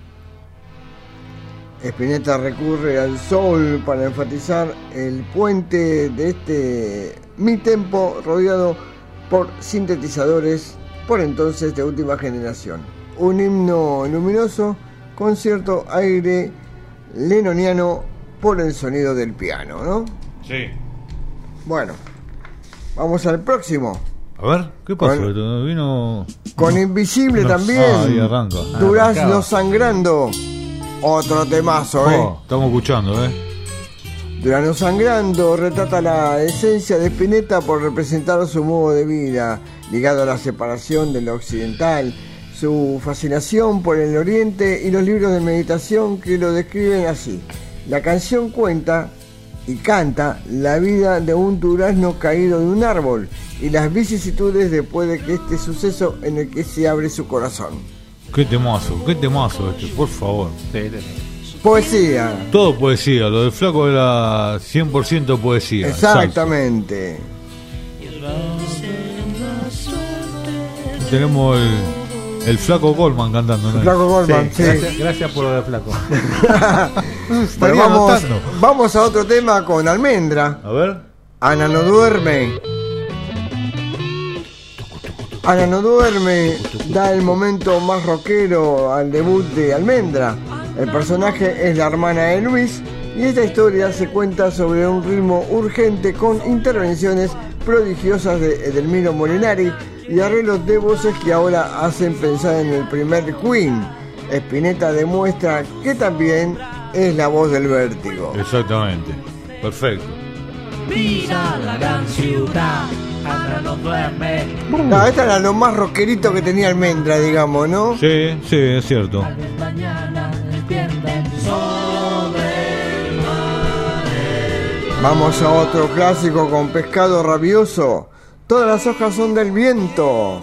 Spinetta recurre al soul para enfatizar el puente de este mi-tempo rodeado por sintetizadores, por entonces de última generación. Un himno luminoso con cierto aire lenoniano por el sonido del piano, ¿no? Sí. Bueno, vamos al próximo. A ver, ¿qué pasó? Vino... Con Invisible también. Ahí arranca. Durazno sangrando. Otro temazo, Estamos escuchando, Durazno sangrando retrata la esencia de Spinetta por representar su modo de vida, ligado a la separación de lo occidental, su fascinación por el oriente y los libros de meditación que lo describen así. La canción cuenta y canta la vida de un durazno caído de un árbol y las vicisitudes después de que este suceso en el que se abre su corazón. Qué temazo este, por favor. Poesía. Todo poesía, lo del flaco era 100% poesía. Exactamente. Tenemos el flaco Goldman cantando, ¿no? El flaco Goldman, sí. Gracias por lo de flaco. Bueno, vamos a otro tema con Almendra. A ver. Ana no duerme. Ana no duerme da el momento más rockero al debut de Almendra. El personaje es la hermana de Luis y esta historia se cuenta sobre un ritmo urgente con intervenciones prodigiosas de Edelmiro Molinari y arreglos de voces que ahora hacen pensar en el primer Queen. Spinetta demuestra que también es la voz del vértigo. Exactamente, perfecto. Mira la gran ciudad, Ana no duerme. No, esta era lo más rockerito que tenía Almendra, digamos, ¿no? Sí, es cierto. Vamos a otro clásico con Pescado Rabioso. Todas las hojas son del viento.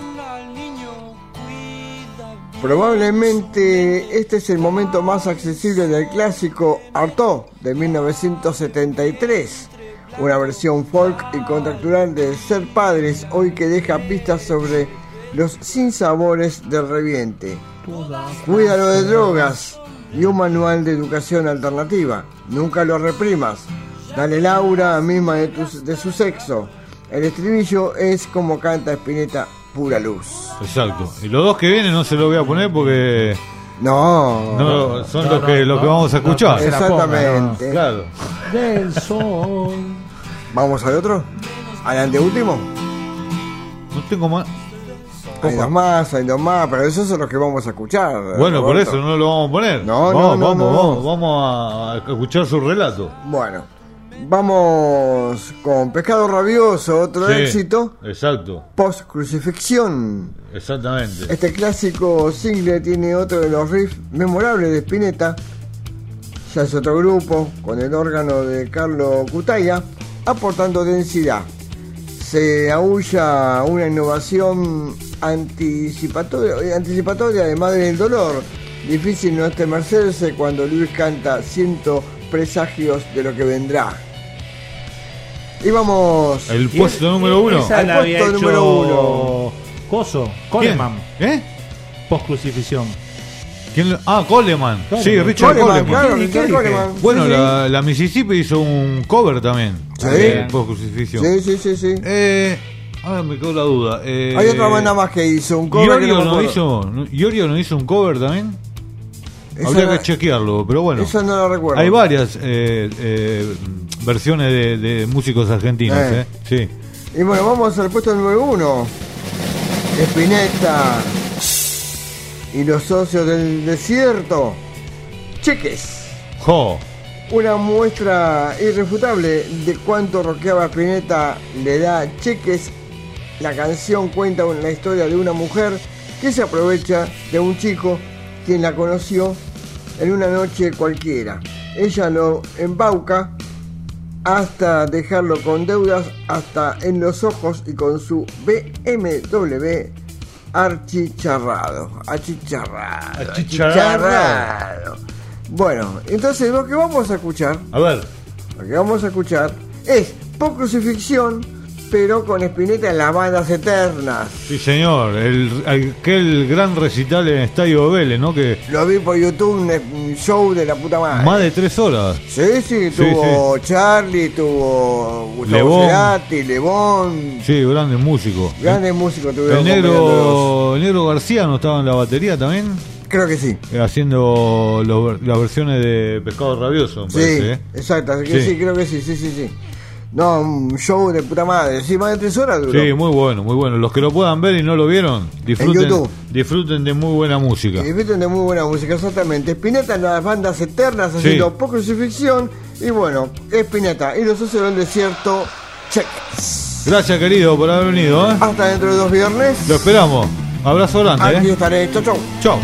Probablemente este es el momento más accesible del clásico Artaud de 1973. Una versión folk y contractural de Ser Padres, hoy que deja pistas sobre los sinsabores del reviente. Cuídalo de drogas y un manual de educación alternativa. Nunca lo reprimas. Dale el aura misma de su sexo. El estribillo es como canta Spinetta, pura luz. Exacto. Y los dos que vienen no se los voy a poner porque... No, son los que vamos a escuchar. Exactamente. Claro. Del sol. ¿Vamos al otro? ¿Al anteúltimo? No tengo más. Hay dos más, pero esos son los que vamos a escuchar. Bueno, Roberto. por eso no lo vamos a poner. Vamos a escuchar su relato. Bueno, vamos con Pescado Rabioso, otro éxito. Exacto. Post Crucifixión. Exactamente. Este clásico single tiene otro de los riffs memorables de Spinetta. Ya es otro grupo, con el órgano de Carlo Cutaya, aportando densidad. Se aúlla una innovación anticipatoria de Madre del Dolor. Difícil no estremecerse cuando Luis canta Siento presagios de lo que vendrá. Y vamos... El puesto número 1. Esa la había hecho número 1. Coso, Coleman. Post Crucifixión. Coleman. Sí, Richard Coleman. Claro, Richard Coleman. Bueno, la Mississippi hizo un cover también. Sí. Post Crucifixión. Sí. Ahora me quedó la duda. Hay otra banda más que hizo un cover. ¿Iorio no hizo un cover también? Habría que chequearlo, pero bueno. Eso no lo recuerdo. Hay varias versiones de músicos argentinos. Sí. Y bueno, vamos al puesto número 1. Spinetta y los socios del desierto. Cheques. Una muestra irrefutable de cuánto rockeaba Spinetta le da Cheques. La canción cuenta la historia de una mujer que se aprovecha de un chico quien la conoció en una noche cualquiera. Ella lo embauca hasta dejarlo con deudas hasta en los ojos y con su BMW achicharrado. Bueno, entonces lo que vamos a escuchar es Post Crucifixión, pero con Spinetta en las bandas eternas. Sí, señor. Aquel gran recital en Estadio Vélez, ¿no? Que lo vi por YouTube, un show de la puta madre. Más de 3 horas. Sí, tuvo Charlie, tuvo Gustavo Cerati, Lebón. Sí, grandes músicos. Tuvieron. El Negro García no estaba en la batería también. Creo que sí. Haciendo las versiones de Pescado Rabioso, me parece, exacto. Sí, creo que sí. No, un show de puta madre. Sí, más de 3 horas duró. Sí, muy bueno. Los que lo puedan ver y no lo vieron, disfruten de muy buena música. Exactamente. Spinetta en las bandas eternas haciendo Post Crucifixión. Y bueno, Spinetta y los socios del desierto. Cheques. Gracias, querido, por haber venido. Hasta dentro de 2 viernes. Lo esperamos. Abrazo grande. Aquí estaré. Chau.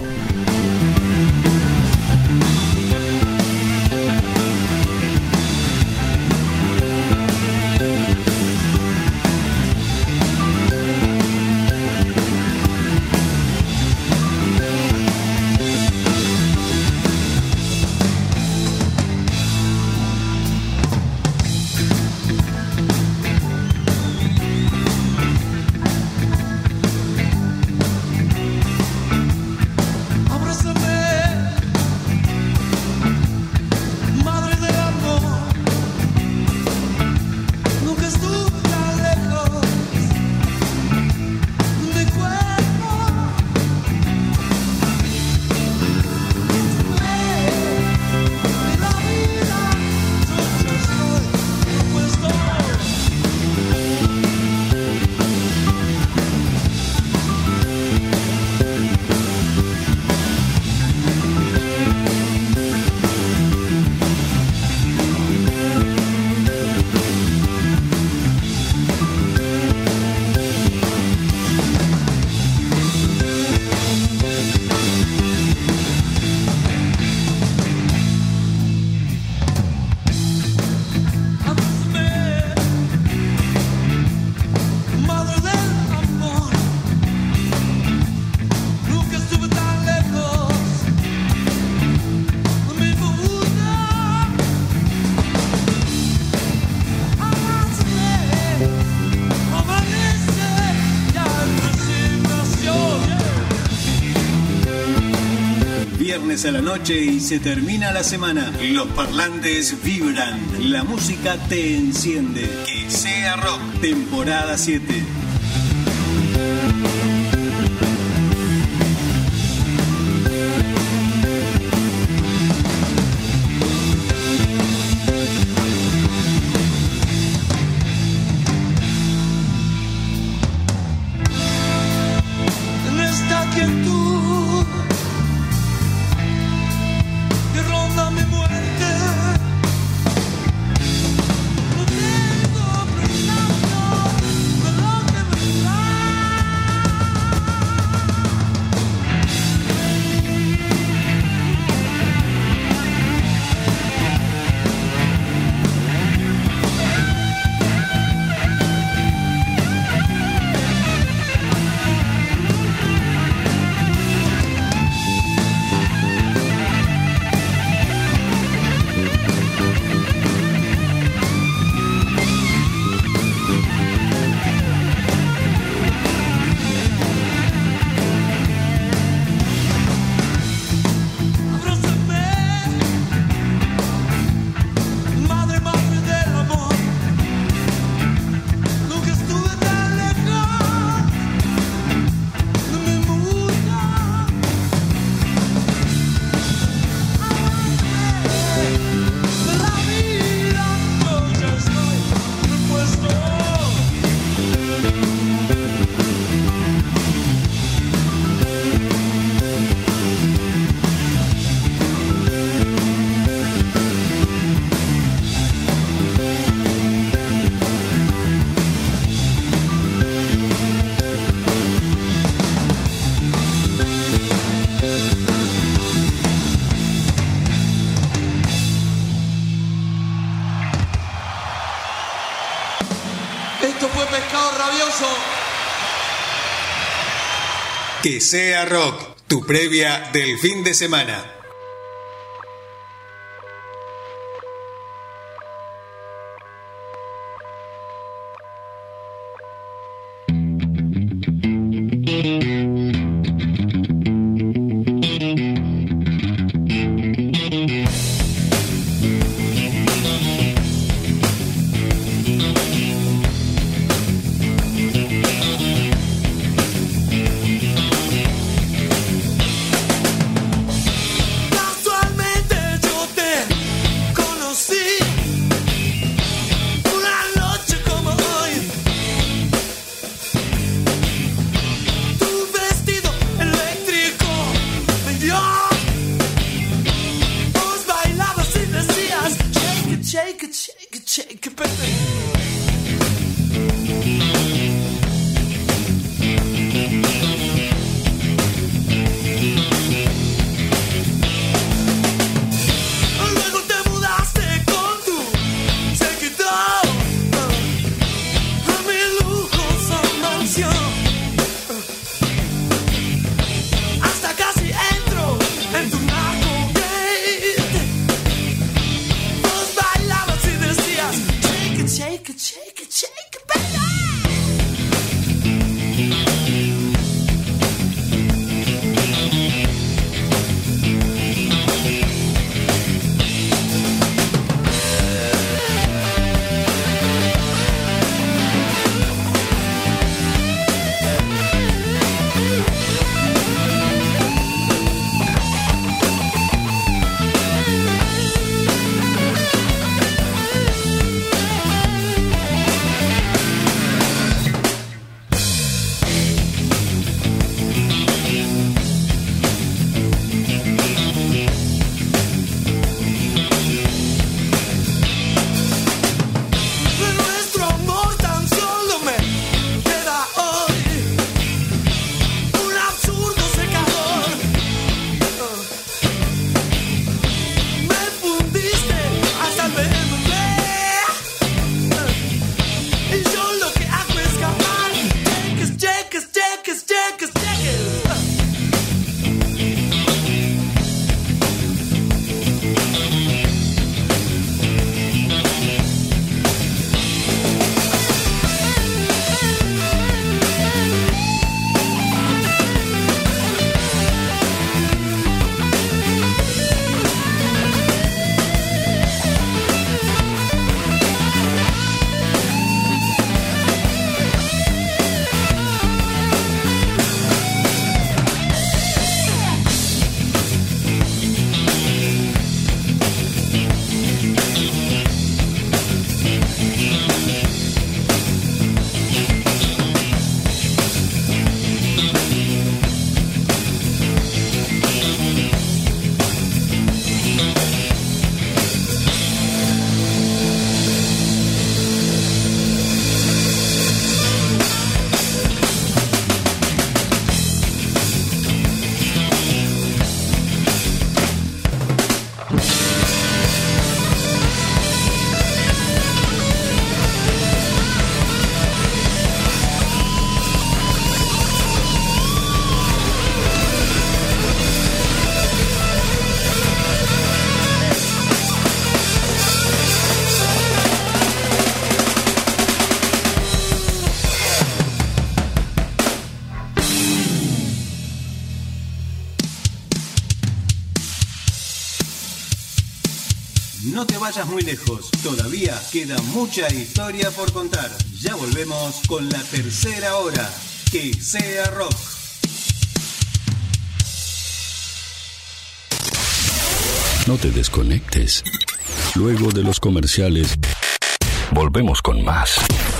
A la noche y se termina la semana. Los parlantes vibran, la música te enciende. Que sea rock, temporada 7. aplauso. Que sea rock, tu previa del fin de semana. No te vayas muy lejos, todavía queda mucha historia por contar. Ya volvemos con la tercera hora. Que sea rock. No te desconectes. Luego de los comerciales, volvemos con más.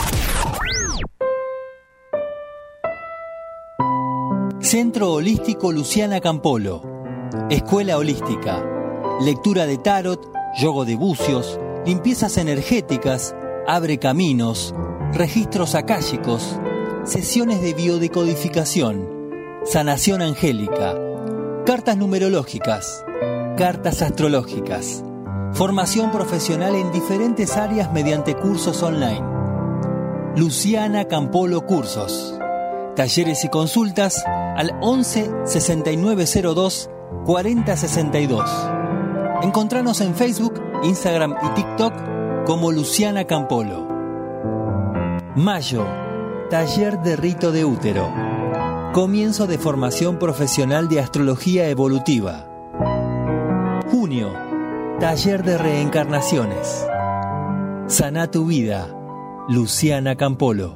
Centro Holístico Luciana Campolo. Escuela Holística. Lectura de tarot, yoga de bucios, limpiezas energéticas, abre caminos, registros akáshicos, sesiones de biodecodificación, sanación angélica, cartas numerológicas, cartas astrológicas, formación profesional en diferentes áreas mediante cursos online. Luciana Campolo Cursos. Talleres y consultas al 11 6902 4062. Encontranos en Facebook, Instagram y TikTok como Luciana Campolo. Mayo, taller de rito de útero. Comienzo de formación profesional de astrología evolutiva. Junio, taller de reencarnaciones. Sana tu vida, Luciana Campolo.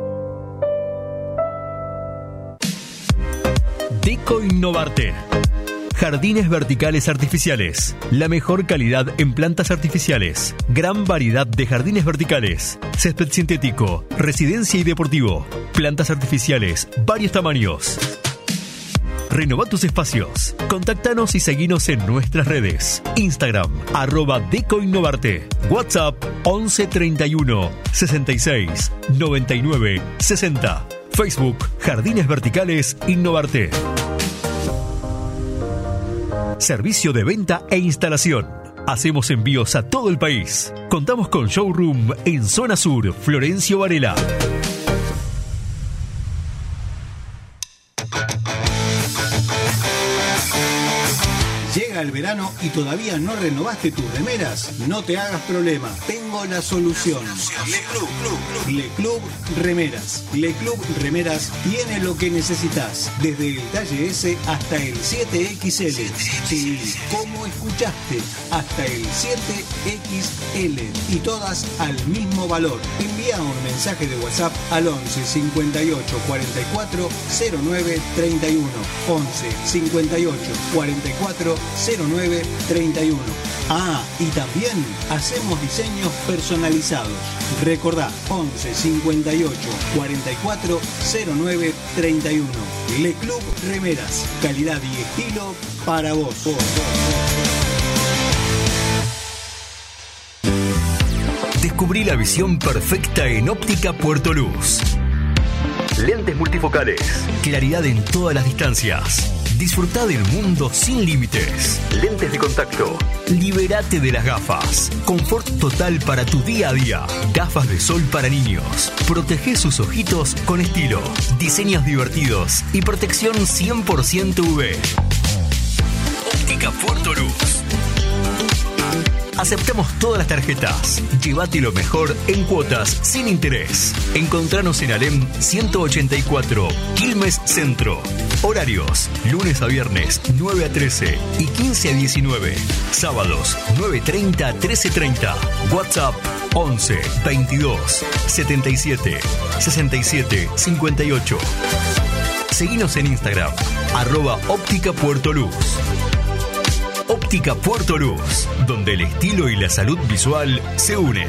Deco Innovarte. Jardines verticales artificiales. La mejor calidad en plantas artificiales. Gran variedad de jardines verticales. Césped sintético, residencia y deportivo. Plantas artificiales, varios tamaños. Renová tus espacios. Contáctanos y seguinos en nuestras redes. Instagram, @DecoInnovarte. WhatsApp, 11 31 66 99 60. Facebook, Jardines Verticales Innovarte. Servicio de venta e instalación. Hacemos envíos a todo el país. Contamos con showroom en Zona Sur, Florencio Varela. Llega el verano y todavía no renovaste tus remeras. No te hagas problema. Tengo la solución. Le Club Remeras. Le Club Remeras tiene lo que necesitas. Desde el talle S hasta el 7XL. Sí, como escuchaste, hasta el 7XL. Y todas al mismo valor. Envía un mensaje de WhatsApp al 11 58 44 09 31. 11 58 44 09 31. Ah, y también hacemos diseños personalizados. Recordá, 11 58 44 09 31. Le Club Remeras, calidad y estilo para vos. Descubrí la visión perfecta en Óptica Puerto Luz. Lentes multifocales, claridad en todas las distancias. Disfrutá del mundo sin límites. Lentes de contacto. Libérate de las gafas. Confort total para tu día a día. Gafas de sol para niños. Protege sus ojitos con estilo. Diseños divertidos y protección 100% UV. Óptica Puerto Luz. Aceptamos todas las tarjetas. Llévate lo mejor en cuotas sin interés. Encontranos en Alem 184, Quilmes Centro. Horarios: lunes a viernes 9 a 13 y 15 a 19. Sábados 9:30 a 13:30. WhatsApp 11 22 77 67 58. Seguinos en Instagram @Óptica Puerto Luz. Óptica Puerto Luz, donde el estilo y la salud visual se unen.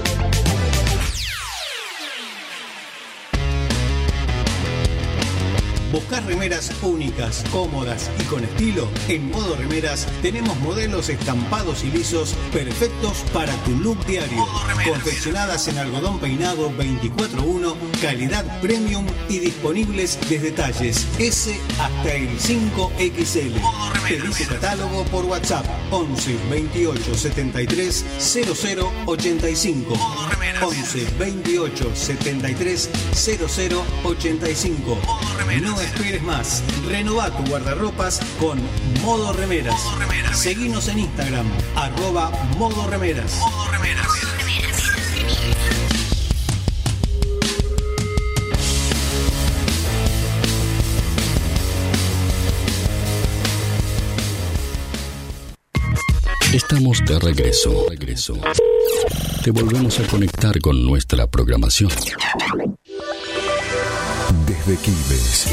¿Buscás remeras únicas, cómodas y con estilo? En Modo Remeras tenemos modelos estampados y lisos perfectos para tu look diario. Confeccionadas en algodón peinado 24/1, calidad premium y disponibles desde talles S hasta el 5XL. Pedí su catálogo por WhatsApp 11 28 73 00 85. 11 28 73 00 85. No esperes más. Renová tu guardarropas con Modo Remeras. Seguinos en Instagram @Modo Remeras. Estamos de regreso. Te volvemos a conectar con nuestra programación. Desde Quilmes,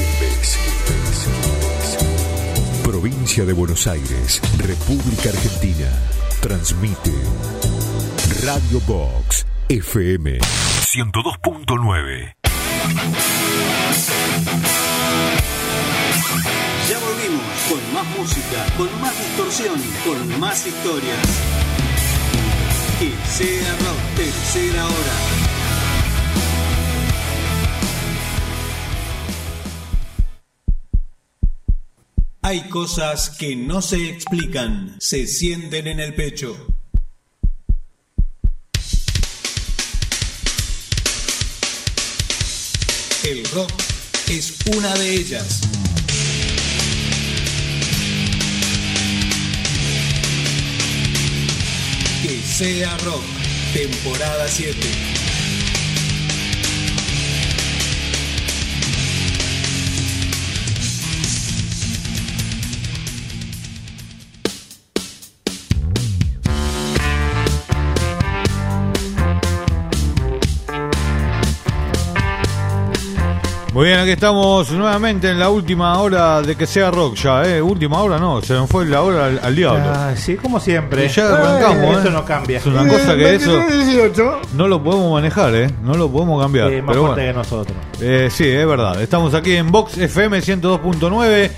provincia de Buenos Aires, República Argentina, transmite Radio Box FM 102.9. Ya volvimos con más música, con más distorsión, con más historias. Que sea rock, tercera hora. Hay cosas que no se explican, se sienten en el pecho. El rock es una de ellas. Que sea rock, temporada 7. Muy bien, aquí estamos nuevamente en la última hora de Que Sea Rock ya, Última hora no, se nos fue la hora al diablo. Sí, como siempre. Y ya arrancamos, Eso no cambia. Es una cosa que eso no lo podemos manejar, no lo podemos cambiar. Más pero fuerte bueno. que nosotros. Sí, es verdad. Estamos aquí en Vox FM 102.9,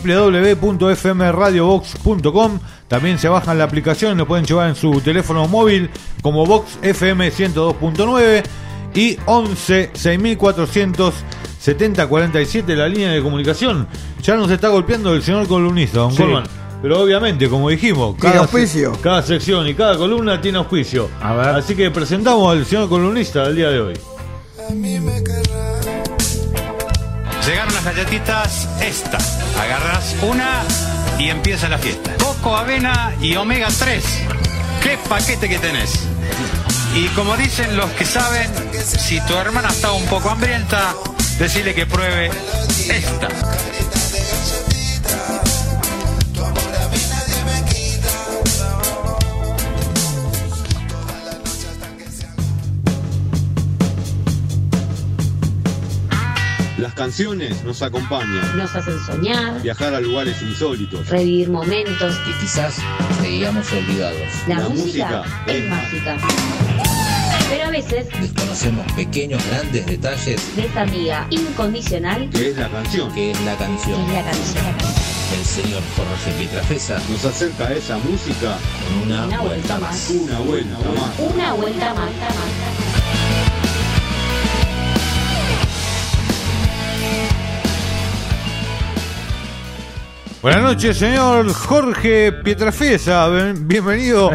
www.fmradiovox.com. También se bajan la aplicación, lo pueden llevar en su teléfono móvil como Vox FM 102.9 y 11 6400 7047 la línea de comunicación. Ya nos está golpeando el señor columnista, don Colman. Pero obviamente, como dijimos, cada sección y cada columna tiene auspicio. A ver. Así que presentamos al señor columnista del día de hoy. Llegaron las galletitas esta. Agarras una y empieza la fiesta. Coco, avena y omega 3. ¿Qué paquete que tenés? Y como dicen los que saben, si tu hermana está un poco hambrienta, decirle que pruebe esta. Las canciones nos acompañan, nos hacen soñar, viajar a lugares insólitos, revivir momentos que quizás creíamos olvidados. La música es mágica. Pero a veces desconocemos pequeños, grandes detalles de esta amiga incondicional que es la canción. El señor Jorge Pietrafesa nos acerca a esa música con una vuelta más. Una vuelta más. Una vuelta más. Buenas noches, señor Jorge Pietrafesa. Bienvenido.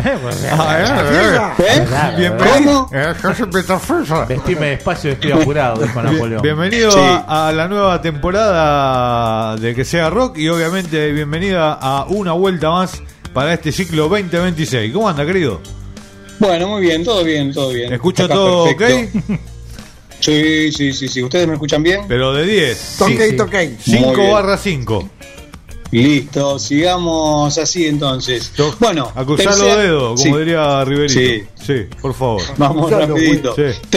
Bienvenido. Jorge Pietrafesa. Vestime despacio, estoy apurado, dijo Napoleón. Bienvenido a la nueva temporada de Que Sea Rock y obviamente bienvenida a una vuelta más para este ciclo 2026. ¿Cómo anda, querido? Bueno, muy bien, todo bien. ¿Escucha todo perfecto. ok? Sí. ¿Ustedes me escuchan bien? Pero de 10. Toque. 5/5. Listo, sigamos así entonces. Bueno, a cruzar los dedos, como diría Riverito. Sí, por favor. Vamos rapidito.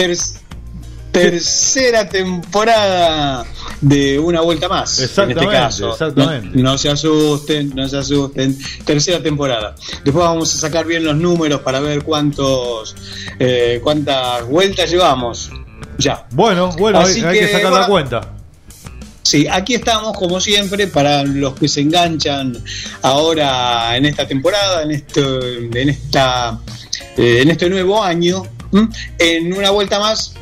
Tercera temporada de Una Vuelta Más. Exactamente, en este caso. Exactamente. No se asusten. Tercera temporada. Después vamos a sacar bien los números para ver cuántas vueltas llevamos. Ya. Bueno, hay que sacar la cuenta. Sí, aquí estamos como siempre para los que se enganchan ahora en esta temporada, en este nuevo año, en Una Vuelta Más.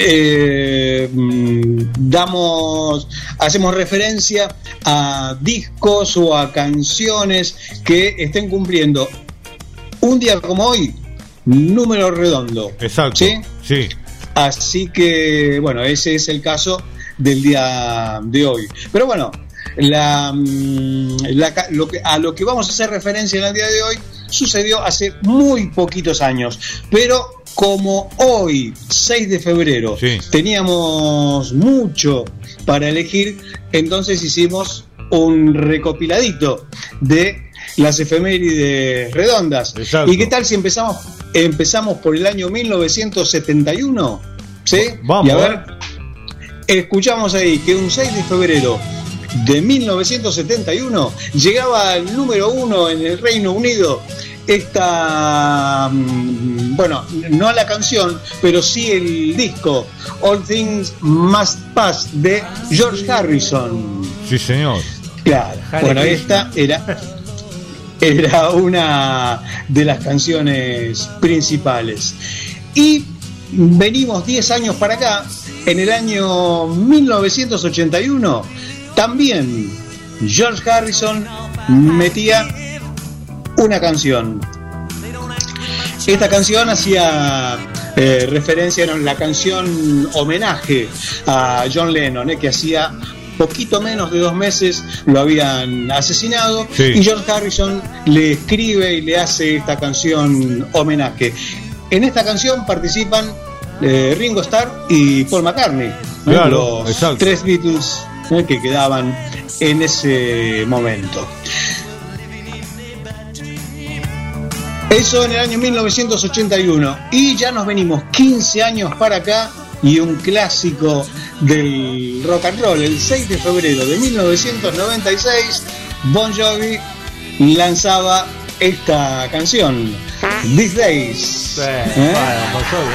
Hacemos referencia a discos o a canciones que estén cumpliendo un día como hoy, número redondo. Exacto. ¿Sí? Así que, bueno, ese es el caso del día de hoy. Pero bueno, a lo que vamos a hacer referencia en el día de hoy sucedió hace muy poquitos años, pero como hoy, 6 de febrero, teníamos mucho para elegir, entonces hicimos un recopiladito de las efemérides redondas. Exacto. ¿Y qué tal si empezamos por el año 1971? ¿Sí? Vamos, y a ver, escuchamos ahí que un 6 de febrero de 1971 llegaba al número 1 en el Reino Unido bueno, no la canción, pero sí el disco All Things Must Pass de George Harrison. Sí, señor. Claro. Bueno, esta era una de las canciones principales. Y venimos 10 años para acá. En el año 1981 también George Harrison metía una canción. Esta canción hacía referencia en la canción homenaje a John Lennon, que hacía poquito menos de 2 meses lo habían asesinado, y George Harrison le escribe y le hace esta canción homenaje. En esta canción participan Ringo Starr y Paul McCartney, claro, los exacto. 3 Beatles que quedaban en ese momento. Eso en el año 1981, y ya nos venimos 15 años para acá, y un clásico del rock and roll. El 6 de febrero de 1996, Bon Jovi lanzaba esta canción, These Days. Bon Jovi,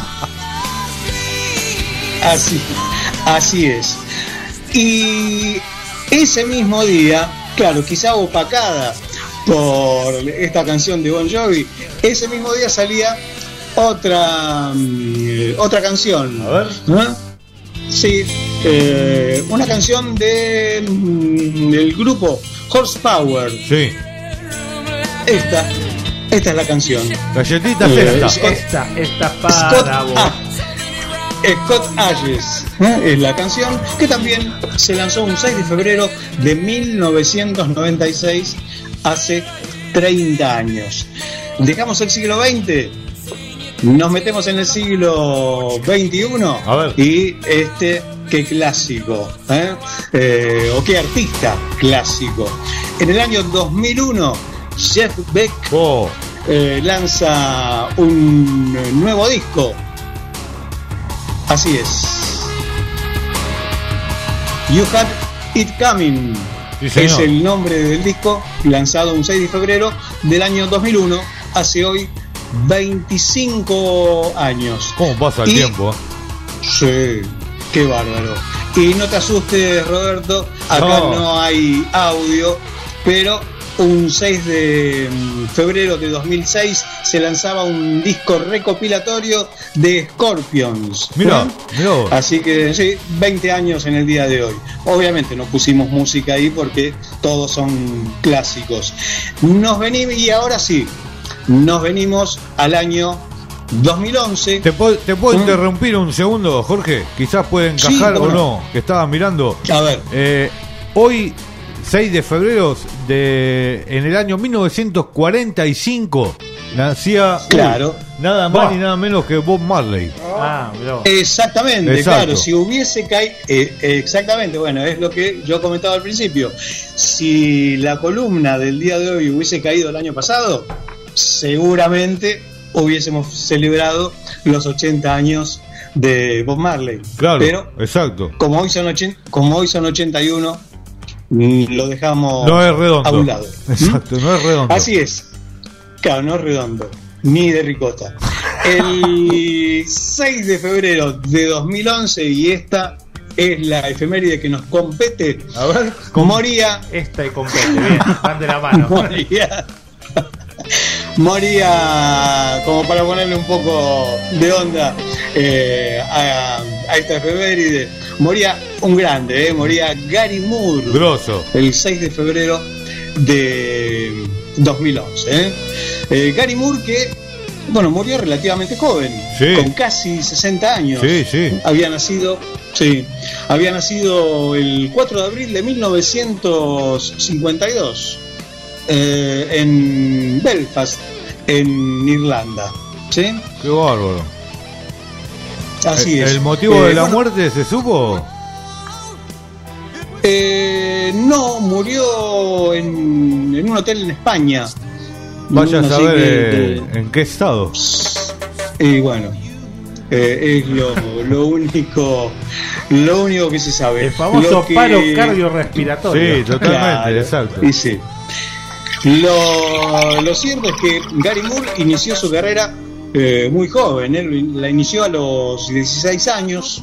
Así es. Y ese mismo día, claro, quizá opacada por esta canción de Bon Jovi, ese mismo día salía otra canción. A ver. Sí, una canción del grupo Horsepower. Sí. Esta es la canción. Galletitas esta para vos. Scott Ayers es la canción, que también se lanzó un 6 de febrero de 1996, hace 30 años. Dejamos el siglo XX, nos metemos en el siglo XXI. A ver. Y qué clásico, o qué artista clásico. En el año 2001, Jeff Beck lanza un nuevo disco. Así es. You Had It Coming. Sí, señor. Es el nombre del disco, lanzado un 6 de febrero del año 2001, hace hoy 25 años. ¿Cómo pasa el tiempo? Sí, qué bárbaro. Y no te asustes, Roberto, acá no hay audio, pero un 6 de febrero de 2006 se lanzaba un disco recopilatorio de Scorpions. Mira. Así que sí, 20 años en el día de hoy. Obviamente no pusimos música ahí porque todos son clásicos. Y ahora sí, nos venimos al año 2011. ¿Te puedo interrumpir un segundo, Jorge? Quizás puede encajar o no, que estaba mirando. A ver. Hoy, 6 de febrero en el año 1945, nacía nada más ni nada menos que Bob Marley. Exactamente, claro. Si hubiese caído, exactamente, bueno, es lo que yo comentaba al principio. Si la columna del día de hoy hubiese caído el año pasado, seguramente hubiésemos celebrado los 80 años de Bob Marley. Claro, pero exacto. Como hoy son 81, lo dejamos no es redondo. A un lado. Exacto, no es redondo. Así es. Claro, no es redondo, ni de ricota. El 6 de febrero de 2011, y esta es la efeméride que nos compete. A ver, moría. Esta y compete, bien, van de la mano. Moría, como para ponerle un poco de onda a esta efeméride, moría un grande, moría Gary Moore. Grosso. El 6 de febrero de 2011. Gary Moore, que murió relativamente joven, con casi 60 años. Había nacido el 4 de abril de 1952 en Belfast, en Irlanda. ¿Sí? Qué bárbaro. Así es. ¿El motivo de la muerte se supo? No, murió en un hotel en España. Vaya a saber en qué estado. Y bueno, es lo único que se sabe. El famoso paro cardiorrespiratorio. Sí, totalmente, claro, exacto. Y sí. Lo cierto es que Gary Moore inició su carrera muy joven. Él la inició a los 16 años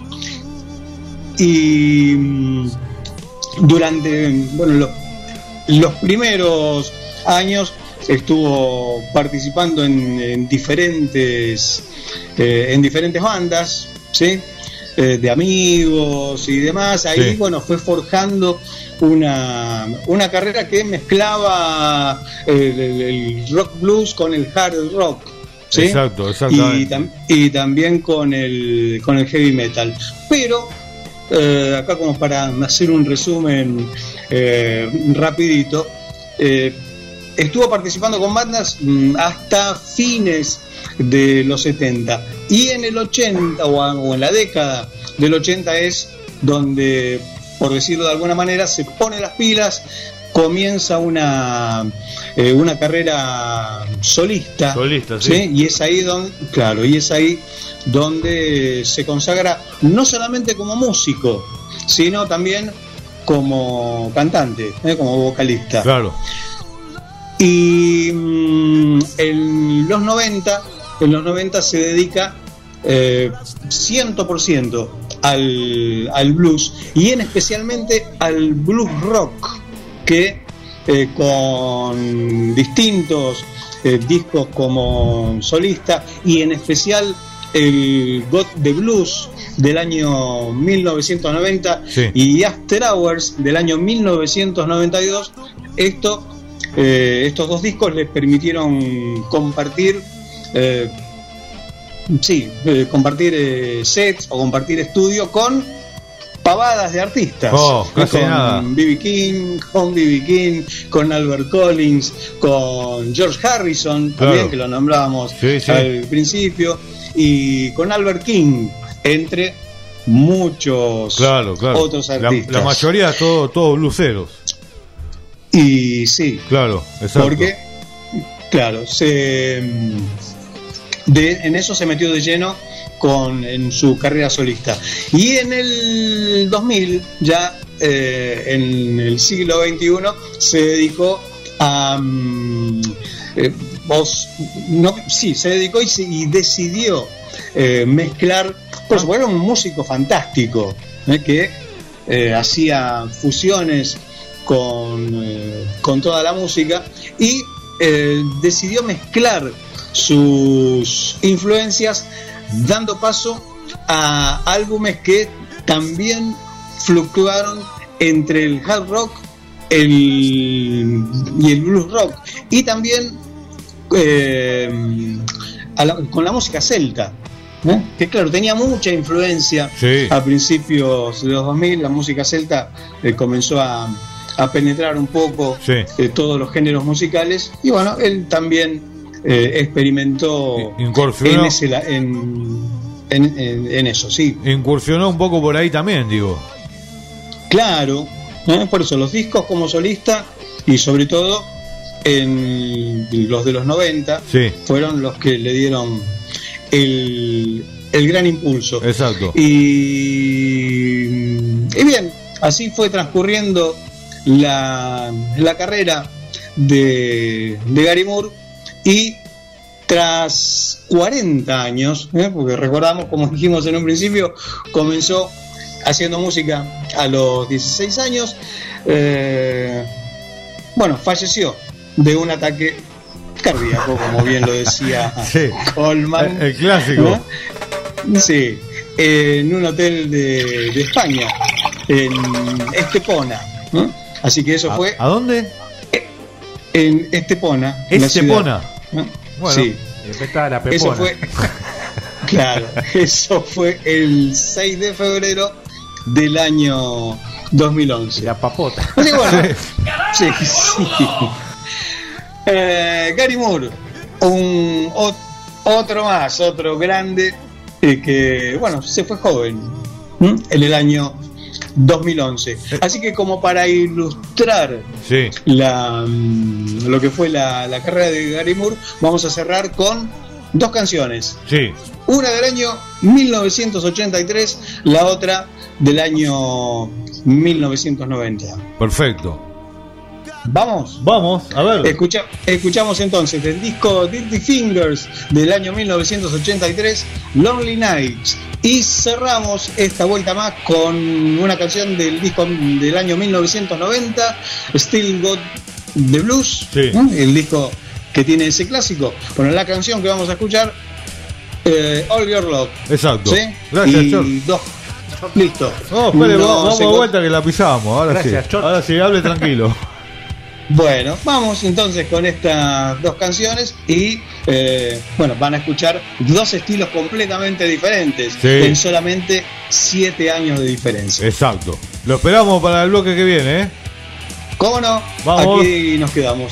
y durante los primeros años estuvo participando en diferentes bandas, ¿sí? De amigos y demás. Ahí fue forjando una carrera que mezclaba el rock blues con el hard rock, ¿sí? Exacto, exactamente. Y también con el heavy metal. Pero acá, como para hacer un resumen rapidito, estuvo participando con bandas hasta fines de los 70, y en el 80 o en la década del 80 es donde, por decirlo de alguna manera, se pone las pilas, comienza una carrera solista, ¿sí? Y es ahí donde se consagra no solamente como músico, sino también como cantante, como vocalista. Claro. Y en los 90 se dedica 100% al blues, y especialmente al blues rock, que con distintos discos como solista, y en especial el God the Blues del año 1990, sí, y After Hours del año 1992, estos dos discos les permitieron compartir sets o compartir estudio con pavadas de artistas, con B.B. King, con Albert Collins, con George Harrison, también, que lo nombrábamos al principio, y con Albert King, entre muchos otros artistas. La mayoría todos blueseros. Y sí, claro, exacto. Porque, claro, en eso se metió de lleno en su carrera solista. Y en el 2000, ya en el siglo XXI, se dedicó a se dedicó y decidió mezclar. Por supuesto, era un músico fantástico, que hacía fusiones con toda la música, y decidió mezclar sus influencias, dando paso a álbumes que también fluctuaron entre el hard rock y el blues rock, y también con la música celta, que claro, tenía mucha influencia. A principios de los 2000 la música celta comenzó a penetrar un poco todos los géneros musicales, y bueno, él también experimentó en eso, sí. Incursionó un poco por ahí también, digo. Claro, por eso los discos como solista, y sobre todo en los de los 90, fueron los que le dieron el gran impulso. Exacto. Y bien, así fue transcurriendo la carrera de Gary Moore, y tras 40 años, porque recordamos, como dijimos en un principio, comenzó haciendo música a los 16 años, falleció de un ataque cardíaco, como bien lo decía Coleman. El clásico. Sí, en un hotel de España, en Estepona. Así que eso fue. ¿A dónde? En Estepona. Estepona. Bueno, sí. Está la pepona. Eso fue. Claro, eso fue el 6 de febrero del año 2011. La papota. Así que bueno, sí. Gary Moore, otro grande, que bueno, se fue joven en el año 2011. Así que, como para ilustrar lo que fue la carrera de Gary Moore, vamos a cerrar con dos canciones. Una del año 1983, la otra del año 1990. Perfecto. Vamos, a ver. Escuchamos entonces del disco Dirty Fingers del año 1983, Lonely Nights, y cerramos esta vuelta más con una canción del disco del año 1990, Still Got the Blues, el disco que tiene ese clásico. Bueno, la canción que vamos a escuchar, All Your Love. Exacto. Gracias, George. Listo. Vamos de vuelta, que la pisamos. Ahora sí, hable tranquilo. Bueno, vamos entonces con estas dos canciones y bueno, van a escuchar dos estilos completamente diferentes en solamente 7 años de diferencia. Exacto. Lo esperamos para el bloque que viene, ¿eh? ¿Cómo no? Vamos. Aquí nos quedamos.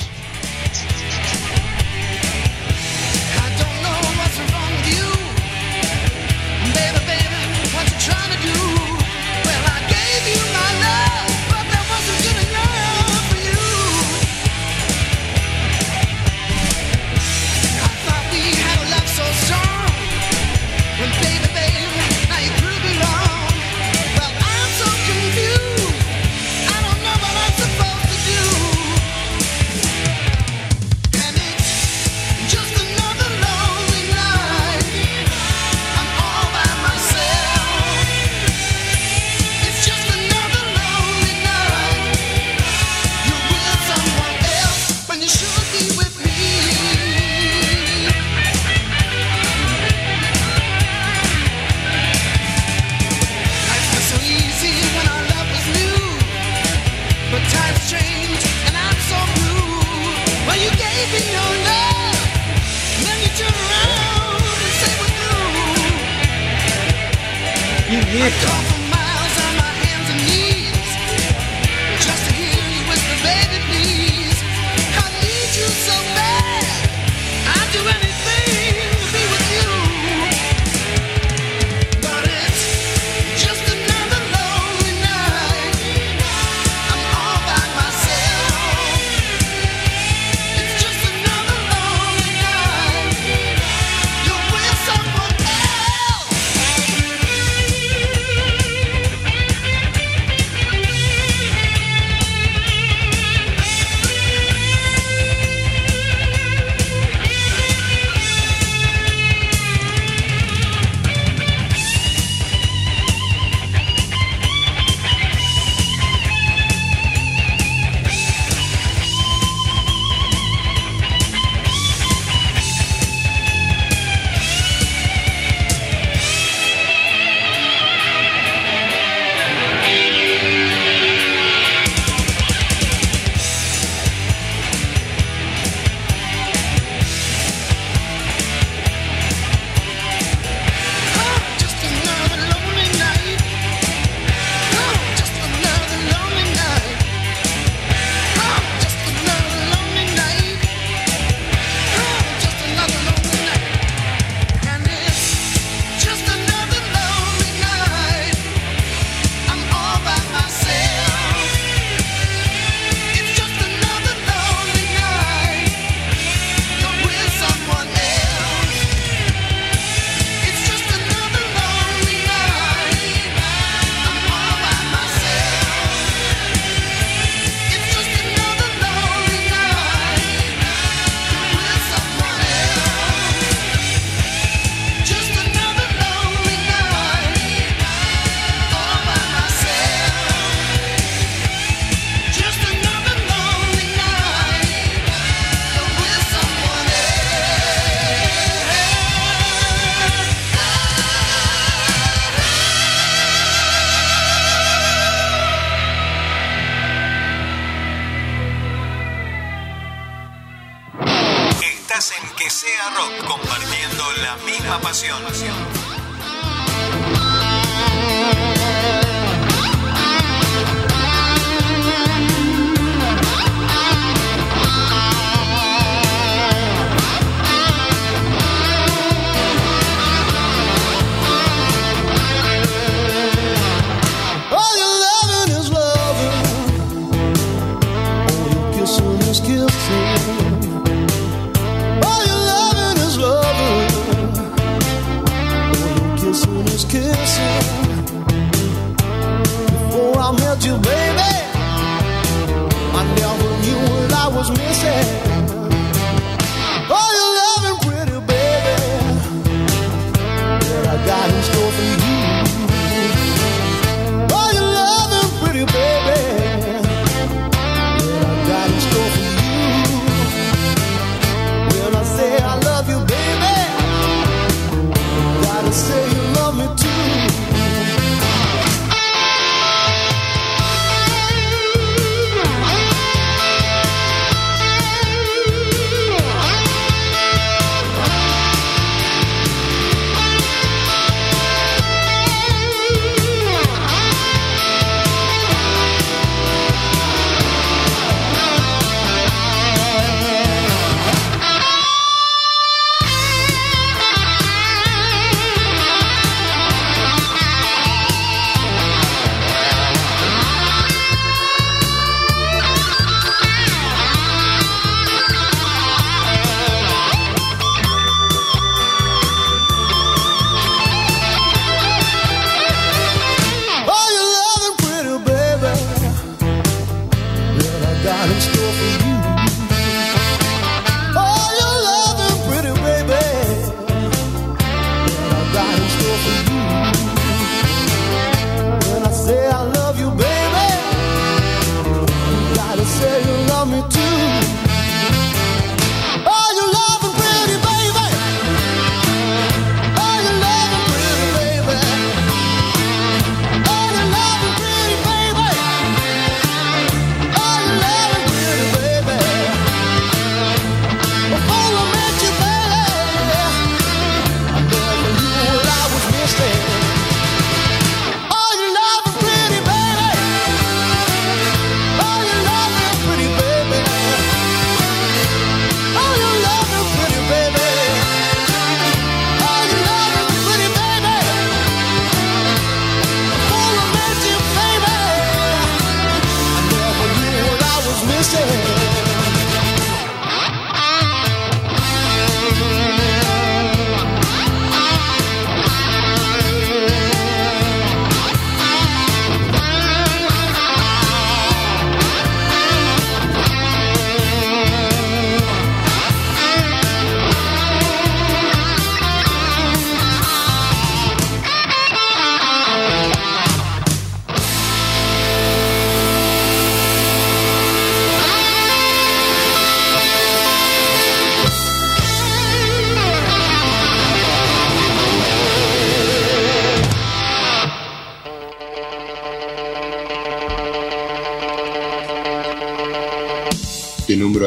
En Que Sea Rock, compartiendo la misma pasión. All your loving is loving, all your kissing is kissing. Kissing is kissing.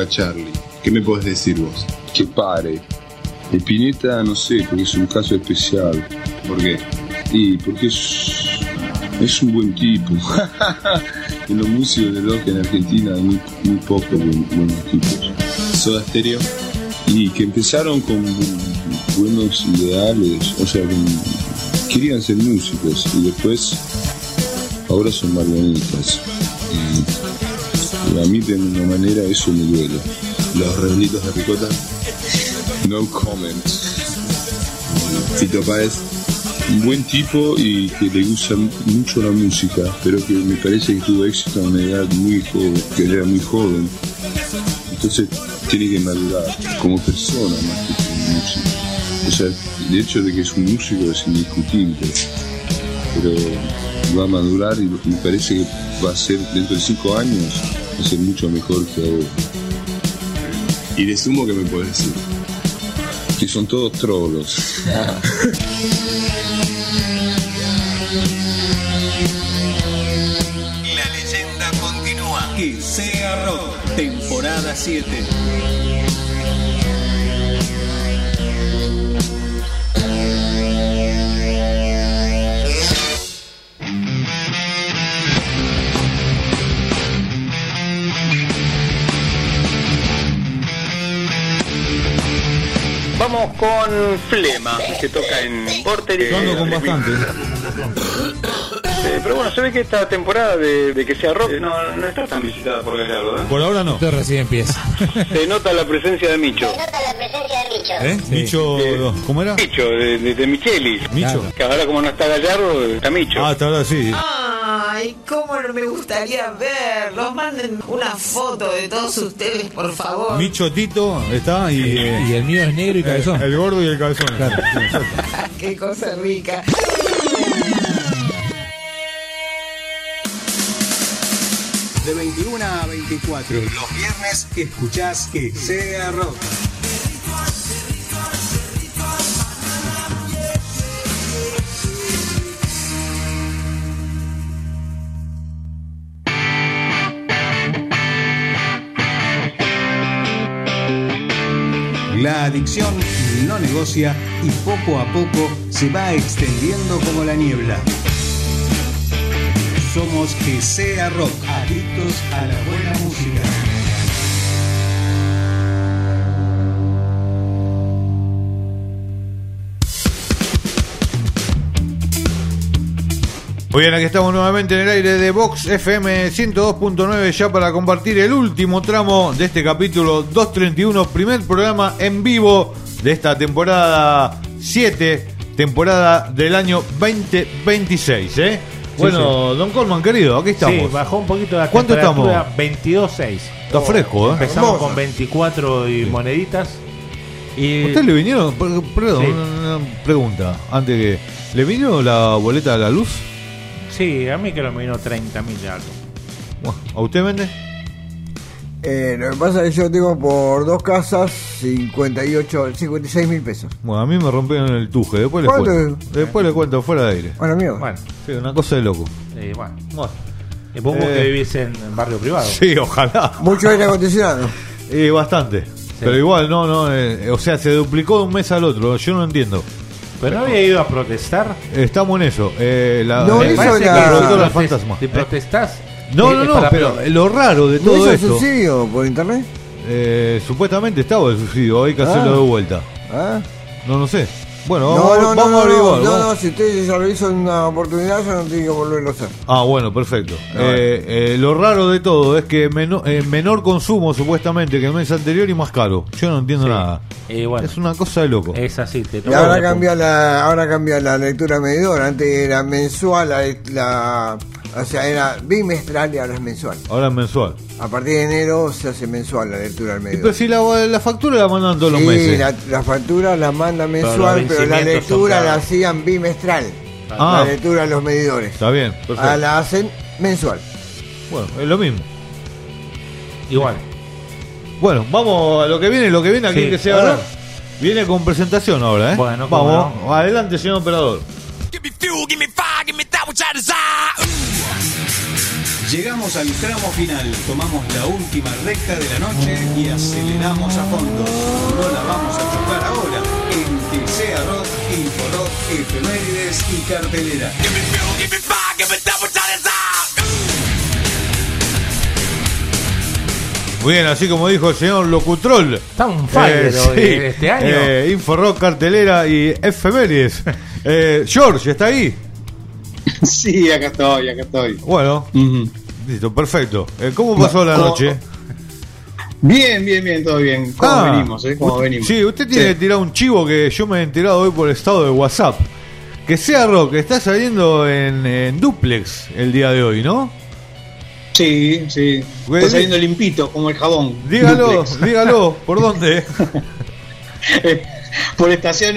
a Charlie. ¿Qué me podés decir vos? Que pare. Spinetta, no sé, porque es un caso especial. ¿Por qué? Y porque es un buen tipo. En los músicos de rock en Argentina hay muy pocos buenos tipos. Soda Stereo, y que empezaron con buenos ideales, o sea, querían ser músicos y después ahora son marionetas. Y a mí de una manera eso me duele. Los Redonditos de Ricota, no comment. Fito Páez, un buen tipo y que le gusta mucho la música, pero que me parece que tuvo éxito a una edad muy joven, que era muy joven. Entonces tiene que madurar como persona más que como músico. O sea, el hecho de que es un músico es indiscutible, pero va a madurar y me parece que va a ser, dentro de 5 años, va a ser mucho mejor que ahora. Y de Sumo, ¿qué me puedes decir? Que son todos trolos. La leyenda continúa. Que sea rock, temporada 7. Vamos con Flema, que toca en Porter. Yo con bastante. Pero bueno, se ve que esta temporada de que sea rock no está tan visitada por Gallardo, ¿eh? Por ahora no. Esto recién empieza. Se nota la presencia de Micho. ¿Eh? Sí. Micho, ¿cómo era? Micho, de Michelis. Micho. Claro. Que ahora como no está Gallardo, está Micho. Ah, está ahora sí. Ay, cómo no me gustaría verlos. Manden una foto de todos ustedes, por favor. Micho Tito está y el mío es negro y cabezón. El gordo y el cabezón. Claro. Qué cosa rica. De 21 a 24, los viernes escuchás Que Sea Rock. La adicción no negocia y poco a poco se va extendiendo como la niebla. Somos Que Sea Rock, adictos a la buena música. Muy bien, aquí estamos nuevamente en el aire de Vox FM 102.9 ya para compartir el último tramo de este capítulo 231, primer programa en vivo de esta temporada 7, temporada del año 2026, ¿eh? Bueno, sí. Don Colman, querido, aquí estamos. Sí, bajó un poquito la ¿Cuánto temperatura. Estamos? 22.6. Está fresco, ¿eh? Empezamos hermoso. Con 24 y moneditas. Y... ¿Usted le vinieron? Perdón, sí. Una pregunta. Antes que... ¿Le vino la boleta a la luz? Sí, a mí que me vino 30.000 de algo. Bueno, ¿a usted vende? Lo que pasa es que yo tengo por 2 casas 56.000 pesos. Bueno, a mí me rompieron el tuje. Después le cuento fuera de aire. Bueno, amigo. Bueno, sí, una cosa de loco. Bueno. Y vos que vivís en barrio privado. Sí, ojalá. Mucho aire acondicionado. Bastante. Sí. Pero igual, o sea, se duplicó de un mes al otro. Yo no entiendo. ¿Pero no había ido a protestar? Estamos en eso. La fantasma. ¿Te protestás? No, pero lo raro de todo esto... ¿No hizo subsidio por internet? Supuestamente estaba el subsidio, hay que hacerlo de vuelta. No sé. Bueno, vamos a averiguar. No, si usted ya lo hizo en una oportunidad, ya no tiene que volverlo a hacer. Ah, bueno, perfecto. Lo raro de todo es que menor consumo supuestamente que el mes anterior y más caro. Yo no entiendo nada. Bueno, es una cosa de loco. Es así. Y ahora cambia la lectura medidor. Antes era mensual, o sea, era bimestral y ahora es mensual. Ahora es mensual. A partir de enero se hace mensual la lectura del medidor. Pero si la factura la mandan todos los meses. La factura la mandan mensual, pero la lectura la hacían bimestral. La lectura de los medidores. Está bien, perfecto. La hacen mensual. Bueno, es lo mismo. Igual. Bueno, vamos a lo que viene aquí que sea ahora. Viene con presentación ahora, ¿eh? Bueno, vamos, adelante, señor operador. Llegamos al tramo final, tomamos la última recta de la noche y aceleramos a fondo. No la vamos a chocar ahora. En Que Sea Rock, Inforock, efemérides y cartelera. Muy bien, así como dijo el señor Locutrol. Está un fire este año. Inforock, cartelera y efemérides. George, ¿está ahí? Sí, acá estoy. Bueno, listo, perfecto. ¿Cómo pasó la noche? Bien, todo bien. ¿Cómo venimos? ¿Cómo venimos? Sí, usted tiene que tirar un chivo que yo me he enterado hoy por el estado de WhatsApp. Que Sea Rock está saliendo en duplex el día de hoy, ¿no? Sí. Está saliendo limpito, como el jabón. Dígalo, ¿por dónde? Por estación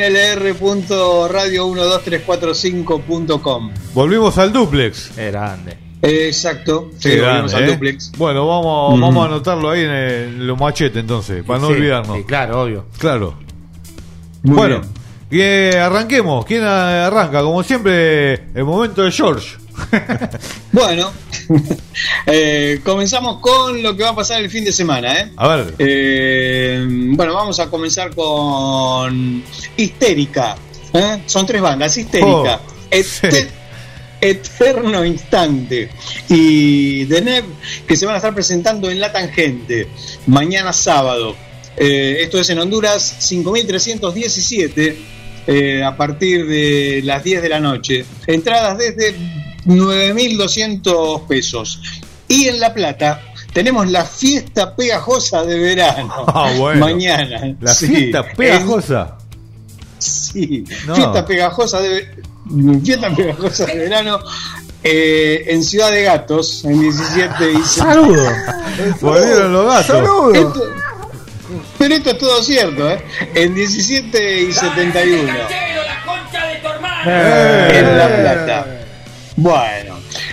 lr.radio12345.com. Volvimos al duplex. Grande. Exacto. Sí, volvimos al duplex. Bueno, vamos a anotarlo ahí en los machetes entonces, para no olvidarnos. Sí, claro, obvio. Claro. Muy bueno, bien. Arranquemos. ¿Quién arranca? Como siempre, el momento de George. Bueno, comenzamos con lo que va a pasar el fin de semana. A ver. Bueno, vamos a comenzar con Histérica. Son 3 bandas: Histérica, Eterno Instante y The Neb, que se van a estar presentando en La Tangente mañana sábado. Esto es en Honduras 5317, a partir de las 10 de la noche. Entradas desde 9.200 pesos. Y en La Plata tenemos la fiesta pegajosa de verano. Bueno. Mañana. La fiesta pegajosa. Sí, no. Fiesta pegajosa de verano en Ciudad de Gatos, en 17 y... ¡Saludos! Volvieron los gatos. ¡Saludos! Pero esto es todo cierto, en 17 y 71. En La Plata. Bueno,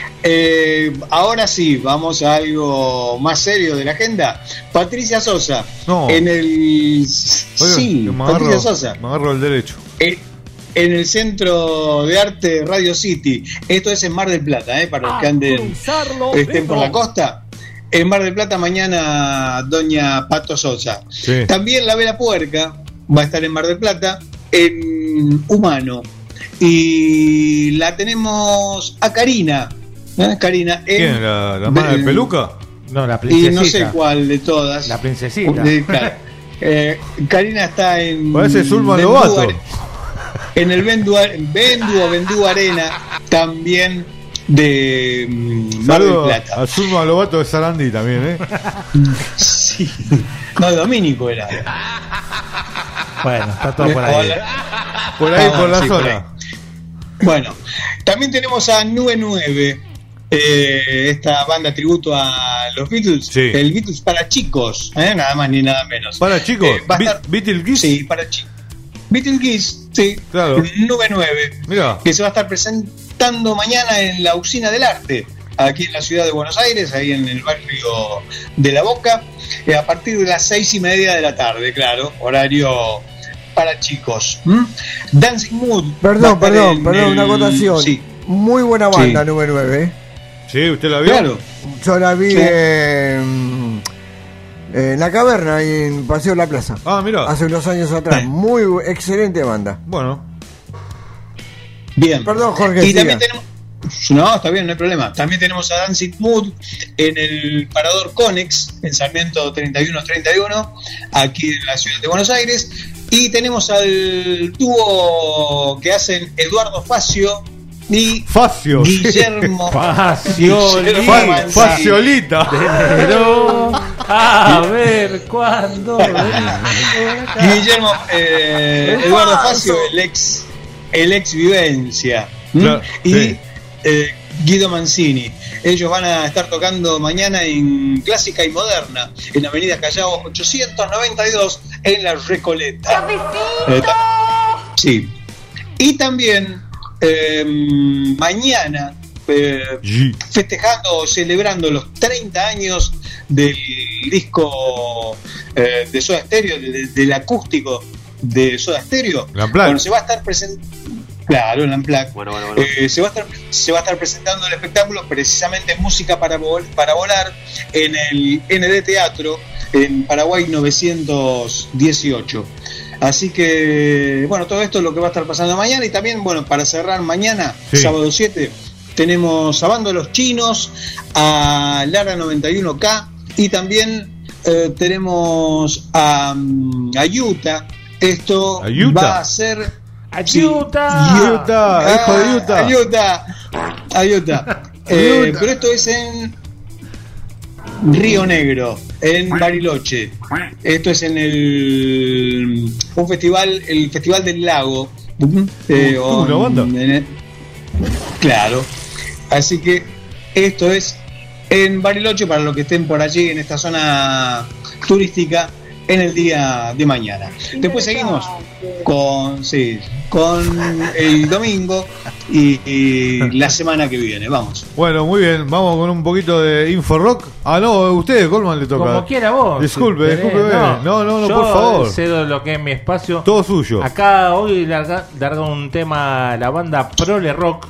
ahora sí, vamos a algo más serio de la agenda. Patricia Sosa. No. En el... Oye, Patricia Sosa. Me agarro el derecho. En el Centro de Arte Radio City. Esto es en Mar del Plata, para los que estén por la costa. En Mar del Plata mañana doña Pato Sosa. Sí. También la Vela Puerca va a estar en Mar del Plata, en Humano. Y la tenemos a Karina. Karina en... ¿Quién? ¿La mano de peluca? No, la princesita. Y no sé cuál de todas. La princesita. Karina está en... Parece Zulma Lobato. En el Vendú Arena, también de Mar del Plata. A Zulma Lobato de Sarandí también, Sí. No, Domínico era. Bueno, está todo por ahí. Por la zona. Bueno, también tenemos a 99, esta banda tributo a los Beatles. Sí. El Beatles para chicos, nada más ni nada menos. ¿Para chicos? ¿Beatles? Sí, para chicos. Beatles, sí. Claro. 99. Mirá. Que se va a estar presentando mañana en la Usina del Arte, aquí en la ciudad de Buenos Aires, ahí en el barrio de La Boca, a partir de las 6:30 de la tarde, claro, horario para chicos. Dancing Mood. Perdón, una acotación. Sí. Muy buena banda, sí. 99. Sí, ¿usted la vio? Claro. Yo la vi en La Caverna, y en Paseo de la Plaza. Ah, mira. Hace unos años atrás. Muy excelente banda. Bueno. Bien. Perdón, Jorge. Y también tenemos... No, está bien, no hay problema. También tenemos a Dancing Mood en el Parador Conex, en Sarmiento 3131, aquí en la ciudad de Buenos Aires. Y tenemos al dúo que hacen Eduardo Facio y Guillermo Faciolita. Pero a ver cuándo. Guillermo Eduardo Facio, el ex Vivencia. Claro, y sí. Guido Mancini. Ellos van a estar tocando mañana en Clásica y Moderna, en Avenida Callao 892, en La Recoleta. Sí. Y también mañana, festejando o celebrando los 30 años del disco de Soda Stereo, del acústico de Soda Stereo. Bueno, se va a estar presentando. Claro, el Unplugged. Bueno. Se va a estar presentando el espectáculo, precisamente Música para Volar, en el ND Teatro, en Paraguay 918. Así que, bueno, todo esto es lo que va a estar pasando mañana. Y también, bueno, para cerrar mañana, sábado 7, tenemos a Bando Los Chinos, a Lara 91K, y también tenemos a Utah. Esto va a ser... Utah, hijo de Utah. Utah. Pero esto es en Río Negro, en Bariloche. Esto es en el Festival del Lago. ¿Una banda? Claro. Así que esto es en Bariloche, para los que estén por allí en esta zona turística, en el día de mañana. Después seguimos con el domingo y la semana que viene. Vamos. Bueno, muy bien. Vamos con un poquito de Info Rock. Ah, no, ustedes, Colman, le toca. Como quiera vos. Disculpe. No, yo por favor. Cedo lo que es mi espacio. Todo suyo. Acá hoy larga un tema, la banda Prole Rock.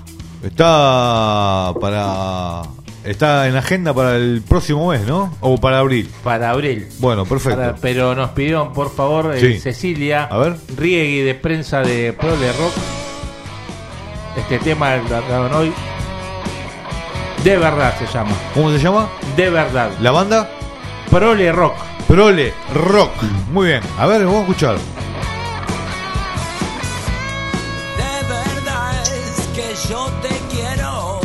Está en agenda para el próximo mes, ¿no? ¿O para abril? Para abril. Bueno, perfecto. Pero nos pidieron, por favor, Cecilia Riegui, de prensa de Prole Rock. Este tema largaron hoy. De verdad se llama. ¿Cómo se llama? De verdad. ¿La banda? Prole Rock. Prole Rock. Muy bien. A ver, vamos a escuchar. De verdad es que yo te quiero.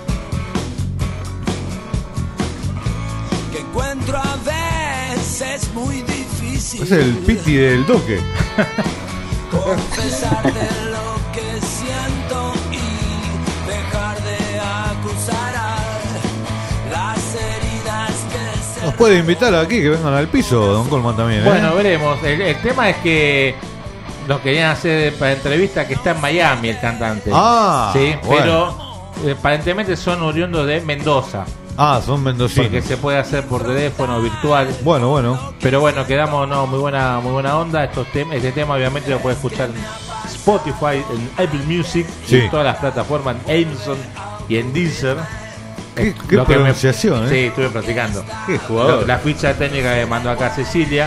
Que encuentro a veces muy difícil. Es el Piti del Doque. Confesar de lo que siento y dejar de acusar a las heridas que se... Nos puede invitar aquí, que vengan al piso, Don Colman también. Bueno, veremos. El tema es que nos querían hacer para entrevista, que está en Miami el cantante. Sí, bueno. Pero aparentemente son oriundos de Mendoza. Son mendocinos. Porque se puede hacer por teléfono virtual. Bueno. Pero bueno, quedamos muy buena onda. Este tema obviamente lo puedes escuchar en Spotify, en Apple Music, y en todas las plataformas, en Amazon y en Deezer. Qué pronunciación, Sí, estuve practicando. Qué jugador. La ficha técnica que mandó acá Cecilia.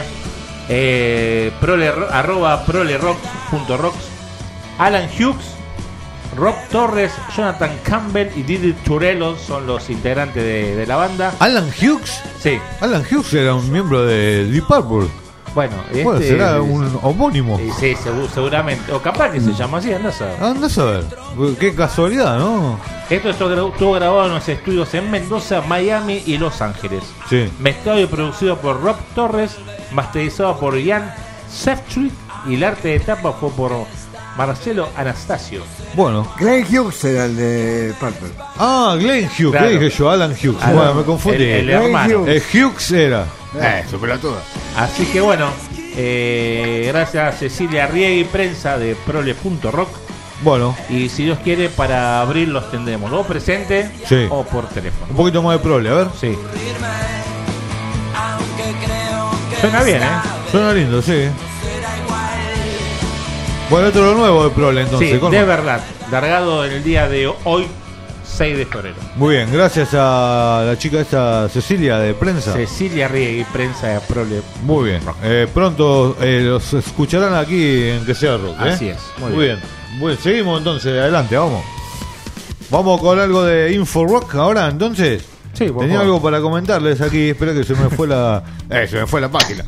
@prolerock.rocks. Alan Hughes, Rob Torres, Jonathan Campbell y Didi Turello son los integrantes de la banda. ¿Alan Hughes? Sí. Alan Hughes era un miembro de Deep Purple. Bueno, será un homónimo. Sí, seguramente. O capaz que se llama así, andás a ver. Qué casualidad, ¿no? Esto estuvo grabado en los estudios en Mendoza, Miami y Los Ángeles. Sí. Mezclado y producido por Rob Torres, masterizado por Ian Seftrick, y el arte de tapa fue por Marcelo Anastasio. Bueno. Glenn Hughes era el de Purple. Glenn Hughes, claro. ¿Qué dije yo? Alan Hughes. Bueno, me confundí. El hermano. Hughes era. Superatuda. Así que bueno, gracias a Cecilia Riegui, prensa de prole.rock. Bueno. Y si Dios quiere, para abril los tendremos o presente o por teléfono. Un poquito más de prole, a ver. Sí. Suena bien, Suena lindo, sí. Bueno, esto es lo nuevo de prole, entonces. Sí, de verdad. Largado en el día de hoy, 6 de febrero. Muy bien, gracias a la chica esta Cecilia de prensa. Cecilia Riegui, prensa de Prole. Muy bien. Pronto los escucharán aquí en Que Sea Rock. Así es. Muy bien. Bueno, seguimos entonces, adelante, vamos. Vamos con algo de Info Rock ahora, entonces. Sí, tenía algo para comentarles aquí. Espera que se me fue la página.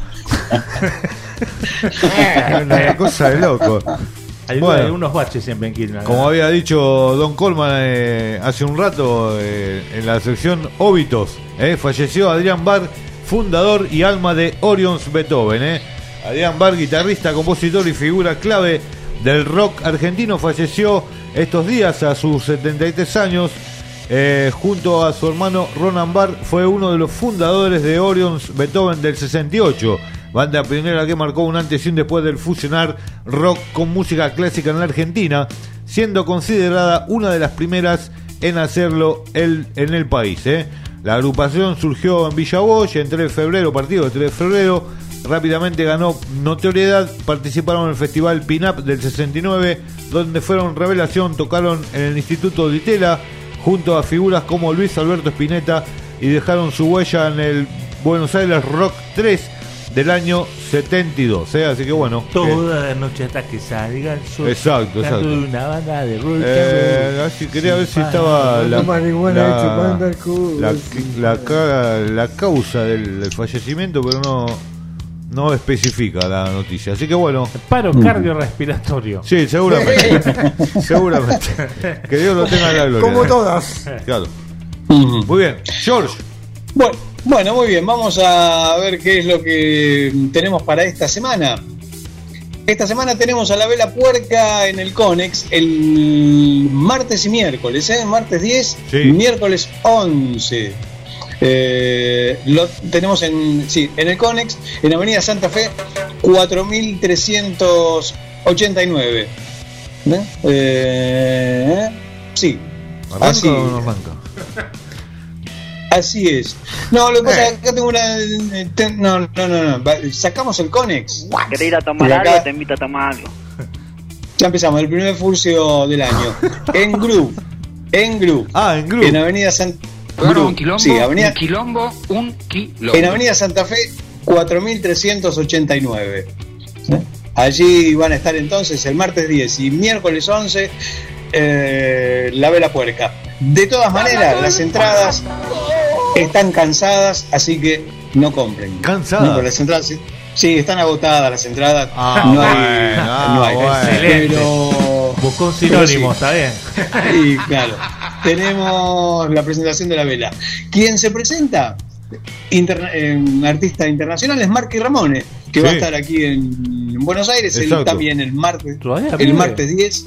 Una cosa de loco. Hay unos baches siempre en Quilmes. Como había dicho Don Colman hace un rato en la sección Óbitos, falleció Adrián Barr, fundador y alma de Orions Beethoven. Adrián Barr, guitarrista, compositor y figura clave del rock argentino, falleció estos días a sus 73 años. Junto a su hermano Ronan Barr, fue uno de los fundadores de Orions Beethoven del 68, banda pionera que marcó un antes y un después del fusionar rock con música clásica en la Argentina, siendo considerada una de las primeras en hacerlo en el país. La agrupación surgió en Villa Bosch partido de 3 de febrero rápidamente ganó notoriedad. Participaron en el Festival Pin-Up del 69, donde fueron revelación, tocaron en el Instituto Di Tella junto a figuras como Luis Alberto Spinetta y dejaron su huella en el Buenos Aires Rock 3 del año 72, así que bueno, toda la noche hasta que salga el sol. Exacto. De una banda de rock. Así quería ver si estaba la causa del fallecimiento, pero no especifica la noticia, así que bueno. Paro cardiorrespiratorio. Sí, seguramente. Que Dios lo tenga en la gloria. Como todas. Claro. Muy bien, George. Bueno, muy bien, vamos a ver qué es lo que tenemos para esta semana. Esta semana tenemos a la Vela Puerca en el Conex el martes y miércoles, martes 10, miércoles 11. Lo tenemos en el Conex, en Avenida Santa Fe 4389. Sí. ¿Arranca o no arranca? Así es. No, lo que pasa es que acá tengo una... No. Sacamos el Conex. ¿Querés ir a tomar algo? Te invito a tomar algo. Ya empezamos, el primer furcio del año. En Groove. En Groove. En Avenida Santa Fe. Un quilombo. En Avenida Santa Fe 4389. Allí van a estar entonces el martes 10 y miércoles 11 la Vela Puerca. De todas maneras, las entradas están cansadas, así que no compren. ¿Cansadas? No, las entradas, sí, están agotadas las entradas. No hay. Excelente. Pero buscó un sinónimo, está bien. Y claro, tenemos la presentación de la Vela. ¿Quién se presenta? Artista internacional es Marky Ramone, que va a estar aquí en Buenos Aires también el martes 10.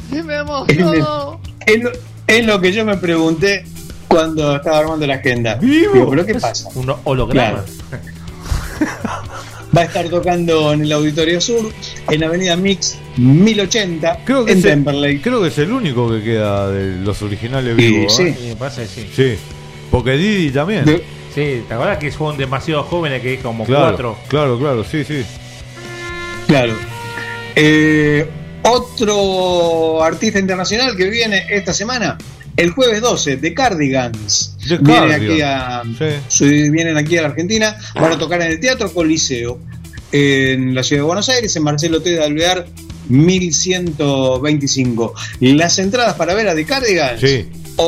Es lo que yo me pregunté cuando estaba armando la agenda. Digo, ¿pero qué pasa? Un holograma. Claro. Va a estar tocando en el Auditorio Sur, en Avenida Mix 1080, en Temperley. Creo que es el único que queda de los originales vivos. Sí, me pasa que sí. Sí, porque Didi también. Sí, ¿te acuerdas que fueron demasiado jóvenes, que como 4? Claro, sí. Claro. Otro artista internacional que viene esta semana, el jueves 12, The Cardigans. Vienen aquí a la Argentina, van a tocar en el Teatro Coliseo, en la ciudad de Buenos Aires, en Marcelo T. de Alvear 1125. Las entradas para ver a The Cardigans, desde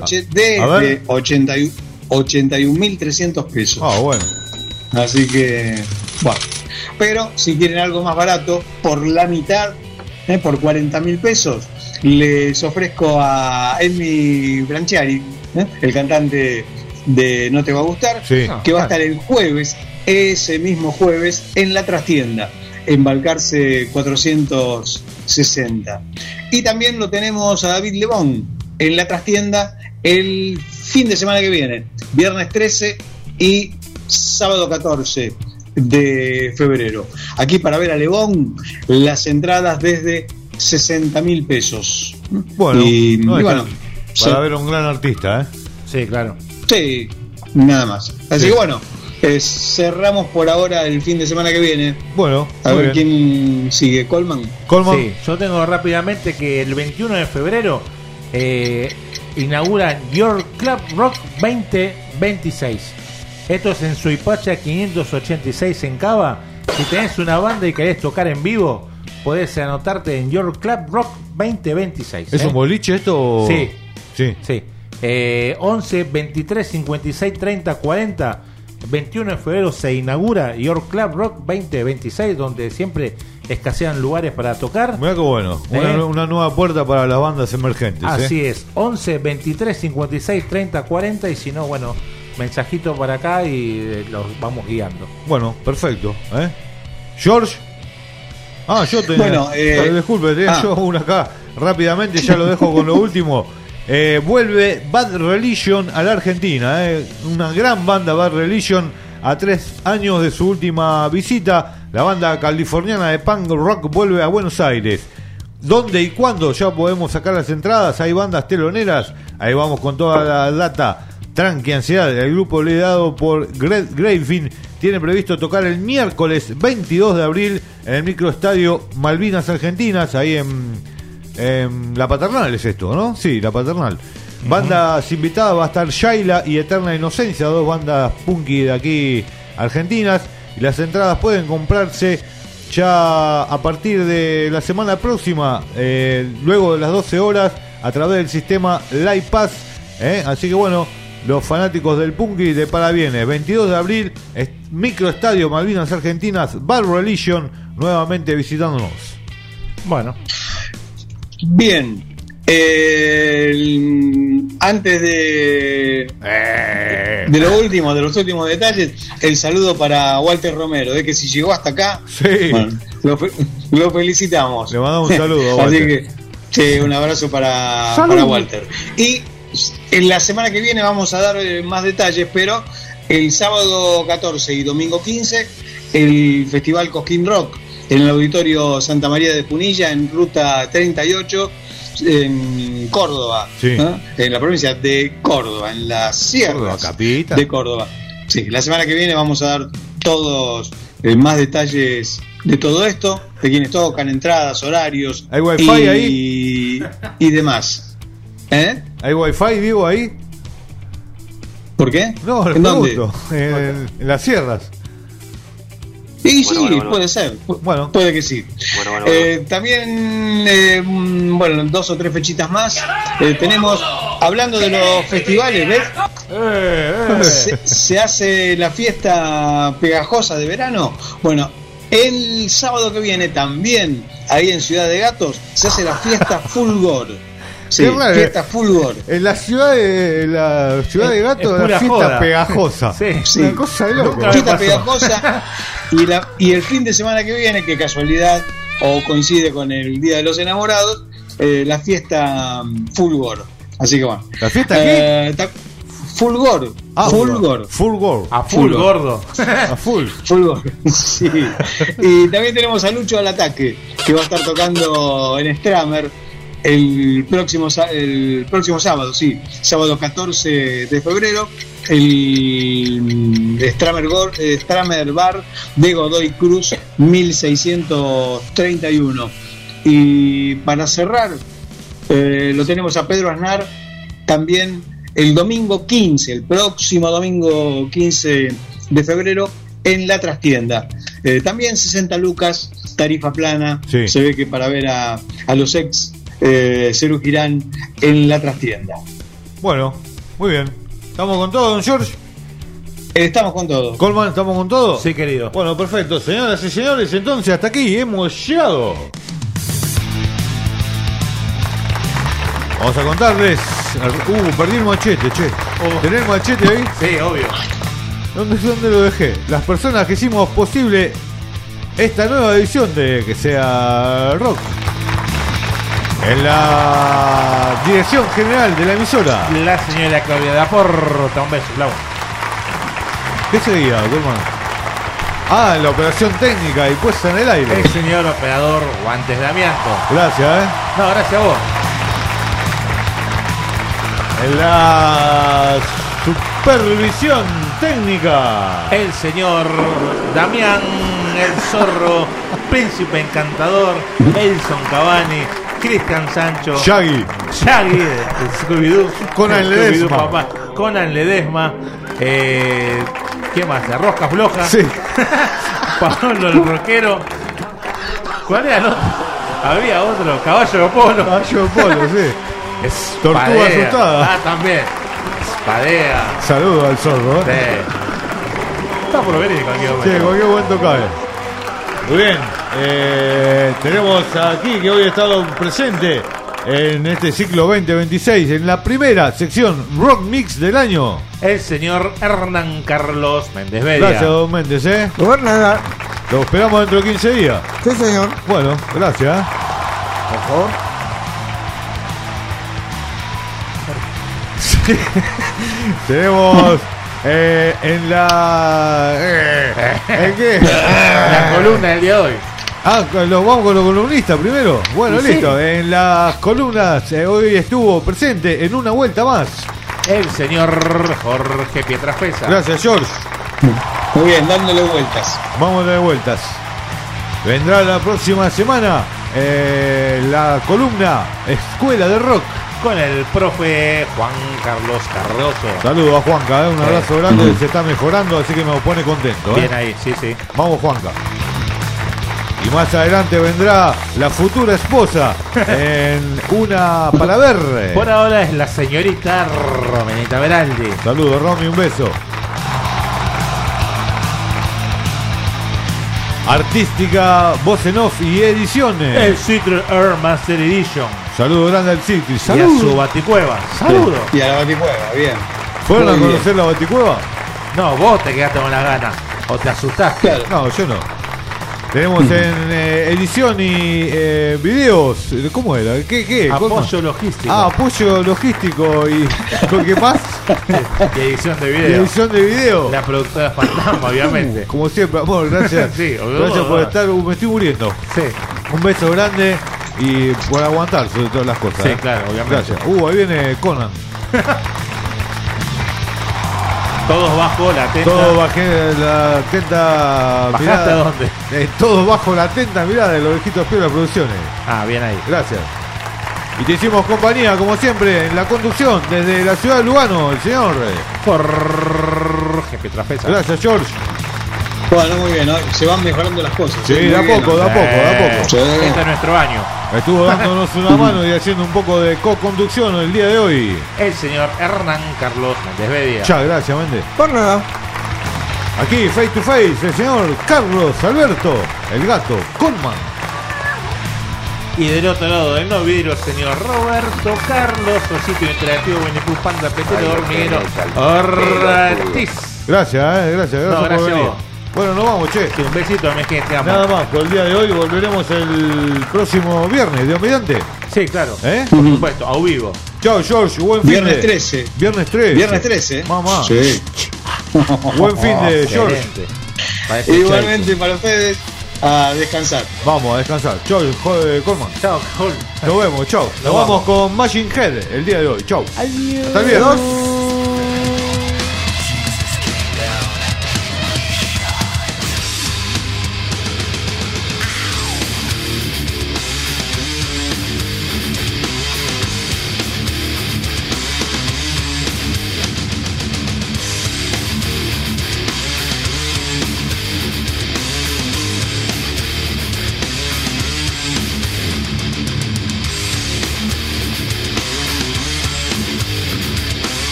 81.300 pesos. Bueno. Así que, bueno. Pero si quieren algo más barato, por la mitad, por 40.000 pesos, les ofrezco a Edmi Branchiari, el cantante de No Te Va a Gustar, que va a estar el jueves, ese mismo jueves, en la trastienda, en Balcarce 460. Y también lo tenemos a David Lebón en la trastienda el fin de semana que viene, viernes 13 y sábado 14 de febrero. Aquí para ver a Lebón, las entradas desde 60.000 pesos. Bueno, para ver a un gran artista, Sí, claro. Sí, nada más. Así que bueno, cerramos por ahora el fin de semana que viene. Bueno, a ver quién sigue. Colman. Sí, yo tengo rápidamente que el 21 de febrero inaugura Your Club Rock 2026. Esto es en Suipacha 586 en Cava. Si tenés una banda y querés tocar en vivo, podés anotarte en Your Club Rock 2026. ¿Es un boliche esto? Sí. 11, 23, 56, 30, 40. 21 de febrero se inaugura Your Club Rock 2026, donde siempre escasean lugares para tocar. Mira qué bueno, una nueva puerta para las bandas emergentes. Así es, 11, 23, 56, 30, 40. Y si no, bueno, mensajito para acá y los vamos guiando. Bueno, perfecto. George. Yo tenía. Bueno, disculpe, tenía yo una acá. Rápidamente, ya lo dejo con lo último. Vuelve Bad Religion a la Argentina. Una gran banda, Bad Religion, a 3 años de su última visita. La banda californiana de punk rock vuelve a Buenos Aires. ¿Dónde y cuándo ya podemos sacar las entradas? Hay bandas teloneras. Ahí vamos con toda la data. Tranqui, ansiedad. El grupo liderado por Gravin tiene previsto tocar el miércoles 22 de abril en el microestadio Malvinas Argentinas, ahí en La Paternal es esto, ¿no? Sí, La Paternal. Bandas invitadas va a estar Shaila y Eterna Inocencia, dos bandas punky de aquí argentinas, y las entradas pueden comprarse ya a partir de la semana próxima, luego de las 12 horas, a través del sistema Live Pass, así que bueno, los fanáticos del punky de Parabienes, 22 de abril, microestadio Malvinas Argentinas, Bad Religion, nuevamente visitándonos. Bueno. Bien. Antes de lo último, de los últimos detalles, el saludo para Walter Romero, de que si llegó hasta acá, sí. Bueno, lo felicitamos. Le mandamos un saludo a Walter. Así que sí, un abrazo para Walter. Y en la semana que viene vamos a dar más detalles, pero el sábado 14 y domingo 15 el Festival Cosquín Rock en el Auditorio Santa María de Punilla, en Ruta 38, en Córdoba, sí. En la provincia de Córdoba, en las sierras de Córdoba. Sí, la semana que viene vamos a dar todos más detalles de todo esto, de quienes tocan, entradas, horarios. ¿Hay wifi ahí? Y demás. ¿Hay wifi, digo, ahí? ¿Por qué? No, ¿En dónde? En las sierras. Y sí, puede ser. Bueno, puede que sí. También, 2 o 3 fechitas más. Tenemos, hablando de los festivales, ¿ves? Se hace la fiesta pegajosa de verano. Bueno, el sábado que viene también, ahí en Ciudad de Gatos, se hace la fiesta Fulgor. Sí, fiesta Fulgor. En la ciudad de Gatos, la fiesta joda. Pegajosa. Sí. Una cosa de loco. Fiesta pegajosa. Y el fin de semana que viene, que casualidad o coincide con el Día de los Enamorados, la fiesta Fulgor. Así que bueno. ¿La fiesta qué? Fulgor. Fulgor. Fulgor. A full gordo. A full. Fulgor. Sí. Y también tenemos a Lucho al Ataque, que va a estar tocando en Stramer el próximo sábado, sí, sábado 14 de febrero, el Stramer Bar de Godoy Cruz 1631. Y para cerrar, lo tenemos a Pedro Aznar también el domingo 15, el próximo domingo 15 de febrero, en la trastienda. También 60 lucas, tarifa plana. Sí. Se ve que para ver a los ex Cerú Girán en la trastienda. Bueno, muy bien. ¿Estamos con todo, don George? Estamos con todo. Colman, ¿estamos con todo? Sí, querido. Bueno, perfecto. Señoras y señores, entonces hasta aquí hemos llegado. Vamos a contarles. Perdí el machete, che. ¿Tenés el machete ahí? Sí, obvio. ¿Dónde lo dejé? Las personas que hicimos posible esta nueva edición de Que Sea Rock. En la dirección general de la emisora, la señora Claudia Daporta. Un beso, Clau. ¿Qué seguía, Colman? En la operación técnica y puesta en el aire. El señor operador Guantes de Amianto. Gracias, No, gracias a vos. En la supervisión técnica, el señor Damián, el Zorro, Príncipe Encantador, Elson Cavani, Cristian Sancho, Shaggy, Scooby-Doo, Conan Ledesma, Conan Ledesma, ¿qué más? La Rosca Floja, sí. Pablo el Roquero. ¿Cuál era el otro? Había otro, Caballo de Polo. Caballo de Polo, sí. Tortuga asustada. También. Espadea. Saludos al Zorro. Sí. Está por venir en cualquier momento. Sí, en cualquier momento cae. Muy bien. Tenemos aquí que hoy ha estado presente en este ciclo 2026, en la primera sección Rock Mix del año, el señor Hernán Carlos Méndez Bedia. Gracias, don Méndez, Gobernador. Lo esperamos dentro de 15 días. Sí, señor. Bueno, gracias. Por favor. Tenemos en la ¿en qué? La columna del día de hoy. Vamos con los columnistas primero. Bueno, sí. Listo. En las columnas hoy estuvo presente en una vuelta más el señor Jorge Pietrafesa. Gracias, George. Muy bien, dándole vueltas. Vamos a dar vueltas. Vendrá la próxima semana la columna Escuela de Rock con el profe Juan Carlos Cardoso. Saludos a Juanca, un abrazo grande, se está mejorando, así que me pone contento. Bien ahí, sí. Vamos, Juanca. Y más adelante vendrá la futura esposa en una para ver. Por ahora es la señorita Romenita Beraldi. Saludos, Romy, un beso. Artística, voz en off y ediciones. El Citrus Air Master Edition. Saludos grande al Citrus. Y a su baticueva. Saludos. Y a la baticueva, bien. ¿Fueron a conocer la baticueva? No, vos te quedaste con las ganas. O te asustaste. Claro. No, yo no. Tenemos en edición y videos. ¿Cómo era? ¿Qué? Apoyo logístico. Apoyo logístico y ¿con qué más? Y edición de video. Y edición de video. La productora Fantasma, obviamente. Como siempre, amor, gracias. Sí, gracias por estar. Me estoy muriendo. Sí. Un beso grande y por aguantar sobre todas las cosas. Sí, claro, obviamente. Gracias. Ahí viene Conan. Todos bajo la tenta. Todos bajé la tenta. ¿Bajaste a dónde? Todos bajo la tenta, mirá, de los viejitos Piola Producciones. Ah, bien ahí. Gracias. Y te hicimos compañía, como siempre, en la conducción desde la ciudad de Lugano, el señor Jorge Pietrafesa. Gracias, George. Bueno, muy bien, ¿no? Se van mejorando las cosas. Sí, de a poco. Sí. Este es nuestro año. Estuvo dándonos una mano y haciendo un poco de co-conducción el día de hoy. El señor Hernán Carlos Méndez Bedia. Muchas gracias, Méndez. Por nada. Aquí, face to face, el señor Carlos Alberto, el gato Colman. Y del otro lado del no vidrio, señor Roberto Carlos, Osito Interactivo, Winnie Pooh, Panda, Petero, Hormiguero, Ortiz. Gracias No, por gracias a venir. vos. Bueno, nos vamos, che. Un besito a mi gente, amo. Nada más, por el día de hoy volveremos el próximo viernes, Dios mediante. Sí, claro. Por supuesto, a vivo. Chao, George, buen fin Viernes de... 13. Viernes 13. Viernes 13. Mamá. Sí. Buen fin de George. Igualmente para ustedes, a descansar. Vamos a descansar. Chao, Colman. Chao, Col. Nos vemos, chao. Nos vamos con Machine Head el día de hoy. Chao. Adiós. Hasta el viernes.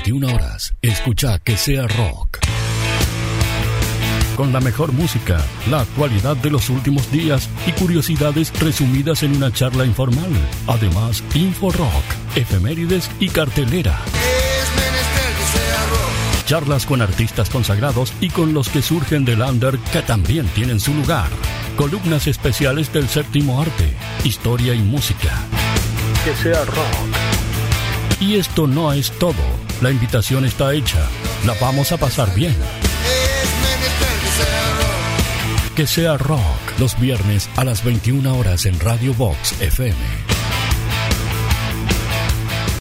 21 horas, escucha Que Sea Rock. Con la mejor música, la actualidad de los últimos días y curiosidades resumidas en una charla informal. Además, Info Rock, efemérides y cartelera. Charlas con artistas consagrados y con los que surgen del under que también tienen su lugar. Columnas especiales del séptimo arte, historia y música. Que sea rock. Y esto no es todo. La invitación está hecha. La vamos a pasar bien. Que sea rock. Los viernes a las 21 horas en Radio Vox FM.